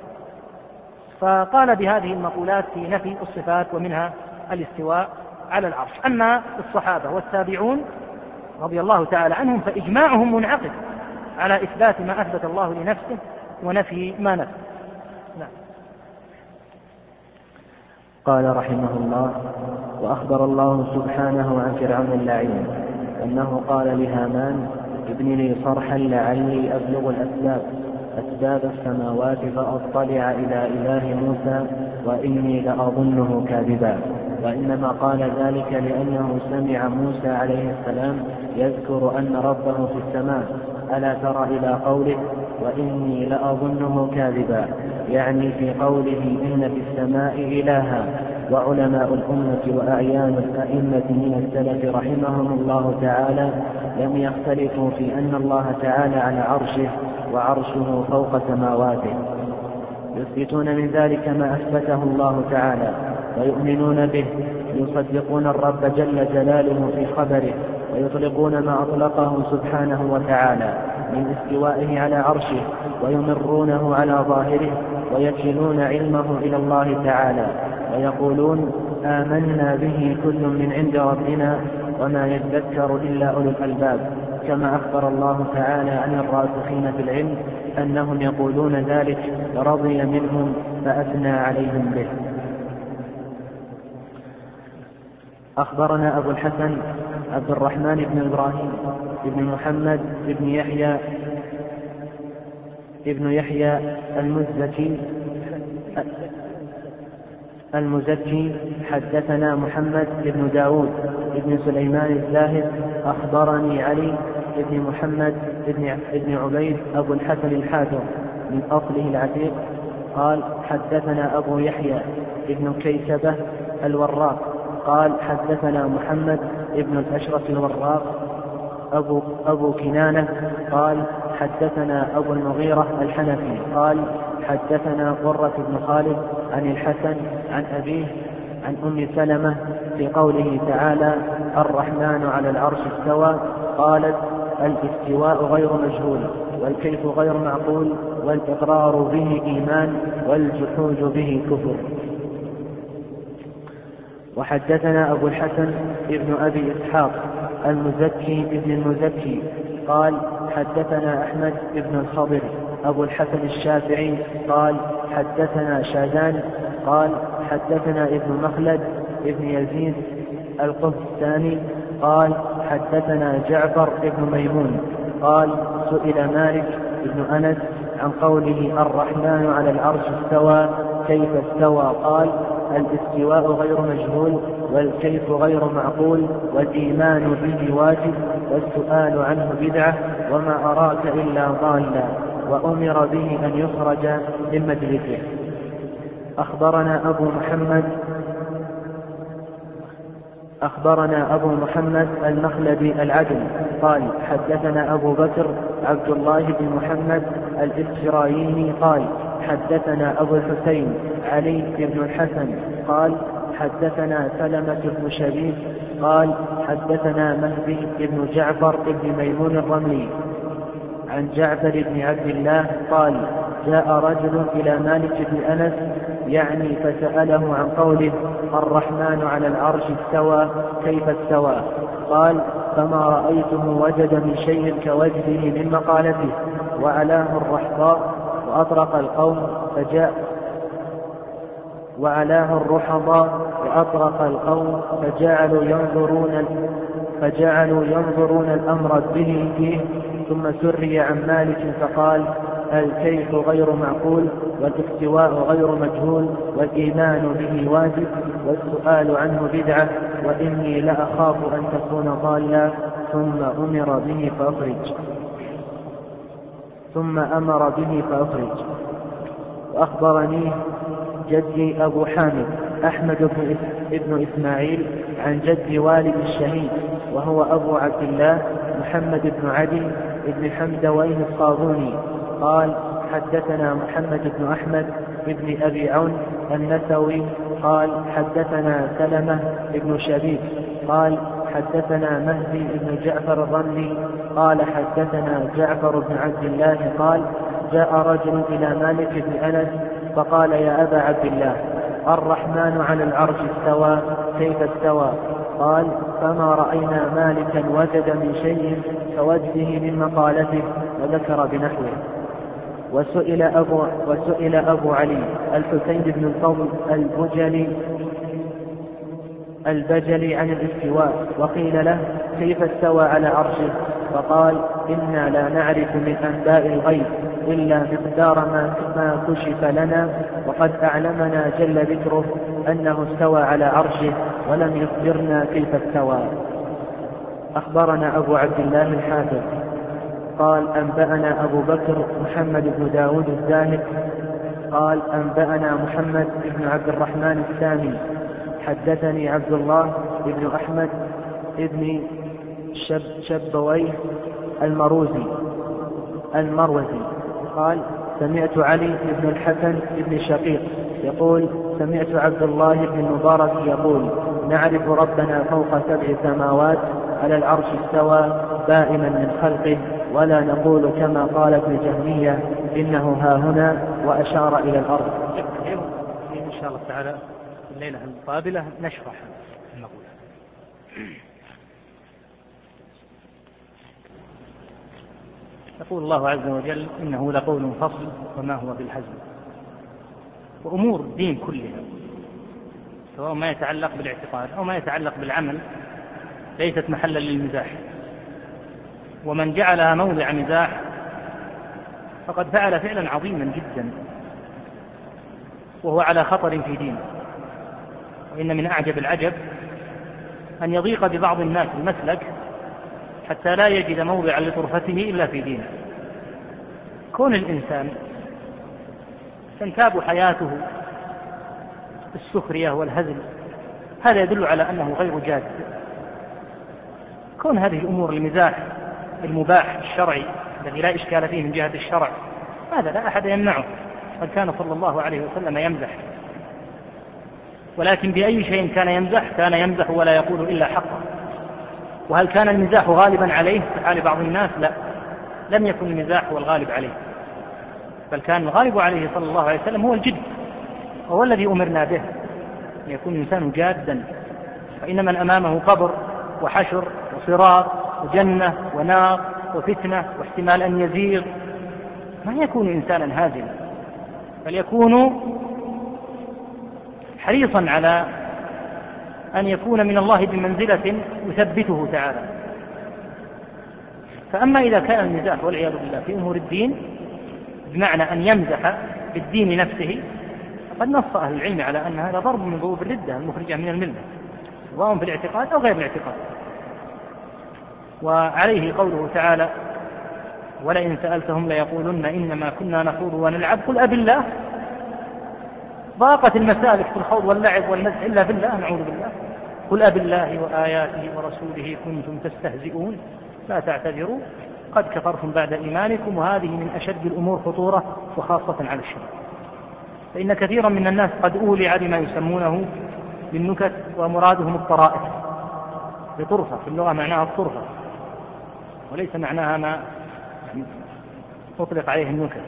Speaker 1: فقال بهذه المقولات في نفي الصفات ومنها الاستواء على العرش. أما الصحابة والتابعون رضي الله تعالى عنهم فإجماعهم منعقد على إثبات ما أثبت الله لنفسه ونفي ما نفى. نعم.
Speaker 2: قال رحمه الله: وأخبر الله سبحانه عن فرعون اللعين أنه قال لهامان: ابن لي صرحا لعلي أبلغ الأسباب أسباب السماوات فأطلع إلى إله موسى وإني لأظنه كاذبا. وإنما قال ذلك لأنه سمع موسى عليه السلام يذكر أن ربه في السماء، ألا ترى إلى قوله وإني لأظنه كاذبا، يعني في قوله إن في السماء إلها. وعلماء الأمة وأعيان الأئمة من السلف رحمهم الله تعالى لم يختلفوا في أن الله تعالى على عرشه وعرشه فوق سماواته، يثبتون من ذلك ما أثبته الله تعالى ويؤمنون به، يصدقون الرب جل جلاله في خبره، ويطلقون ما أطلقه سبحانه وتعالى من استوائه على عرشه، ويمرونه على ظاهره، ويكلون علمه إلى الله تعالى، ويقولون آمنا به كل من عند ربنا وما يذكر إلا أولو الألباب، كما أخبر الله تعالى عن الراسخين في العلم أنهم يقولون ذلك ورضي منهم فأثنى عليهم به. أخبرنا أبو الحسن عبد الرحمن بن إبراهيم بن محمد بن يحيى ابن يحيى المزكي المزكي حدثنا محمد بن داود بن سليمان الزاهد أخبرني علي بن محمد بن عبيد أبو الحسن الحافظ من أصله العتيق قال حدثنا أبو يحيى بن كيسبة الوراق قال حدثنا محمد بن الأشرف الوراق أبو, أبو كنانة قال حدثنا أبو المغيرة الحنفي قال حدثنا قرة بن خالد عن الحسن عن أبيه عن أم سلمة في قوله تعالى الرحمن على العرش استوى، قالت الاستواء غير مجهول والكيف غير معقول والإقرار به إيمان والجحود به كفر. وحدثنا أبو الحسن ابن أبي إسحاق المزكي ابن المزكي قال حدثنا أحمد ابن الخضر أبو الحسن الشافعي قال حدثنا شادان قال حدثنا ابن مخلد ابن يزيد القهستاني قال حدثنا جعفر ابن ميمون قال سئل مالك ابن أنس عن قوله الرحمن على العرش استوى كيف استوى، قال الاستواء غير مجهول والكيف غير معقول والإيمان به واجب والسؤال عنه بدعة وما أراك إلا ضالا، وأمر به أن يخرج من مجلسه. أخبرنا أبو محمد أخبرنا أبو محمد المخلدي العدل قال حدثنا أبو بكر عبد الله بن محمد الإسرائيلي قال حدثنا أبو الحسين علي بن الحسن قال حدثنا سلمة بن شبيب قال حدثنا مهدي بن جعفر بن ميمون الرملي عن جعفر بن عبد الله قال جاء رجل إلى مالك بن أنس يعني فسأله عن قوله الرحمن على العرش استوى كيف استوى، قال فما رأيته وجد من شيء كوجهه من مقالته وعلاه الرحضاء وأطرق القوم فجاء وعلاه الرحضاء وأطرق القوم فجعلوا ينظرون فجعلوا ينظرون الأمر به فيه، ثم سري عن مالك فقال الكيف غير معقول والاستواء غير مجهول والإيمان به واجب والسؤال عنه بدعة وإني لأخاف أن تكون ضالا، ثم أمر به فأخرج ثم أمر به فأخرج. وأخبرني جدي أبو حامد أحمد بن, بن إسماعيل عن جد والد الشهيد وهو أبو عبد الله محمد بن عدي بن حمدوين الصابوني قال حدثنا محمد بن أحمد بن أبي عون النسوي قال حدثنا سلمة بن شبيب قال حدثنا مهدي بن جعفر الرملي قال حدثنا جعفر بن عبد الله قال جاء رجل إلى مالك بن أنس فقال يا أبا عبد الله الرحمن على العرش استوى كيف استوى؟ قال فما رأينا مالكا وجد من شيء كوجده من مقالته وذكر بنحوه. وسئل أبو, وسئل أبو علي الحسين بن الفضل البجلي البجلي عن الاستواء وقيل له كيف استوى على عرشه؟ فقال إنا لا نعرف من أنباء الغيب إلا مقدار ما كشف لنا وقد أعلمنا جل ذكره أنه استوى على عرشه ولم يخبرنا كيف استوى. أخبرنا أبو عبد الله الحافظ قال أنبأنا أبو بكر محمد بن داود الزاهد قال أنبأنا محمد بن عبد الرحمن السامي حدثني عبد الله بن أحمد بن شب شبويه المروزي المروزي قال سمعت علي بن الحسن بن شقيق يقول سمعت عبد الله بن المبارك يقول نعرف ربنا فوق سبع سماوات على العرش استوى دائما من خلقه ولا نقول كما قالت الجهمية إنه ها هنا وأشار إلى الأرض.
Speaker 1: إن شاء الله تعالى الليلة القابلة نشرح المقولة. يقول الله عز وجل إنه لقول فصل وما هو بالحزن. وأمور الدين كلها سواء ما يتعلق بالاعتقاد أو ما يتعلق بالعمل ليست محلا للمزاح، ومن جعلها موضع مزاح فقد فعل فعلا عظيما جدا وهو على خطر في دينه. وإن من أعجب العجب أن يضيق ببعض الناس المسلك حتى لا يجد موضعا لطرفته إلا في دينه. كون الإنسان تنتاب حياته السخرية والهزل هذا يدل على أنه غير جاد. كون هذه الأمور المزاح المباح الشرعي الذي لا إشكال فيه من جهة الشرع هذا لا أحد يمنعه، قد كان صلى الله عليه وسلم يمزح. ولكن بأي شيء كان يمزح كان يمزح ولا يقول إلا حقا. وهل كان المزاح غالبا عليه في حال بعض الناس؟ لا، لم يكن المزاح هو الغالب عليه، بل كان الغالب عليه صلى الله عليه وسلم هو الجد، وهو الذي أمرنا به أن يكون الإنسان جادا. فإن من أمامه قبر وحشر وصراط وجنة ونار وفتنة واحتمال أن يزيغ ما يكون إنسانا هازلا، بل يكون حريصا على أن يكون من الله بمنزلة يثبته تعالى. فأما إذا كان المزاح والعياذ بالله في أمور الدين بمعنى أن يمزح بالدين نفسه فقد نص أهل العلم على أن هذا ضرب من ضروب الردة المخرجة من الملة سواء في الاعتقاد أو غير الاعتقاد. وعليه قوله تعالى ولئن سألتهم ليقولن إنما كنا نخوض ونلعب قل أب الله. ضاقت المسالك في الخوض واللعب والمزح إلا بالله، نعوذ بالله. قل أب الله وآياته ورسوله كنتم تستهزئون لا تعتذروا قد كفرتم بعد إيمانكم. وهذه من أشد الأمور خطورة وخاصة على الشرع، فإن كثيرا من الناس قد أولع بما يسمونه بالنكت ومرادهم الطرائف. بطرفة في اللغة معناها الطرفة وليس معناها ما أطلق عليه النكت.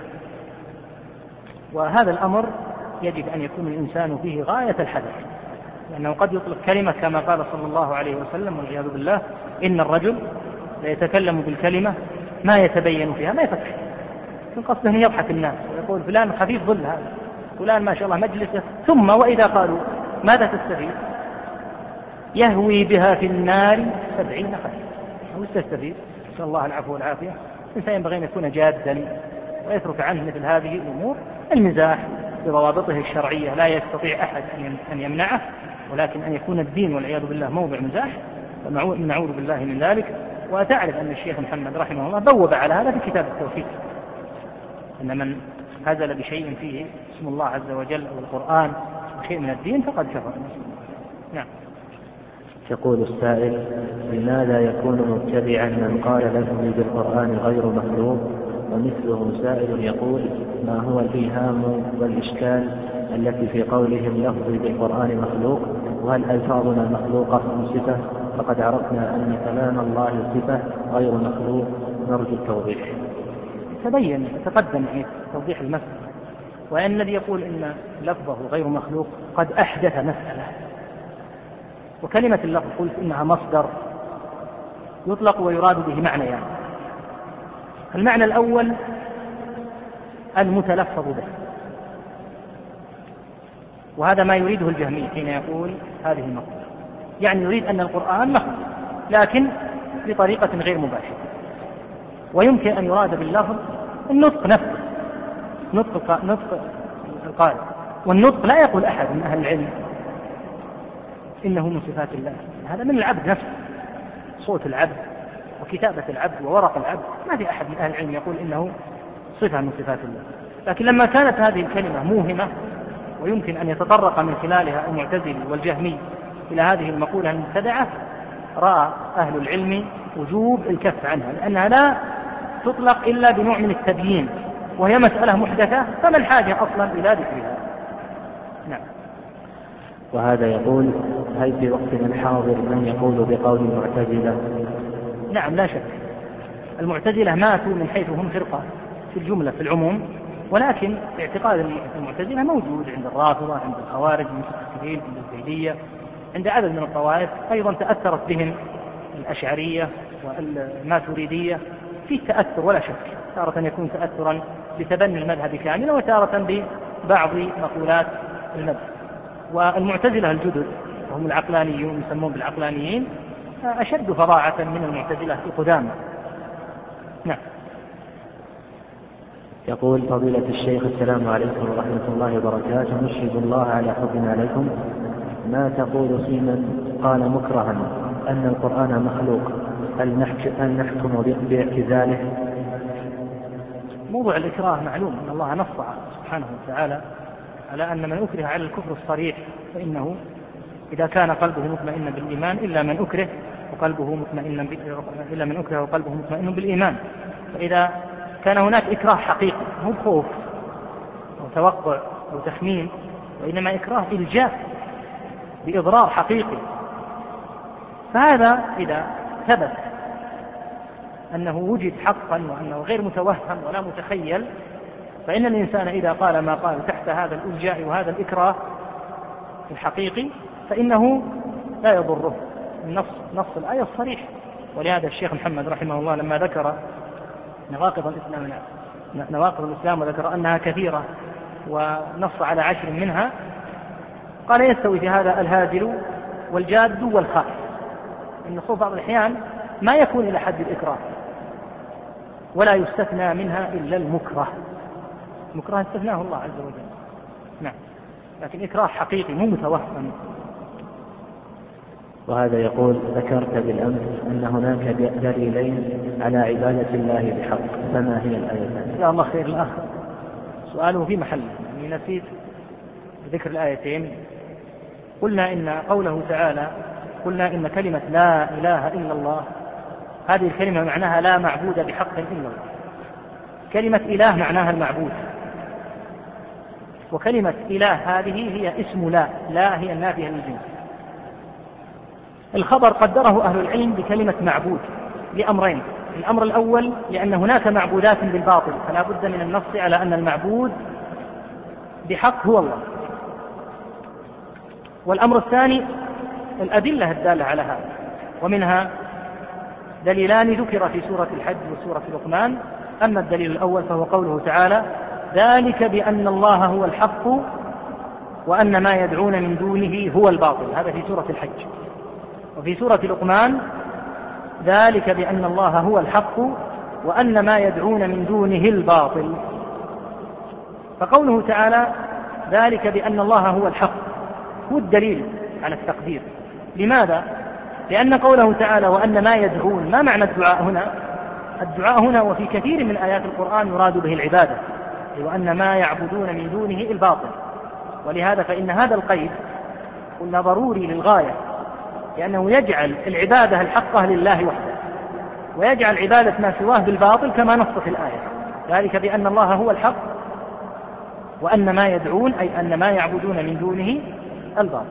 Speaker 1: وهذا الأمر يجب أن يكون الإنسان فيه غاية الحذر، لأنه قد يطلق كلمة كما قال صلى الله عليه وسلم والعياذ بالله إن الرجل ليتكلم بالكلمة ما يتبين فيها ما يفكر، من قصده أن يضحك الناس ويقول فلان خفيف ظل هذا فلان ما شاء الله مجلسه، ثم وإذا قالوا ماذا تستفيد يهوي بها في النار سبعين خريفا. أو تستفيد نسأل الله العفو والعافية. الإنسان ينبغي أن يكون جادا ويترك عنه مثل هذه الأمور. المزاح بضوابطه الشرعية لا يستطيع أحد أن يمنعه، ولكن أن يكون الدين والعياذ بالله موضع مزاح فنعوذ بالله من ذلك. وتعرف أن الشيخ محمد رحمه الله بوب على هذا في كتاب التوحيد، أن من هزل بشيء فيه اسم الله عز وجل أو القرآن شيء من الدين فقد كفر. نعم.
Speaker 2: يقول السائل: لماذا يكون مبتدعا من قال لفظي بالقرآن غير مخلوق، ومثله سائل يقول: ما هو الإيهام والإشكال التي في قولهم لفظي بالقرآن مخلوق، وهل ألفاظنا مخلوقة أم صفة؟ فقد عرفنا أن كلام الله صفة غير مخلوق، نرجو التوضيح.
Speaker 1: تبين تقدم في توضيح المسألة، وأن الذي يقول إن لفظه غير مخلوق قد أحدث مسألة. وكلمة اللفظ قلت إنها مصدر يطلق ويراد به معنى يعني. المعنى الأول المتلفظ به، وهذا ما يريده الجهمي حين يقول هذه المقولة، يعني يريد أن القرآن مخلوق لكن بطريقة غير مباشرة. ويمكن أن يراد باللفظ النطق نفسه، نطق نطق القارئ، والنطق لا يقول أحد من أهل العلم إنه من صفات الله، هذا من العبد نفسه، صوت العبد وكتابة العبد وورق العبد، ما في أحد من أهل العلم يقول إنه صفة من صفات الله. لكن لما كانت هذه الكلمة موهمة ويمكن أن يتطرق من خلالها المعتزلي والجهمي إلى هذه المقولة المبتدعة، رأى أهل العلم وجوب الكف عنها، لأنها لا تطلق إلا بنوع من التبيين، وهي مسألة محدثة، فما الحاجة أصلا إلى ذكرها. نعم.
Speaker 2: وهذا يقول: هل في وقتنا الحاضر من يقول بقول المعتزلة؟
Speaker 1: نعم لا شك، المعتزلة ماتوا من حيث هم فرقة في الجملة في العموم، ولكن اعتقاد المعتزلة موجود عند الرافضة، عند الخوارج المتأخرين، عند الزيدية، عند عدد من الطوائف أيضا تأثرت بهم الأشعرية والماتريدية في تأثر ولا شك، تارة يكون تأثرا بتبني المذهب كاملا وتارة ببعض مقولات المذهب. والمعتزلة الجدد وهم العقلانيون يسمون بالعقلانيين أشد فظاعة من المعتزلة القدامى. نعم.
Speaker 2: يقول: فضيلة الشيخ السلام عليكم ورحمة الله وبركاته، نشهد الله على حبنا عليكم، ما تقول في من قال مكرها أن القرآن مخلوق؟ هل نحكم باعتزاله؟
Speaker 1: موضوع الإكراه معلوم أن الله نص سبحانه وتعالى على أن من أكره على الكفر الصريح فإنه إذا كان قلبه مطمئنا بالإيمان إلا من أكره وقلبه مطمئنا إلا من أكره وقلبه مطمئن بالإيمان. فإذا كان هناك إكراه حقيقي مو خوف وتوقع وتخمين، وإنما إكراه إلجاء بإضرار حقيقي، فهذا إذا ثبت أنه وجد حقا وأنه غير متوهم ولا متخيل، فإن الإنسان إذا قال ما قال تحت هذا الإلجاء وهذا الإكراه الحقيقي فإنه لا يضره النص نص الآية الصريح. ولهذا الشيخ محمد رحمه الله لما ذكر نواقض الإسلام نواقض الإسلام وذكر أنها كثيرة ونص على عشر منها، قال: يستوي في هذا الهازل والجاد والخائف. إن الصوف بعض الأحيان ما يكون إلى حد الإكراه، ولا يستثنى منها إلا المكره. المكره استثناه الله عز وجل. نعم. لكن إكراه حقيقي مو متوهم.
Speaker 2: وهذا يقول: ذكرت بالأمس أن هناك دليلين على عبادة الله بحق، فما هي الآيتان؟
Speaker 1: يا الله خير الأخ، سؤاله في محله، يعني نسيت ذكر الآيتين. قلنا إن قوله تعالى قلنا إن كلمة لا إله إلا الله هذه الكلمة معناها لا معبود بحق إلا الله. كلمة إله معناها المعبود، وكلمة إله هذه هي اسم لا، لا هي النافية للجنس. الخبر قدره أهل العلم بكلمة معبود لأمرين: الأمر الأول لأن هناك معبودات بالباطل فلا بد من النص على أن المعبود بحق هو الله. والأمر الثاني الأدلة الدالة على هذا، ومنها دليلان ذكر في سورة الحج وسورة لقمان. أما الدليل الأول فهو قوله تعالى: ذلك بأن الله هو الحق وأن ما يدعون من دونه هو الباطل، هذا في سورة الحج. وفي سورة لقمان: ذلك بأن الله هو الحق وأن ما يدعون من دونه الباطل. فقوله تعالى ذلك بأن الله هو الحق هو الدليل على التقدير. لماذا؟ لأن قوله تعالى وأن ما يدعون، ما معنى الدعاء هنا؟ الدعاء هنا وفي كثير من آيات القرآن يراد به العبادة، وأن ما يعبدون من دونه الباطل. ولهذا فإن هذا القيد قلنا ضروري للغاية، لأنه يجعل العبادة الحقة لله وحده، ويجعل عبادة ما سواه بالباطل كما نص في الآية، ذلك بأن الله هو الحق وأن ما يدعون أي أن ما يعبدون من دونه الباطل.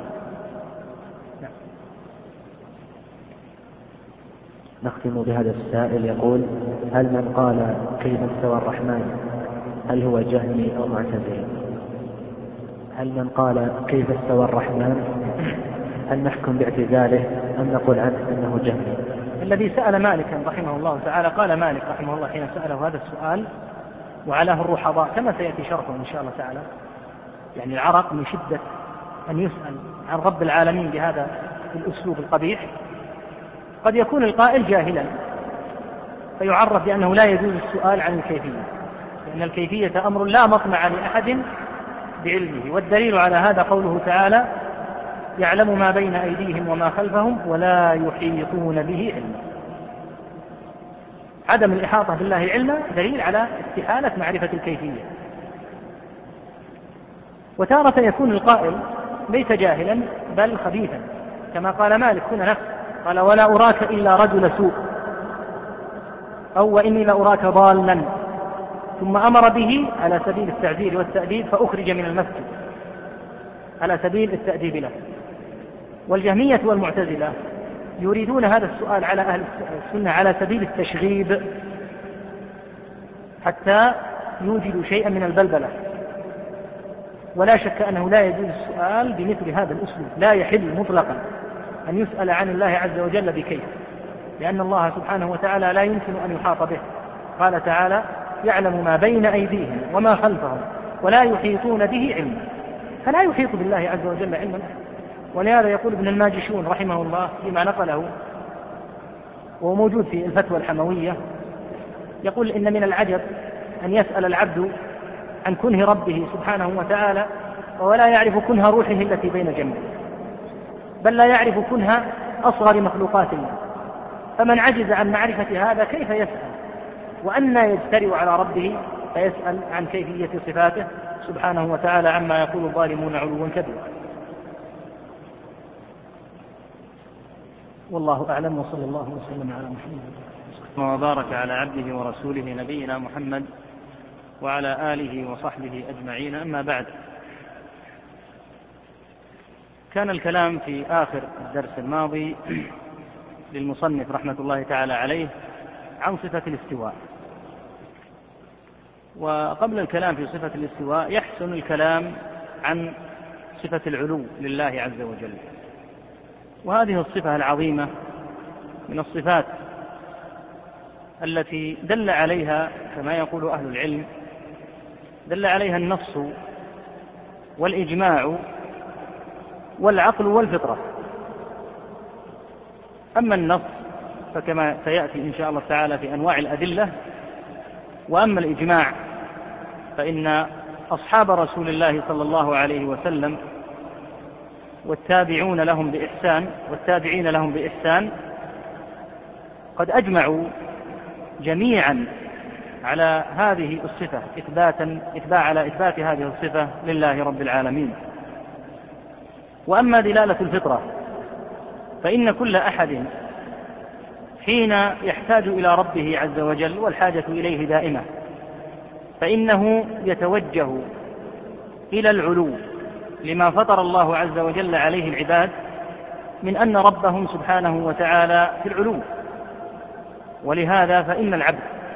Speaker 2: نختم بهذا السائل يقول: هل من قال كيف استوى الرحمن هل هو جهمي أو معتزلي؟ هل من قال كيف استوى الرحمن هل نحكم باعتزاله أم نقول عنه أنه جهمي؟
Speaker 1: الذي سأل مالكا رحمه الله تعالى قال مالك رحمه الله حين سأله هذا السؤال وعلاه الرحضاء كما سيأتي شرحه إن شاء الله تعالى، يعني العرق من شدة أن يسأل عن رب العالمين بهذا الأسلوب القبيح. قد يكون القائل جاهلا فيعرف بأنه لا يجوز السؤال عن الكيفية، لأن الكيفية أمر لا مطمع لأحد بعلمه، والدليل على هذا قوله تعالى: يعلم ما بين أيديهم وما خلفهم ولا يحيطون به علما. عدم الإحاطة بالله علما دليل على استحالة معرفة الكيفية. وتارة يكون القائل ليس جاهلا بل خبيثا، كما قال مالك هنا نفسه، قال: ولا أراك إلا رجل سوء، أو وإني لأراك ضالا، ثم أمر به على سبيل التعذير والتأديب فأخرج من المسجد على سبيل التأديب له. والجهمية والمعتزلة يريدون هذا السؤال على أهل السنة على سبيل التشغيب حتى يوجدوا شيئا من البلبلة، ولا شك أنه لا يجوز السؤال بمثل هذا الأسلوب، لا يحل مطلقا أن يسأل عن الله عز وجل بكيف، لأن الله سبحانه وتعالى لا يمكن أن يحاط به. قال تعالى: يعلم ما بين أيديهم وما خلفهم ولا يحيطون به علما، فلا يحيط بالله عز وجل علما. ولهذا يقول ابن الماجشون رحمه الله فيما نقله وهو موجود في الفتوى الحموية، يقول: إن من العجب أن يسأل العبد عن كنه ربه سبحانه وتعالى ولا يعرف كنه روحه التي بين جنبه، بل لا يعرف كنه أصغر مخلوقات الله. فمن عجز عن معرفة هذا كيف يسأل؟ وأن يجترئ على ربه فيسأل عن كيفية صفاته سبحانه وتعالى عما يقول الظالمون علوا كبيرا. والله أعلم، وصلى الله وسلم على محمد
Speaker 3: وبارك على عبده ورسوله نبينا محمد وعلى آله وصحبه أجمعين. أما بعد، كان الكلام في آخر الدرس الماضي للمصنف رحمة الله تعالى عليه عن صفة الاستواء، وقبل الكلام في صفة الاستواء يحسن الكلام عن صفة العلو لله عز وجل. وهذه الصفة العظيمة من الصفات التي دل عليها كما يقول أهل العلم دل عليها النص والإجماع والعقل والفطرة. أما النص فكما سيأتي إن شاء الله تعالى في أنواع الأدلة، وأما الإجماع فإن أصحاب رسول الله صلى الله عليه وسلم والتابعون لهم بإحسان والتابعين لهم بإحسان قد أجمعوا جميعا على هذه الصفة إثباتا إثبات على إثبات هذه الصفة لله رب العالمين. وأما دلالة الفطرة فإن كل أحد حين يحتاج إلى ربه عز وجل والحاجة إليه دائمة فإنه يتوجه إلى العلو لما فطر الله عز وجل عليه العباد من أن ربهم سبحانه وتعالى في العلو. ولهذا فإن العبد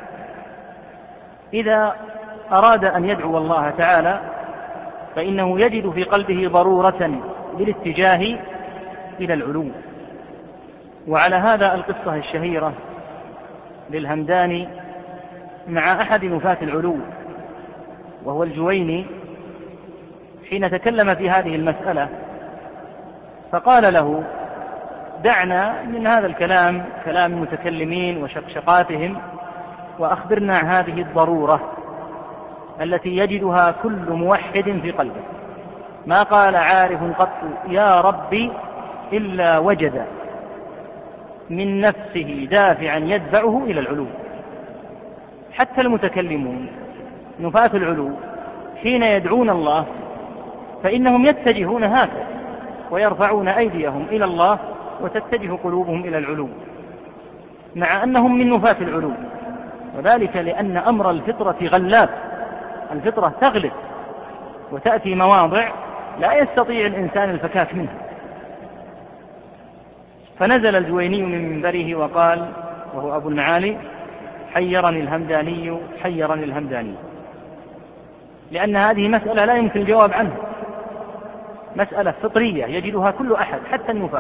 Speaker 3: إذا أراد أن يدعو الله تعالى فإنه يجد في قلبه ضرورة بالاتجاه إلى العلو. وعلى هذا القصة الشهيرة للهمداني مع أحد نفاة العلو وهو الجويني حين تكلم في هذه المسألة فقال له: دعنا من هذا الكلام كلام المتكلمين وشقشقاتهم وأخبرنا عن هذه الضرورة التي يجدها كل موحد في قلبه. ما قال عارف قط يا ربي إلا وجد من نفسه دافعا يدفعه إلى العلو. حتى المتكلمون
Speaker 1: نفاة العلو حين يدعون الله فإنهم يتجهون هكذا ويرفعون أيديهم إلى الله وتتجه قلوبهم إلى العلو، مع أنهم من نفاة العلو، وذلك لأن أمر الفطرة غلاب، الفطرة تغلب وتأتي مواضع لا يستطيع الإنسان الفكاك منها. فنزل الجويني من منبره وقال، وهو أبو المعالي: حيرني الهمداني حيرني الهمداني، لأن هذه مسألة لا يمكن الجواب عنها، مسألة فطرية يجدها كل أحد حتى النفاة.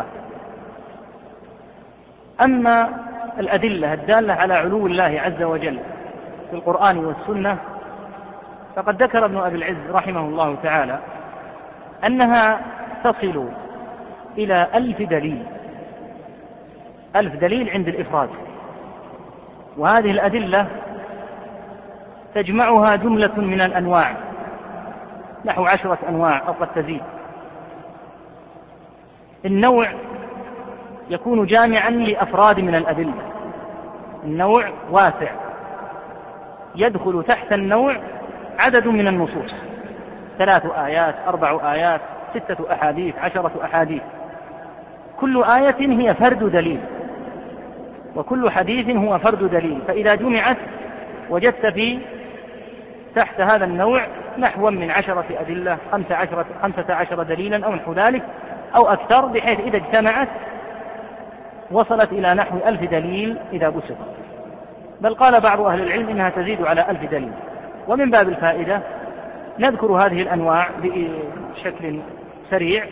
Speaker 1: أما الأدلة الدالة على علو الله عز وجل في القرآن والسنة فقد ذكر ابن أبي العز رحمه الله تعالى أنها تصل إلى ألف دليل، ألف دليل عند الإفراد، وهذه الأدلة تجمعها جملة من الأنواع نحو عشرة أنواع أو قد تزيد. النوع يكون جامعا لأفراد من الأدلة، النوع واسع يدخل تحت النوع عدد من النصوص، ثلاث آيات، أربع آيات، ستة أحاديث، عشرة أحاديث، كل آية هي فرد دليل وكل حديث هو فرد دليل، فإذا جمعت وجدت في تحت هذا النوع نحو من عشرة أدلة، خمسة عشرة, خمسة عشر دليلا أو نحو ذلك أو أكثر، بحيث إذا اجتمعت وصلت إلى نحو ألف دليل إذا بسطت، بل قال بعض أهل العلم إنها تزيد على ألف دليل. ومن باب الفائدة نذكر هذه الأنواع بشكل سريع،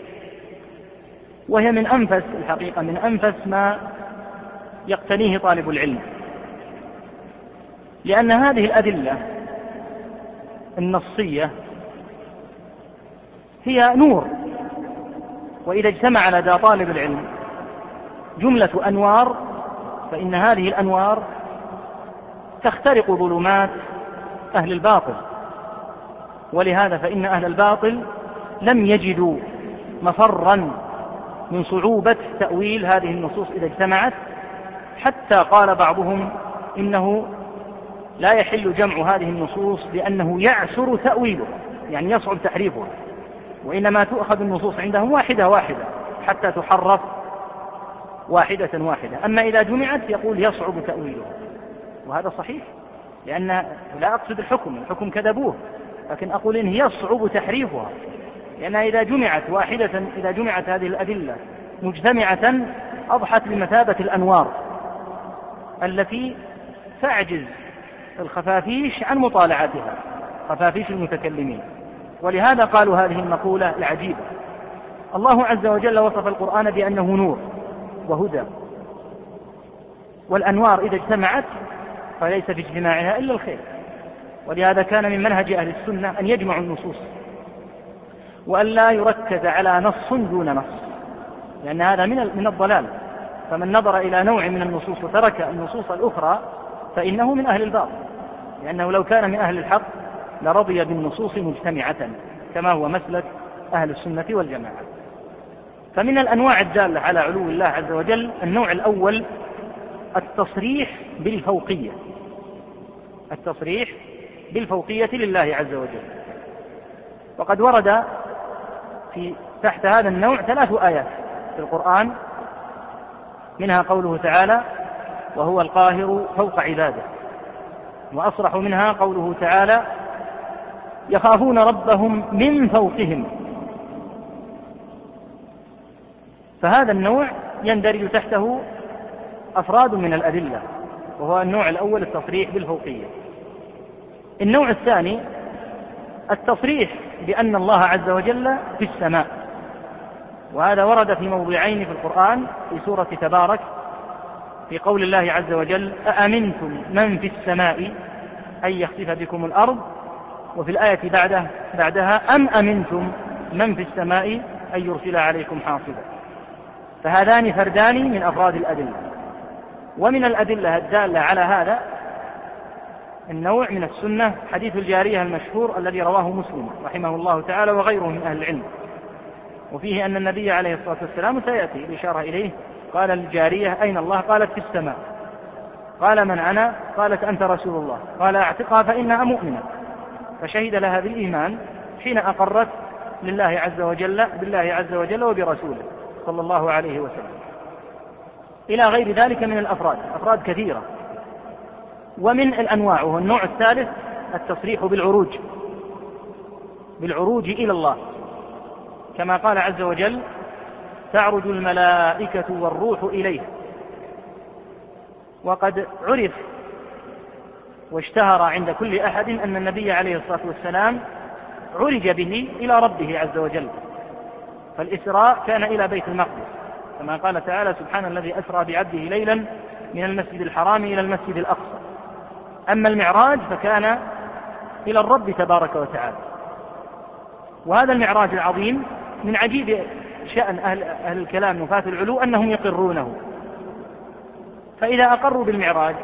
Speaker 1: وهي من أنفس الحقيقة من أنفس ما يقتنيه طالب العلم، لأن هذه الأدلة النصية هي نور، وإذا اجتمع لدى طالب العلم جملة أنوار فإن هذه الأنوار تخترق ظلمات أهل الباطل، ولهذا فإن أهل الباطل لم يجدوا مفرا من صعوبة تأويل هذه النصوص إذا اجتمعت، حتى قال بعضهم إنه لا يحل جمع هذه النصوص لأنه يعسر تأويله، يعني يصعب تحريفها، وإنما تؤخذ النصوص عندهم واحدة واحدة حتى تحرف واحدة واحدة. أما إذا جمعت يقول يصعب تأويله، وهذا صحيح، لأن لا أقصد الحكم، الحكم كذبوه، لكن أقول إن يصعب تحريفها، لأنها إذا جمعت واحدة، إذا جمعت هذه الأدلة مجتمعة أضحت بمثابة الأنوار التي تعجز الخفافيش عن مطالعتها، خفافيش المتكلمين. ولهذا قالوا هذه المقولة العجيبة: الله عز وجل وصف القرآن بأنه نور وهدى، والأنوار إذا اجتمعت فليس في اجتماعها إلا الخير. ولهذا كان من منهج أهل السنة أن يجمعوا النصوص وأن لا يركز على نص دون نص، لأن هذا من من الضلال، فمن نظر إلى نوع من النصوص وترك النصوص الأخرى فإنه من أهل الباطل، لأنه لو كان من أهل الحق لرضي بالنصوص مجتمعة كما هو مسلك أهل السنة والجماعة. فمن الأنواع الدالة على علو الله عز وجل النوع الأول التصريح بالفوقية، التصريح بالفوقية لله عز وجل. وقد ورد في تحت هذا النوع ثلاث آيات في القرآن، منها قوله تعالى: وهو القاهر فوق عباده، وأصرح منها قوله تعالى: يخافون ربهم من فوقهم. فهذا النوع يندرج تحته أفراد من الأدلة، وهو النوع الأول التصريح بالفوقية. النوع الثاني التصريح بأن الله عز وجل في السماء، وهذا ورد في موضعين في القرآن، في سورة تبارك في قول الله عز وجل: أأمنتم من في السماء أن يخسف بكم الأرض، وفي الآية بعدها, بعدها أم أمنتم من في السماء أن يرسل عليكم حاصبا. فهذان فردان من أفراد الأدلة. ومن الأدلة الدالة على هذا النوع من السنة حديث الجارية المشهور الذي رواه مسلم رحمه الله تعالى وغيره من أهل العلم، وفيه أن النبي عليه الصلاة والسلام سيأتي الإشارة إليه، قال للجارية: أين الله؟ قالت: في السماء. قال: من أنا؟ قالت: أنت رسول الله. قال: اعتقها فإنها مؤمنة.
Speaker 3: فشهد لها بالإيمان حين أقرت لله عز وجل بالله عز وجل وبرسوله صلى الله عليه وسلم، إلى غير ذلك من الأفراد، أفراد كثيرة. ومن الأنواع، وهو النوع الثالث، التصريح بالعروج بالعروج إلى الله، كما قال عز وجل: تعرج الملائكة والروح إليه. وقد عرف واشتهر عند كل أحد أن النبي عليه الصلاة والسلام عرج به إلى ربه عز وجل، فالإسراء كان إلى بيت المقدس، كما قال تعالى: سبحان الذي أسرى بعبده ليلا من المسجد الحرام إلى المسجد الأقصى. أما المعراج فكان إلى الرب تبارك وتعالى. وهذا المعراج العظيم من عجيب شأن أهل, أهل الكلام نفاة العلو أنهم يقرونه، فإذا أقروا بالمعراج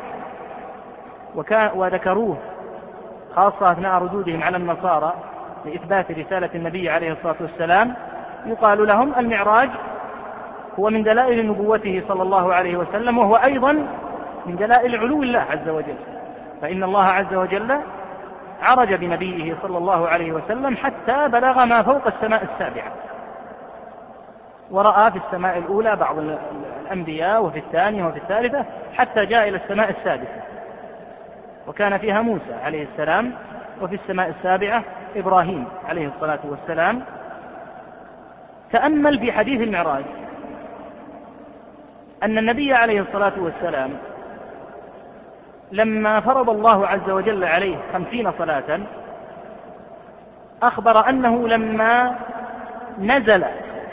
Speaker 3: وذكروه خاصة أثناء ردودهم على النصارى لإثبات رسالة النبي عليه الصلاة والسلام، يقال لهم: المعراج هو من دلائل نبوته صلى الله عليه وسلم، وهو أيضا من دلائل علو الله عز وجل، فإن الله عز وجل عرج بنبيه صلى الله عليه وسلم حتى بلغ ما فوق السماء السابعة، ورأى في السماء الأولى بعض الأنبياء، وفي الثانية وفي الثالثة، حتى جاء إلى السماء السادسة وكان فيها موسى عليه السلام، وفي السماء السابعة إبراهيم عليه الصلاة والسلام. تأمل في حديث المعراج أن النبي عليه الصلاة والسلام لما فرض الله عز وجل عليه خمسين صلاة أخبر أنه لما نزل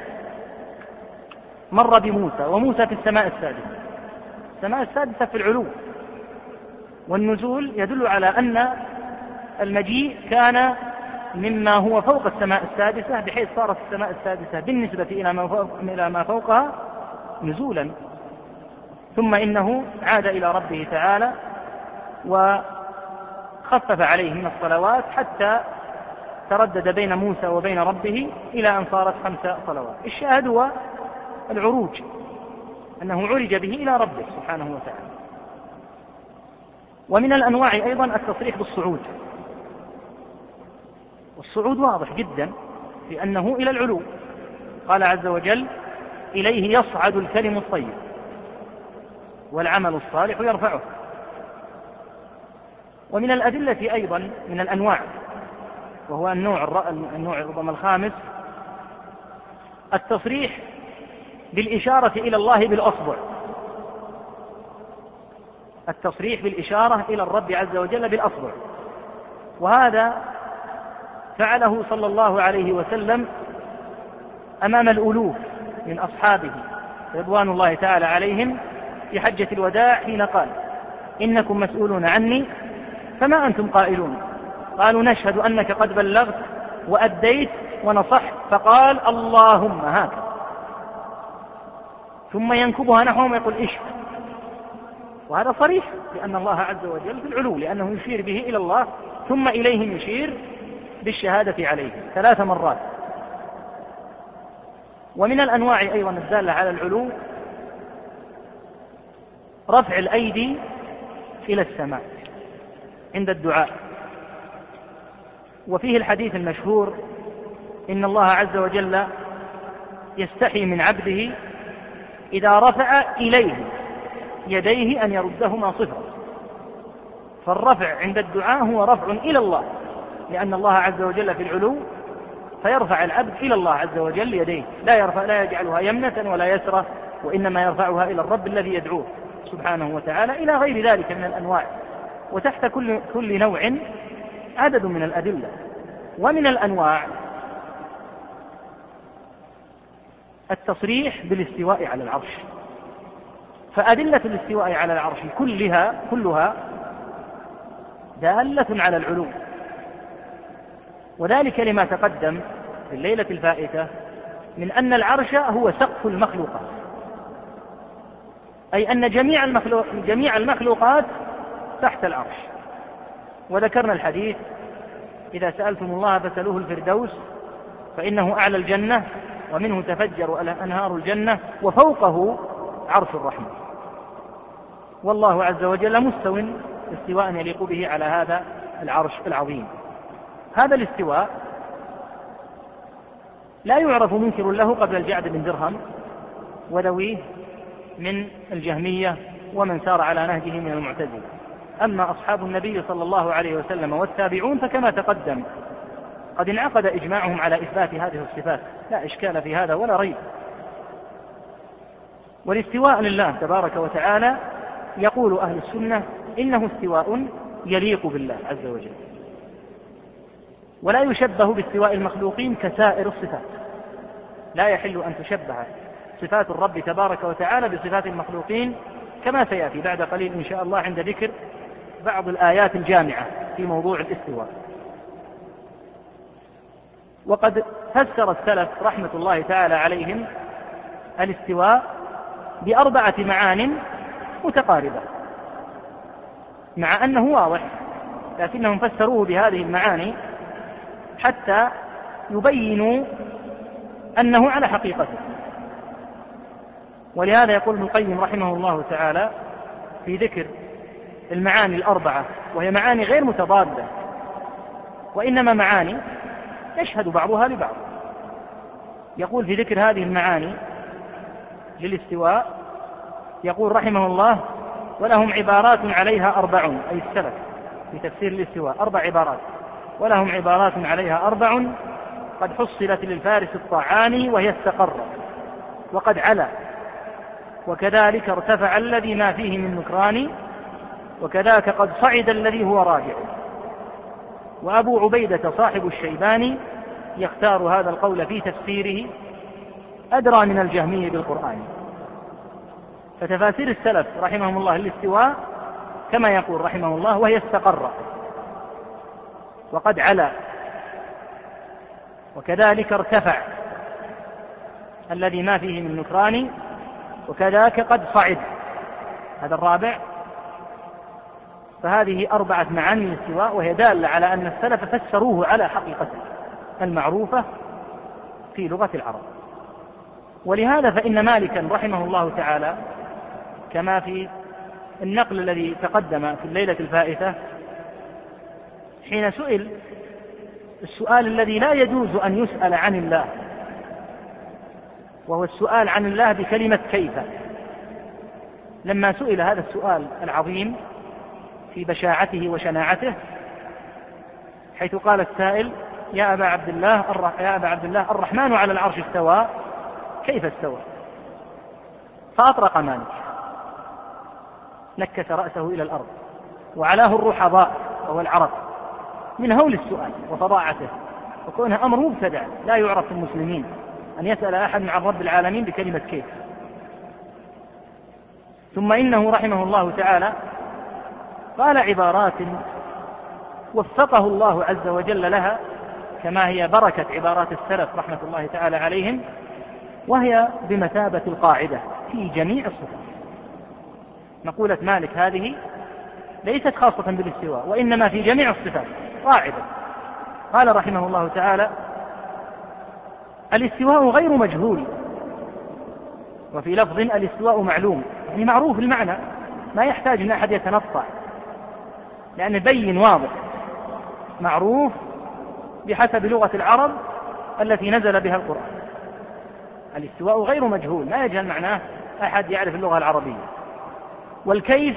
Speaker 3: مر بموسى، وموسى في السماء السادسة. السماء السادسة في العلو، والنزول يدل على أن المجيء كان مما هو فوق السماء السادسة، بحيث صارت السماء السادسة بالنسبة إلى ما فوقها نزولا، ثم إنه عاد إلى ربه تعالى وخفف عليه من الصلوات حتى تردد بين موسى وبين ربه إلى أن صارت خمس صلوات. الشاهد هو العروج، أنه عرج به إلى ربه سبحانه وتعالى. ومن الأنواع أيضا التصريح بالصعود، والصعود واضح جدا في أنه إلى العلو، قال عز وجل: إليه يصعد الكلم الطيب والعمل الصالح يرفعه. ومن الأدلة أيضا من الأنواع، وهو النوع النوع ربما الخامس، التصريح بالإشارة إلى الله بالأصبع، التصريح بالإشارة إلى الرب عز وجل بالأصبع. وهذا فعله صلى الله عليه وسلم أمام الألوف من أصحابه رضوان الله تعالى عليهم في حجة الوداع، حين قال: إنكم مسؤولون عني فما أنتم قائلون؟ قالوا: نشهد أنك قد بلغت وأديت ونصحت. فقال: اللهم هكذا، ثم ينكبها نحوهم ويقول: اشهد. وهذا صريح لأن الله عز وجل في العلو، لأنه يشير به إلى الله ثم إليه يشير بالشهادة عليه ثلاث مرات. ومن الأنواع أيضا الدالة على العلو رفع الأيدي إلى السماء عند الدعاء، وفيه الحديث المشهور: إن الله عز وجل يستحي من عبده إذا رفع إليه يديه أن يردهما صفرا. فالرفع عند الدعاء هو رفع إلى الله، لأن الله عز وجل في العلو، فيرفع العبد إلى الله عز وجل يديه، لا يرفع لا يجعلها يمنة ولا يسرة، وإنما يرفعها إلى الرب الذي يدعوه سبحانه وتعالى، إلى غير ذلك من الأنواع. وتحت كل كل نوع عدد من الأدلة. ومن الأنواع التصريح بالاستواء على العرش، فأدلة الاستواء على العرش كلها كلها دالة على العلو، وذلك لما تقدم في الليلة الفائتة من أن العرش هو سقف المخلوقات، أي أن جميع المخلوق جميع المخلوقات تحت العرش. وذكرنا الحديث: إذا سألتم الله فسألوه الفردوس فإنه أعلى الجنة ومنه تفجر أنهار الجنة وفوقه عرش الرحمن. والله عز وجل مستو استواء يليق به على هذا العرش العظيم.
Speaker 1: هذا الاستواء لا يعرف منكر له قبل الجعد بن درهم وذويه من الجهمية ومن سار على نهجه من المعتزلة. أما أصحاب النبي صلى الله عليه وسلم والتابعون فكما تقدم قد انعقد إجماعهم على إثبات هذه الصفات، لا إشكال في هذا ولا ريب. والاستواء لله تبارك وتعالى يقول أهل السنة إنه استواء يليق بالله عز وجل، ولا يشبه باستواء المخلوقين كسائر الصفات. لا يحل أن تشبه صفات الرب تبارك وتعالى بصفات المخلوقين، كما سيأتي بعد قليل إن شاء الله عند ذكر بعض الآيات الجامعة في موضوع الاستواء. وقد فسر السلف رحمة الله تعالى عليهم الاستواء بأربعة معان متقاربة، مع أنه واضح، لكنهم فسروه بهذه المعاني حتى يبينوا أنه على حقيقته. ولهذا يقول ابن القيم رحمه الله تعالى في ذكر المعاني الأربعة، وهي معاني غير متضادة وإنما معاني يشهد بعضها لبعض، يقول في ذكر هذه المعاني للاستواء، يقول رحمه الله: ولهم عبارات عليها أربع، أي السلف في تفسير الاستواء أربع عبارات، ولهم عبارات عليها أربع قد حصلت للفارس الطعاني وهي استقر وقد علا، وكذلك ارتفع الذي ما فيه من نكران، وكذاك قد صعد الذي هو راجع. وأبو عبيدة صاحب الشيباني يختار هذا القول في تفسيره أدرى من الجهمي بالقرآن. فتفاسير السلف رحمهم الله الاستواء كما يقول رحمه الله: وهي استقر وقد علا، وكذلك ارتفع الذي ما فيه من نكران، وكذاك قد صعد، هذا الرابع. فهذه أربعة معاني للاستواء، وهي دالة على أن السلف فسروه على حقيقته المعروفة في لغة العرب. ولهذا فإن مالكا رحمه الله تعالى كما في النقل الذي تقدم في الليلة الفائتة حين سئل السؤال الذي لا يجوز أن يسأل عن الله، وهو السؤال عن الله بكلمة كيف، لما سئل هذا السؤال العظيم في بشاعته وشناعته، حيث قال السائل: يا أبا عبد الله يا أبا عبد الله الرحمن على العرش استوى، كيف استوى؟ فأطرق مالك، نكس رأسه إلى الأرض، وعلاه الرحضاء وهو العرب من هول السؤال وفظاعته، وكونها أمر مبتدع لا يعرف في المسلمين أن يسأل أحد عن رب العالمين بكلمة كيف. ثم إنه رحمه الله تعالى قال عبارات وفقه الله عز وجل لها، كما هي بركة عبارات السلف رحمة الله تعالى عليهم، وهي بمثابة القاعدة في جميع الصفات. مقولة مالك هذه ليست خاصة بالاستواء، وإنما في جميع الصفات قاعدة. قال رحمه الله تعالى: الاستواء غير مجهول، وفي لفظ الاستواء معلوم، يعني معروف المعنى، ما يحتاج أن أحد يتنطع، لأنه بين واضح معروف بحسب لغة العرب التي نزل بها القرآن. الاستواء غير مجهول، ما يجهل معناه أحد يعرف اللغة العربية. والكيف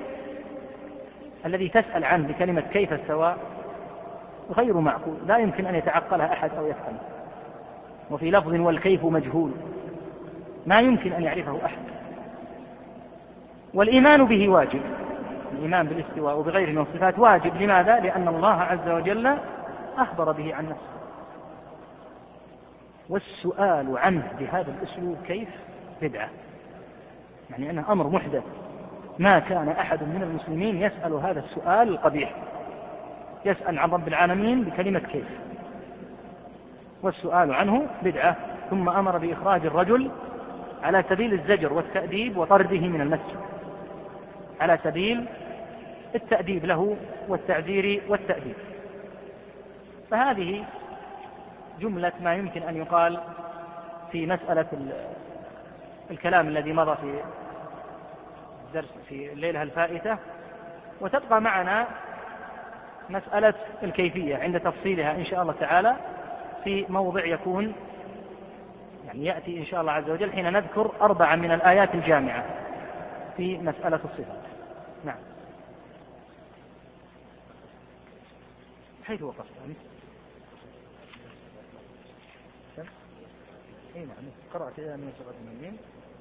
Speaker 1: الذي تسأل عنه بكلمة كيف استوى غير معقول، لا يمكن أن يتعقلها أحد أو يفهم. وفي لفظ والكيف مجهول، ما يمكن أن يعرفه أحد. والإيمان به واجب، الإيمان بالاستواء وبغيره من الصفات واجب. لماذا؟ لأن الله عز وجل أخبر به عن نفسه. والسؤال عنه بهذا الأسلوب كيف بدعة، يعني أنه أمر محدث، ما كان أحد من المسلمين يسأل هذا السؤال القبيح، يسأل عن رب العالمين بكلمة كيف، والسؤال عنه بدعة. ثم أمر بإخراج الرجل على سبيل الزجر والتأديب وطرده من المسجد، على سبيل التأديب له والتعذير والتأديب. فهذه جملة ما يمكن أن يقال في مسألة الكلام الذي مضى في الدرس في الليلة الفائتة. وتبقى معنا مسألة الكيفية عند تفصيلها إن شاء الله تعالى في موضع يكون يعني يأتي إن شاء الله عز وجل حين نذكر أربعة من الآيات الجامعة في مسألة الصفات. نعم. حيث وقفت أنت؟ أي نعم قرأت إلى من سورة المؤمنين.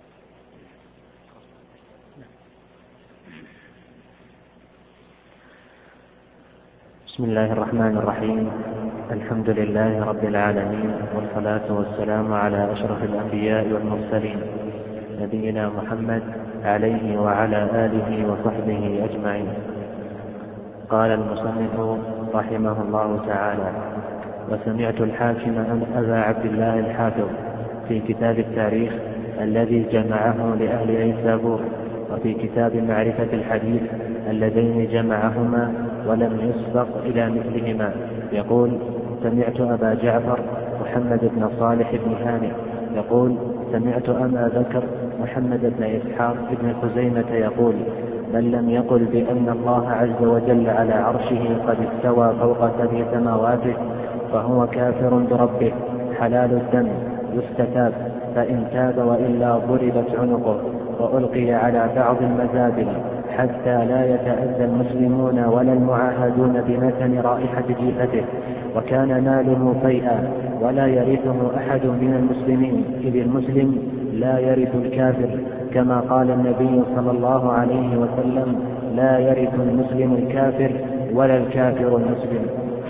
Speaker 2: بسم الله الرحمن الرحيم. الحمد لله رب العالمين، والصلاة والسلام على أشرف الأنبياء والمرسلين نبينا محمد عليه وعلى آله وصحبه أجمعين. قال المصنف رحمه الله تعالى: وسمعت الحاكم أبا عبد الله الحافظ في كتاب التاريخ الذي جمعه لأهل نيسابور، وفي كتاب معرفة الحديث اللذين جمعهما ولم يسبق إلى مثلهما، يقول: سمعت أبا جعفر محمد بن صالح بن هانئ يقول: سمعت أبا بكر محمد بن إسحاق بن خزيمة يقول: من لم يقل بأن الله عز وجل على عرشه قد استوى فوق سبع سماواته فهو كافر بربه حلال الدم يستتاب، فإن تاب وإلا ضربت عنقه وألقي على بعض المزابل حتى لا يتأذى المسلمون ولا المعاهدون بمتن رائحة جيفته، وكان ماله فيئا ولا يرثه أحد من المسلمين، إذ المسلم لا يرث الكافر، كما قال النبي صلى الله عليه وسلم: لا يرث المسلم الكافر ولا الكافر المسلم.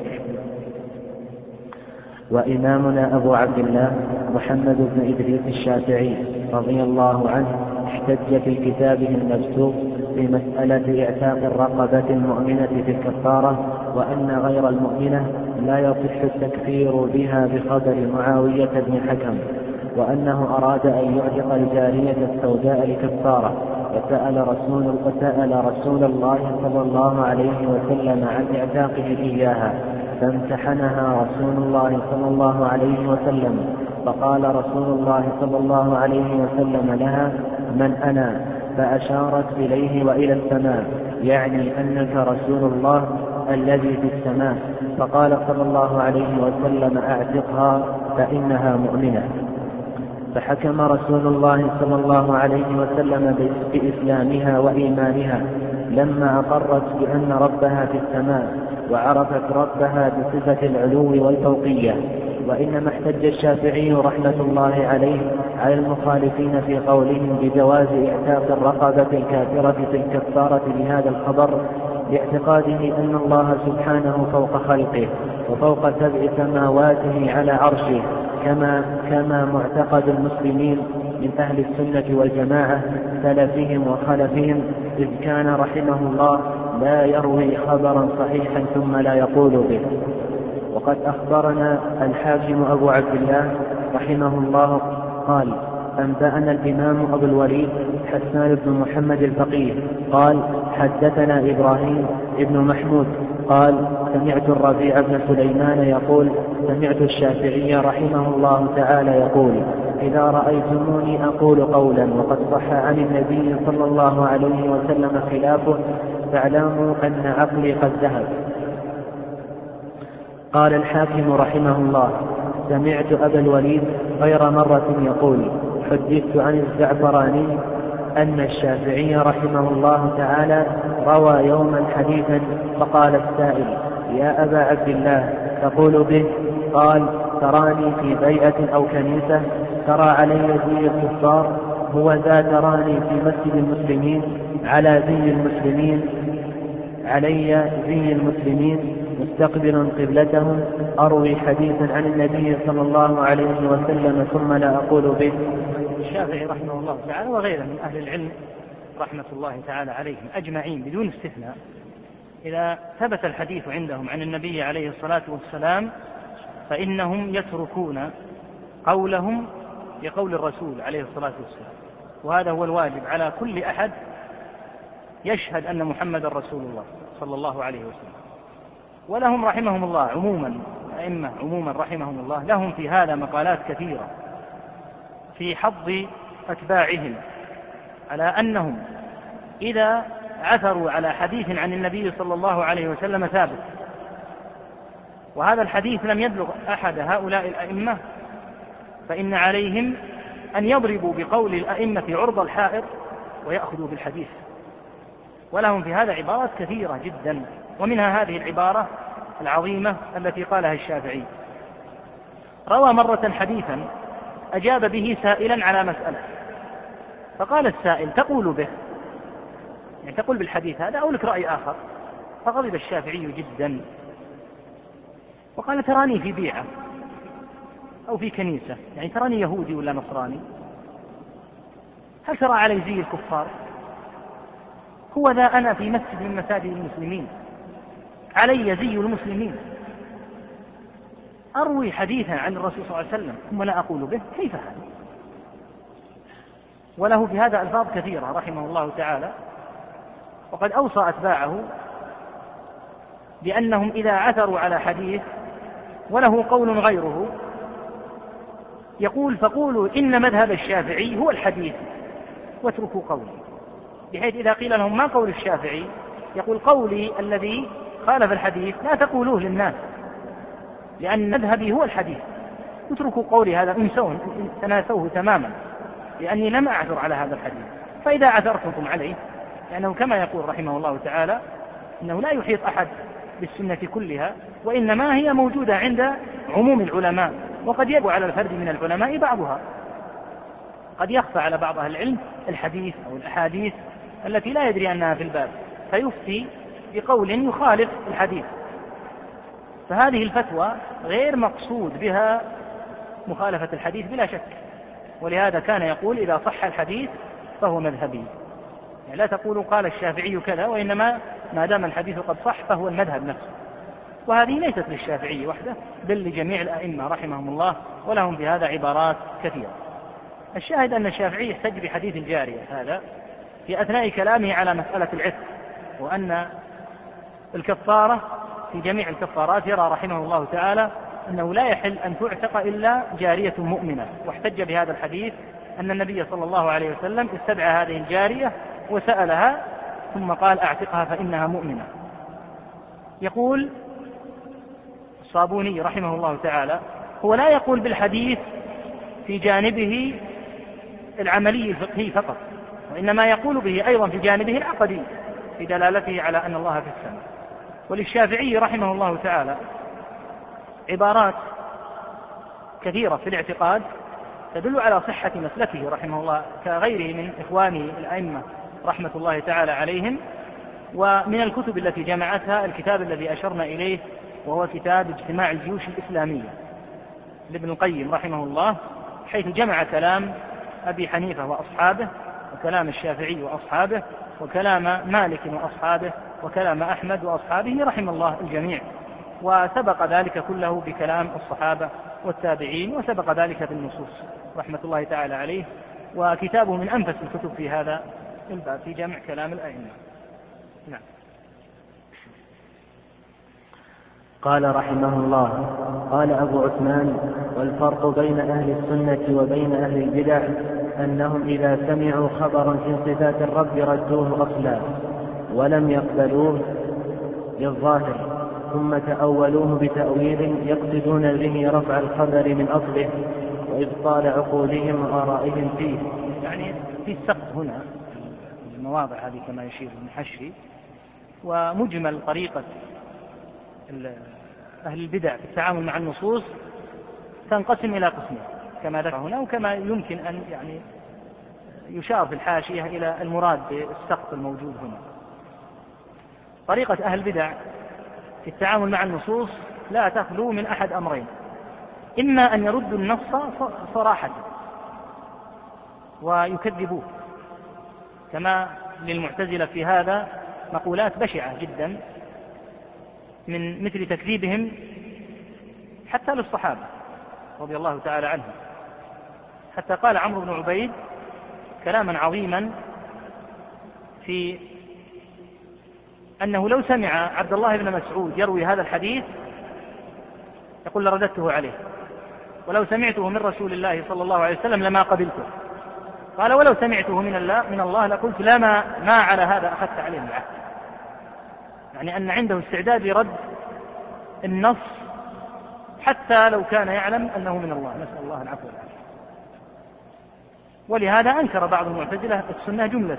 Speaker 2: وإمامنا أبو عبد الله محمد بن إدريس الشافعي رضي الله عنه احتج في كتابه المبسوط في مسألة اعتاق الرقبة المؤمنة في الكفارة، وأن غير المؤمنة لا يصح التكفير بها بخبر معاوية بن الحكم، وأنه أراد أن يعتق الجارية السوداء لكفارة، وسأل رسول, وسأل رسول الله صلى الله عليه وسلم عن اعتاقه إياها، فامتحنها رسول الله صلى الله عليه وسلم، فقال رسول الله صلى الله عليه وسلم لها: من أنا؟ فأشارت إليه وإلى السماء، يعني أنك رسول الله الذي في السماء، فقال صلى الله عليه وسلم: أعتقها فإنها مؤمنة. فحكم رسول الله صلى الله عليه وسلم بإسلامها وإيمانها لما أقرت بأن ربها في السماء وعرفت ربها بصفة العلو والفوقية. وإنما احتج الشافعي رحمة الله عليه على المخالفين في قولهم بجواز اعتاق الرقبة الكافرة في الكفارة بهذا الخبر، لاعتقاده أن الله سبحانه فوق خلقه وفوق سبع سماواته على عرشه، كما كما معتقد المسلمين من أهل السنة والجماعة سلفهم وخلفهم، إذ كان رحمه الله لا يروي خبرا صحيحا ثم لا يقول به. وقد أخبرنا الحاكم أبو عبد الله رحمه الله قال: أنبأنا الإمام أبو الوليد حسان بن محمد الفقيه قال: حدثنا إبراهيم بن محمود قال: سمعت الربيع بن سليمان يقول: سمعت الشافعي رحمه الله تعالى يقول: إذا رأيتموني أقول قولا وقد صح عن النبي صلى الله عليه وسلم خلافه فاعلموا أن عقلي قد ذهب. قال الحاكم رحمه الله: سمعت أبا الوليد غير مرة يقول: حدثت عن الزعفراني أن الشافعي رحمه الله تعالى روى يوما حديثا، فقال السائل: يا أبا عبد الله تقول به؟ قال: تراني في بيعة أو كنيسة ترى علي زي الكفار، هو ذا تراني في مسجد المسلمين على زي المسلمين علي زي المسلمين مستقبل قبلتهم، أروي حديثا عن النبي صلى الله عليه وسلم ثم لا أقول به.
Speaker 1: الشافعي رحمه الله تعالى وغيره من أهل العلم رحمة الله تعالى عليهم أجمعين بدون استثناء، إذا ثبت الحديث عندهم عن النبي عليه الصلاة والسلام فإنهم يتركون قولهم لقول الرسول عليه الصلاة والسلام، وهذا هو الواجب على كل أحد يشهد أن محمد رسول الله صلى الله عليه وسلم. ولهم رحمهم الله عموما، أئمة عموما رحمهم الله لهم في هذا مقالات كثيرة في حظ أتباعهم على أنهم إذا عثروا على حديث عن النبي صلى الله عليه وسلم ثابت
Speaker 3: وهذا الحديث لم يبلغ أحد هؤلاء الأئمة، فإن عليهم أن يضربوا بقول الأئمة عرض الحائط ويأخذوا بالحديث. ولهم في هذا عبارات كثيرة جدا، ومنها هذه العبارة العظيمة التي قالها الشافعي: روى مرة حديثا أجاب به سائلا على مسألة، فقال السائل: تقول به، يعني تقول بالحديث هذا أو لك رأي آخر؟ فغضب الشافعي جدا وقال: تراني في بيعة أو في كنيسة، يعني تراني يهودي ولا نصراني؟ هل ترى علي زي الكفار؟ هو ذا أنا في مسجد من مساجد المسلمين، علي زي المسلمين، أروي حديثا عن الرسول صلى الله عليه وسلم ثم لا أقول به؟ كيف هذا؟ وله في هذا ألفاظ كثيرة رحمه الله تعالى، وقد أوصى أتباعه بأنهم إذا عثروا على حديث وله قول غيره يقول: فقولوا إن مذهب الشافعي هو الحديث واتركوا قولي، بحيث إذا قيل لهم ما قول الشافعي يقول: قولي الذي خالف الحديث لا تقولوه للناس، لأن مذهبي هو الحديث، اتركوا قولي هذا، انسوه تناسوه تماما، لأني لم أعثر على هذا الحديث. فإذا عثرتم عليه، لأنه كما يقول رحمه الله تعالى إنه لا يحيط أحد بالسنة كلها، وإنما هي موجودة عند عموم العلماء، وقد يبقى على الفرد من العلماء بعضها، قد يخفى على بعض أهل العلم الحديث أو الأحاديث التي لا يدري أنها في الباب، فيفتي بقول يخالف الحديث. فهذه الفتوى غير مقصود بها مخالفة الحديث بلا شك، ولهذا كان يقول: إذا صح الحديث فهو مذهبي، يعني لا تقولوا قال الشافعي كذا، وإنما ما دام الحديث قد صح فهو المذهب نفسه. وهذه ليست للشافعي وحده، بل لجميع الأئمة رحمهم الله، ولهم في هذا عبارات كثيرة. الشاهد أن الشافعي يحتج بحديث الجارية هذا في أثناء كلامه على مسألة العتق، وأن الكفارة في جميع الكفارات يرى رحمه الله تعالى أنه لا يحل أن تعتق إلا جارية مؤمنة، واحتج بهذا الحديث أن النبي صلى الله عليه وسلم استدعى هذه الجارية وسألها ثم قال: أعتقها فإنها مؤمنة. يقول الصابوني رحمه الله تعالى: هو لا يقول بالحديث في جانبه العملي الفقهي فقط، وإنما يقول به أيضا في جانبه العقدي في دلالته على أن الله في السماء. وللشافعي رحمه الله تعالى عبارات كثيرة في الاعتقاد تدل على صحة مسلكه رحمه الله، كغيره من إخوانه الأئمة رحمة الله تعالى عليهم. ومن الكتب التي جمعتها الكتاب الذي أشرنا إليه، وهو كتاب اجتماع الجيوش الإسلامية لابن القيم رحمه الله، حيث جمع كلام أبي حنيفة وأصحابه، وكلام الشافعي وأصحابه، وكلام مالك وأصحابه، وكلام أحمد وأصحابه رحم الله الجميع، وسبق ذلك كله بكلام الصحابة والتابعين، وسبق ذلك بالنصوص رحمة الله تعالى عليه. وكتابه من أنفس الكتب في هذا الباب في جمع كلام الأئمة. نعم.
Speaker 2: قال رحمه الله: قال أبو عثمان: والفرق بين أهل السنة وبين أهل البدع أنهم إذا سمعوا خبرا في صفات الرب ردوه أصلا ولم يقبلوه للظاهر، ثم تأولوه بتأويل يقصدون به رفع الخبر من أصله وإبطال عقولهم وآرائهم فيه.
Speaker 3: يعني في السقط هنا المواضع هذه كما يشير ابن حشري. ومجمل طريقة أهل البدع في التعامل مع النصوص تنقسم إلى قسمين كما ذكر هنا، وكما يمكن أن يعني يشار في الحاشية إلى المراد بالسقط الموجود هنا. طريقة أهل البدع في التعامل مع النصوص لا تخلو من أحد أمرين: إما أن يردوا النص صراحة ويكذبوه، كما للمعتزلة في هذا مقولات بشعة جدا، من مثل تكذيبهم حتى للصحابة رضي الله تعالى عنهم، حتى قال عمرو بن عبيد كلاما عظيما في أنه لو سمع عبد الله بن مسعود يروي هذا الحديث يقول لرددته عليه، ولو سمعته من رسول الله صلى الله عليه وسلم لما قبلته. قال: ولو سمعته من الله من الله لقلت لا ما, ما على هذا أخذت عليه العهد. يعني أن عنده استعداد لرد النص
Speaker 1: حتى لو كان يعلم أنه من الله، نسأل الله العفو والعافية. ولهذا أنكر بعض المعتزلة السنة جملة.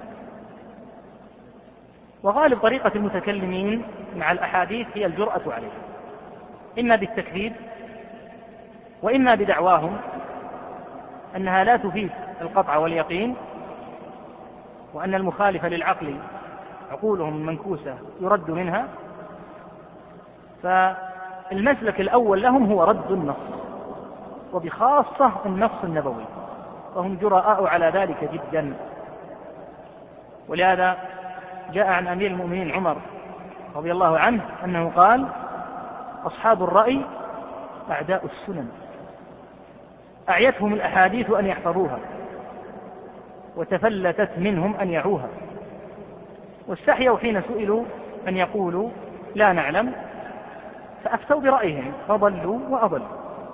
Speaker 1: وغالب طريقة المتكلمين مع الأحاديث هي الجرأة عليه، إما بالتكذيب وإما بدعواهم أنها لا تفيد القطع واليقين، وأن المخالف للعقل عقولهم منكوسة يرد منها. فالمسلك الأول لهم هو رد النص، وبخاصة النص النبوي، وهم جراء على ذلك جدا. ولهذا جاء عن أمير المؤمنين عمر رضي الله عنه أنه قال: أصحاب الرأي أعداء السنن، أعيتهم الأحاديث أن يحفظوها، وتفلتت منهم أن يعوها، واستحيوا حين سئلوا أن يقولوا لا نعلم، فأفتوا برأيهم فضلوا وأضلوا.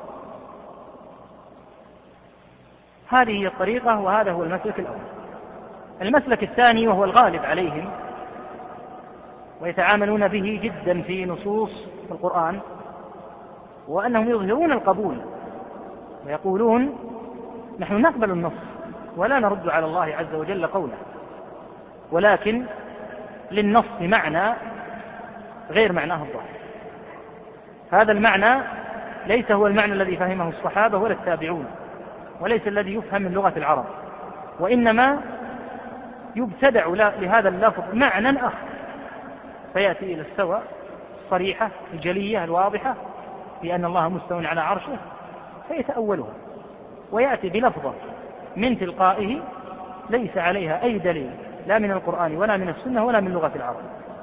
Speaker 1: هذه هي الطريقة، وهذا هو المسلك الأول. المسلك الثاني وهو الغالب عليهم ويتعاملون به جدا في نصوص القرآن، وأنهم يظهرون القبول ويقولون: نحن نقبل النص ولا نرد على الله عز وجل قوله، ولكن للنص معنى غير معناه الظاهر. هذا المعنى ليس هو المعنى الذي فهمه الصحابة ولا التابعون، وليس الذي يفهم من لغة العرب، وإنما يبتدع لهذا اللفظ معنى آخر، فيأتي إلى السواء الصريحة الجلية الواضحة بأن الله مستوى على عرشه، فيتأولها ويأتي بلفظة من تلقائه ليس عليها أي دليل، لا من القرآن ولا من السنة ولا من لغة العرب،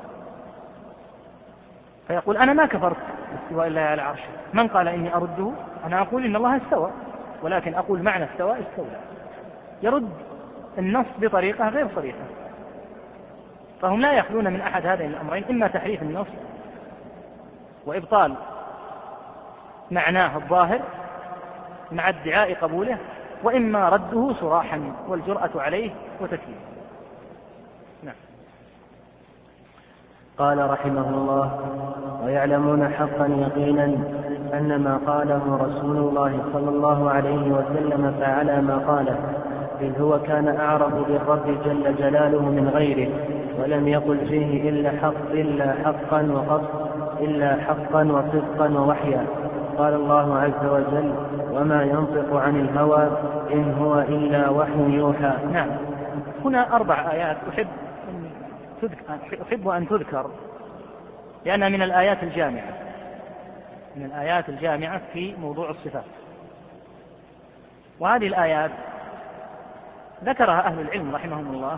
Speaker 1: فيقول: أنا ما كفرت استواء الله على عرشه، من قال إني أرده؟ أنا أقول إن الله استوى، ولكن أقول معنى استوى استوى. يرد النص بطريقة غير صريحة. فهم لا يخلون من أحد هذين الأمرين: إما تحريف النص وإبطال معناه الظاهر مع ادعاء قبوله، وإما رده صراحا والجرأة عليه وتكذيبه. نعم.
Speaker 2: قال رحمه الله: ويعلمون حقا يقينا أن ما قاله رسول الله صلى الله عليه وسلم فعلى ما قاله، إذ هو كان أعرف بالرب جل جلاله من غيره، ولم يقل فيه إلا حق إلا حقا وقصد إلا حقا وصدقا ووحيا. قال الله عز وجل: وما ينطق عن الهوى إن هو إلا وحي يوحى.
Speaker 1: نعم. هنا أربع آيات أحب أحب أن تذكر، لأنها من الآيات الجامعة من الآيات الجامعة في موضوع الصفات. وهذه الآيات ذكرها أهل العلم رحمهم الله،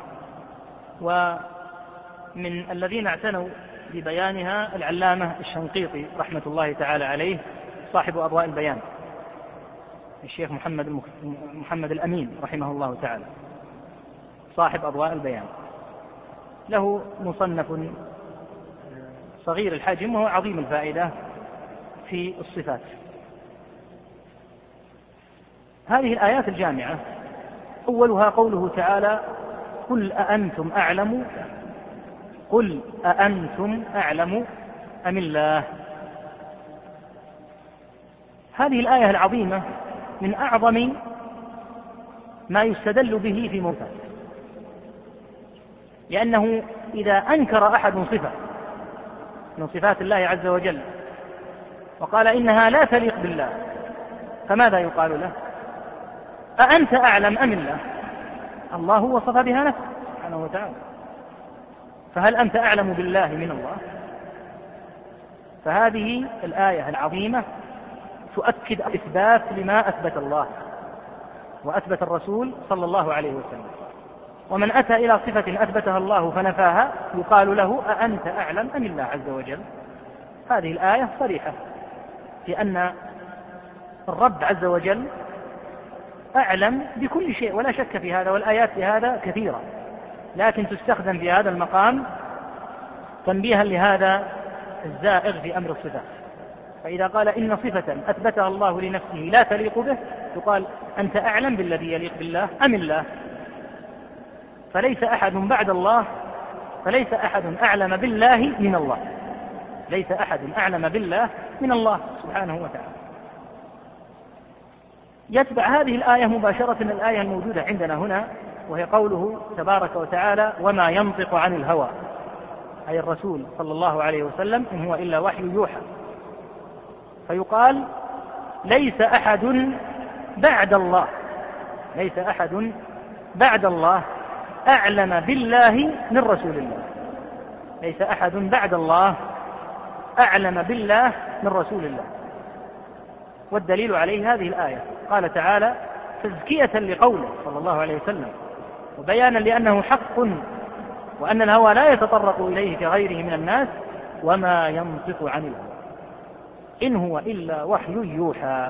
Speaker 1: ومن الذين اعتنوا ببيانها العلامة الشنقيطي رحمة الله تعالى عليه، صاحب أضواء البيان، الشيخ محمد محمد الأمين رحمه الله تعالى، صاحب أضواء البيان، له مصنف صغير الحجم وهو عظيم الفائدة في الصفات. هذه الآيات الجامعة أولها قوله تعالى: قل أأنتم أعلم قل أأنتم أعلم أم الله. هذه الآية العظيمة من أعظم ما يستدل به في موضوع، لأنه إذا أنكر أحد صفة من صفات الله عز وجل وقال إنها لا تليق بالله، فماذا يقال له؟ أأنت أعلم أم الله؟ الله وصف بها نفسه سبحانه وتعالى، فهل أنت أعلم بالله من الله؟ فهذه الآية العظيمة تؤكد إثبات لما أثبت الله وأثبت الرسول صلى الله عليه وسلم. ومن أتى إلى صفة أثبتها الله فنفاها يقال له: أأنت أعلم أم الله عز وجل؟ هذه الآية صريحة في أن الرب عز وجل أعلم بكل شيء ولا شك في هذا، والآيات في هذا كثيرة، لكن تستخدم في هذا المقام تنبيها لهذا الزائغ في أمر الصفات. فإذا قال إن صفة أثبتها الله لنفسه لا تليق به، يقال: أنت أعلم بالذي يليق بالله أم الله؟ فليس أحد بعد الله فليس أحد أعلم بالله من الله ليس أحد أعلم بالله من الله سبحانه وتعالى. يتبع هذه الآية مباشرة الآية الموجودة عندنا هنا، وهي قوله تبارك وتعالى: وما ينطق عن الهوى، أي الرسول صلى الله عليه وسلم إن هو إلا وحي يوحى. فيقال: ليس أحد بعد الله ليس أحد بعد الله أعلم بالله من رسول الله ليس أحد بعد الله أعلم بالله من رسول الله. والدليل عليه هذه الآية، قال تعالى تزكية لقوله صلى الله عليه وسلم، وبيانا لأنه حق وأن الهوى لا يتطرق إليه كغيره من الناس: وما ينطق عن الهوى إن هو إلا وحي يوحى.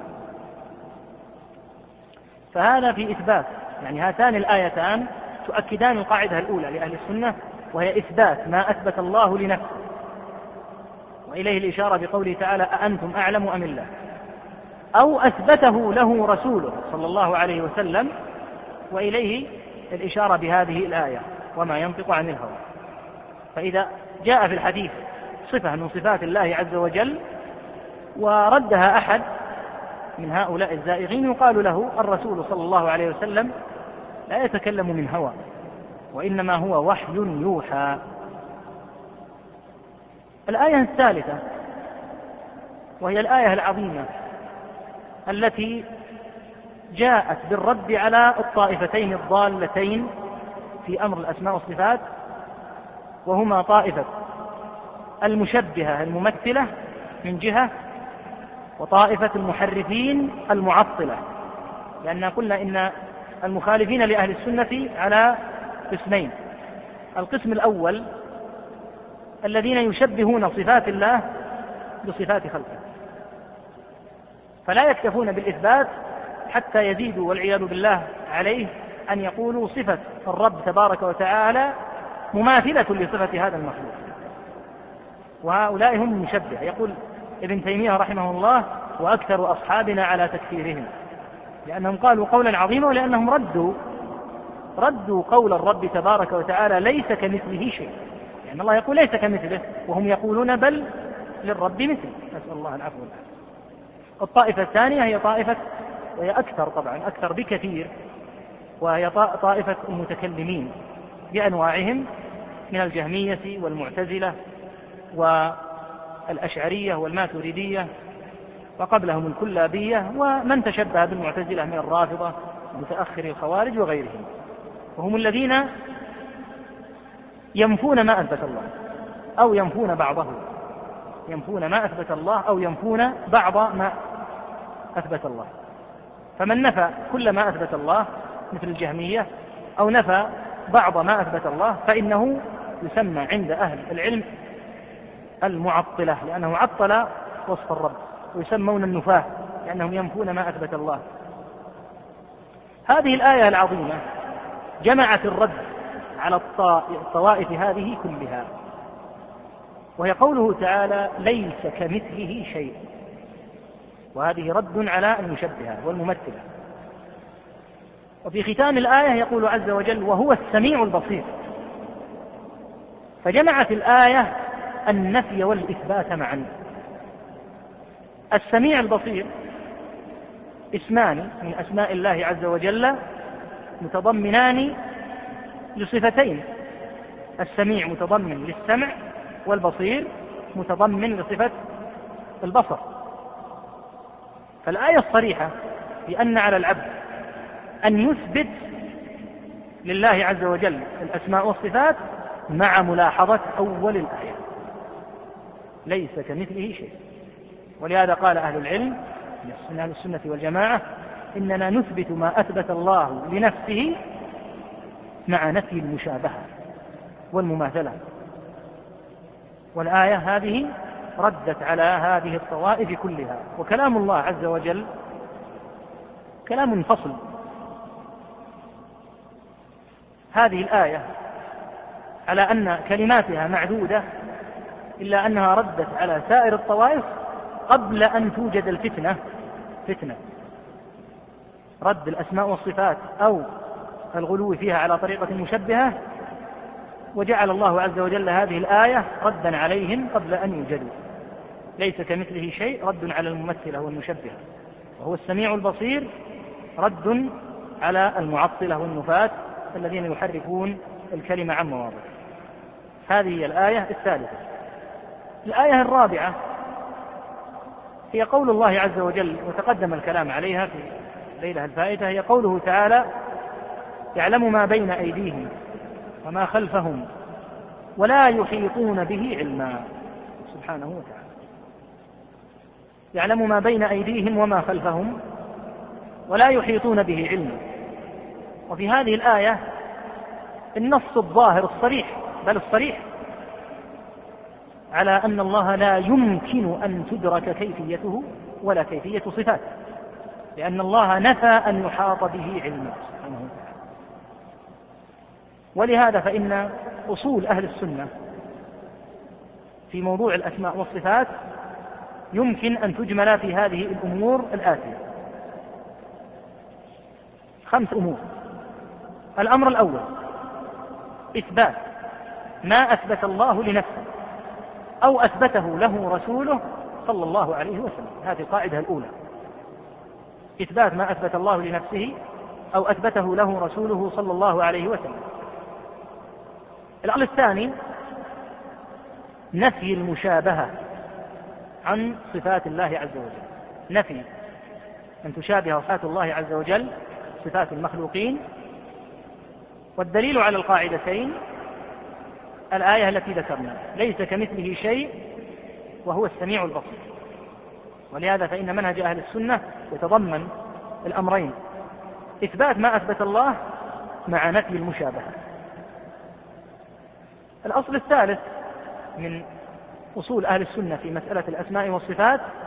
Speaker 1: فهذا في إثبات، يعني هاتان الآيتان تؤكدان القاعدة الأولى لأهل السنة، وهي إثبات ما أثبت الله لنفسه، وإليه الإشارة بقوله تعالى: أأنتم أعلم أم الله، أو أثبته له رسوله صلى الله عليه وسلم، وإليه الإشارة بهذه الآية: وما ينطق عن الهوى. فإذا جاء في الحديث صفة من صفات الله عز وجل وردها أحد من هؤلاء الزائغين، يقال له الرسول صلى الله عليه وسلم لا يتكلم من هوى، وإنما هو وحي يوحى. الآية الثالثة وهي الآية العظيمة التي جاءت بالرد على الطائفتين الضالتين في أمر الأسماء والصفات، وهما طائفة المشبهة الممثلة من جهة، وطائفة المحرفين المعطلة. لأننا قلنا إن المخالفين لأهل السنة على قسمين: القسم الأول الذين يشبهون صفات الله بصفات خلقه، فلا يكتفون بالإثبات حتى يزيدوا والعياذ بالله عليه أن يقولوا صفة الرب تبارك وتعالى مماثلة لصفة هذا المخلوق، وهؤلاء هم المشبهة. يقول ابن تيمية رحمه الله: وأكثر أصحابنا على تكفيرهم، لأنهم قالوا قولا عظيما، ولأنهم ردوا ردوا قول الرب تبارك وتعالى: ليس كمثله شيء، لأن يعني الله يقول ليس كمثله، وهم يقولون بل للرب مثل. نسأل الله العفو والعافية. الطائفة الثانية هي طائفة، وهي أكثر طبعا أكثر بكثير، وهي طائفة المتكلمين بأنواعهم من الجهمية والمعتزلة والأشعرية والماتريدية، وقبلهم الكلابية، ومن تشبه بالمعتزلة من الرافضة متأخر الخوارج وغيرهم، وهم الذين ينفون ما أثبت الله أو ينفون بعضه ينفون ما أثبت الله أو ينفون بعض ما أثبت الله. فمن نفى كل ما أثبت الله مثل الجهمية، أو نفى بعض ما أثبت الله، فإنه يسمى عند أهل العلم المعطلة، لأنه عطل وصف الرب، ويسمون النفاة لأنهم ينفون ما أثبت الله. هذه الآية العظيمة جمعت الرد على الطوائف هذه كلها، وهي قوله تعالى: ليس كمثله شيء، وهذه رد على المشبهة والممثلة. وفي ختام الآية يقول عز وجل: وهو السميع البصير. فجمعت الآية النفي والإثبات معا. السميع البصير اسمان من أسماء الله عز وجل متضمنان لصفتين: السميع متضمن للسمع، والبصير متضمن لصفة البصر. فالآية الصريحة بأن على العبد أن يثبت لله عز وجل الأسماء والصفات مع ملاحظة أول الآية: ليس كمثله شيء. ولهذا قال أهل العلم من أهل السنة والجماعة: إننا نثبت ما أثبت الله لنفسه مع نفي المشابهة والمماثلة. والآية هذه ردت على هذه الطوائف كلها. وكلام الله عز وجل كلام فصل. هذه الآية على أن كلماتها معدودة، إلا أنها ردت على سائر الطوائف قبل أن توجد الفتنة فتنة رد الأسماء والصفات أو الغلو فيها على طريقة مشبهة، وجعل الله عز وجل هذه الآية ردا عليهم قبل أن يوجدوا. ليس كمثله شيء رد على الممثلة والمشبهة، وهو السميع البصير رد على المعطلة والنفاة الذين يحرفون الكلمة عن مواضعه. هذه هي الآية الثالثة. الآية الرابعة هي قول الله عز وجل، وتقدم الكلام عليها في الليلة الفائتة، هي قوله تعالى: يعلم ما بين أيديهم وما خلفهم ولا يحيطون به علما. سبحانه وتعالى يعلم ما بين أيديهم وما خلفهم ولا يحيطون به علما. وفي هذه الآية النص الظاهر الصريح، بل الصريح، على أن الله لا يمكن أن تدرك كيفيته ولا كيفية صفاته، لأن الله نفى أن يحاط به علما سبحانه وتعالى. ولهذا فإن أصول أهل السنة في موضوع الأسماء والصفات يمكن أن تجمل في هذه الأمور الآتية: خمس أمور. الأمر الأول: إثبات ما أثبت الله لنفسه أو أثبته له رسوله صلى الله عليه وسلم. هذه القاعدة الأولى: إثبات ما أثبت الله لنفسه أو أثبته له رسوله صلى الله عليه وسلم. الأمر الثاني: نفي المشابهة عن صفات الله عز وجل، نفي أن تشابه صفات الله عز وجل صفات المخلوقين. والدليل على القاعدتين الآية التي ذكرنا: ليس كمثله شيء وهو السميع البصير. ولهذا فإن منهج أهل السنة يتضمن الأمرين: إثبات ما أثبت الله مع نفي المشابهة. الأصل الثالث من أصول أهل السنة في مسألة الأسماء والصفات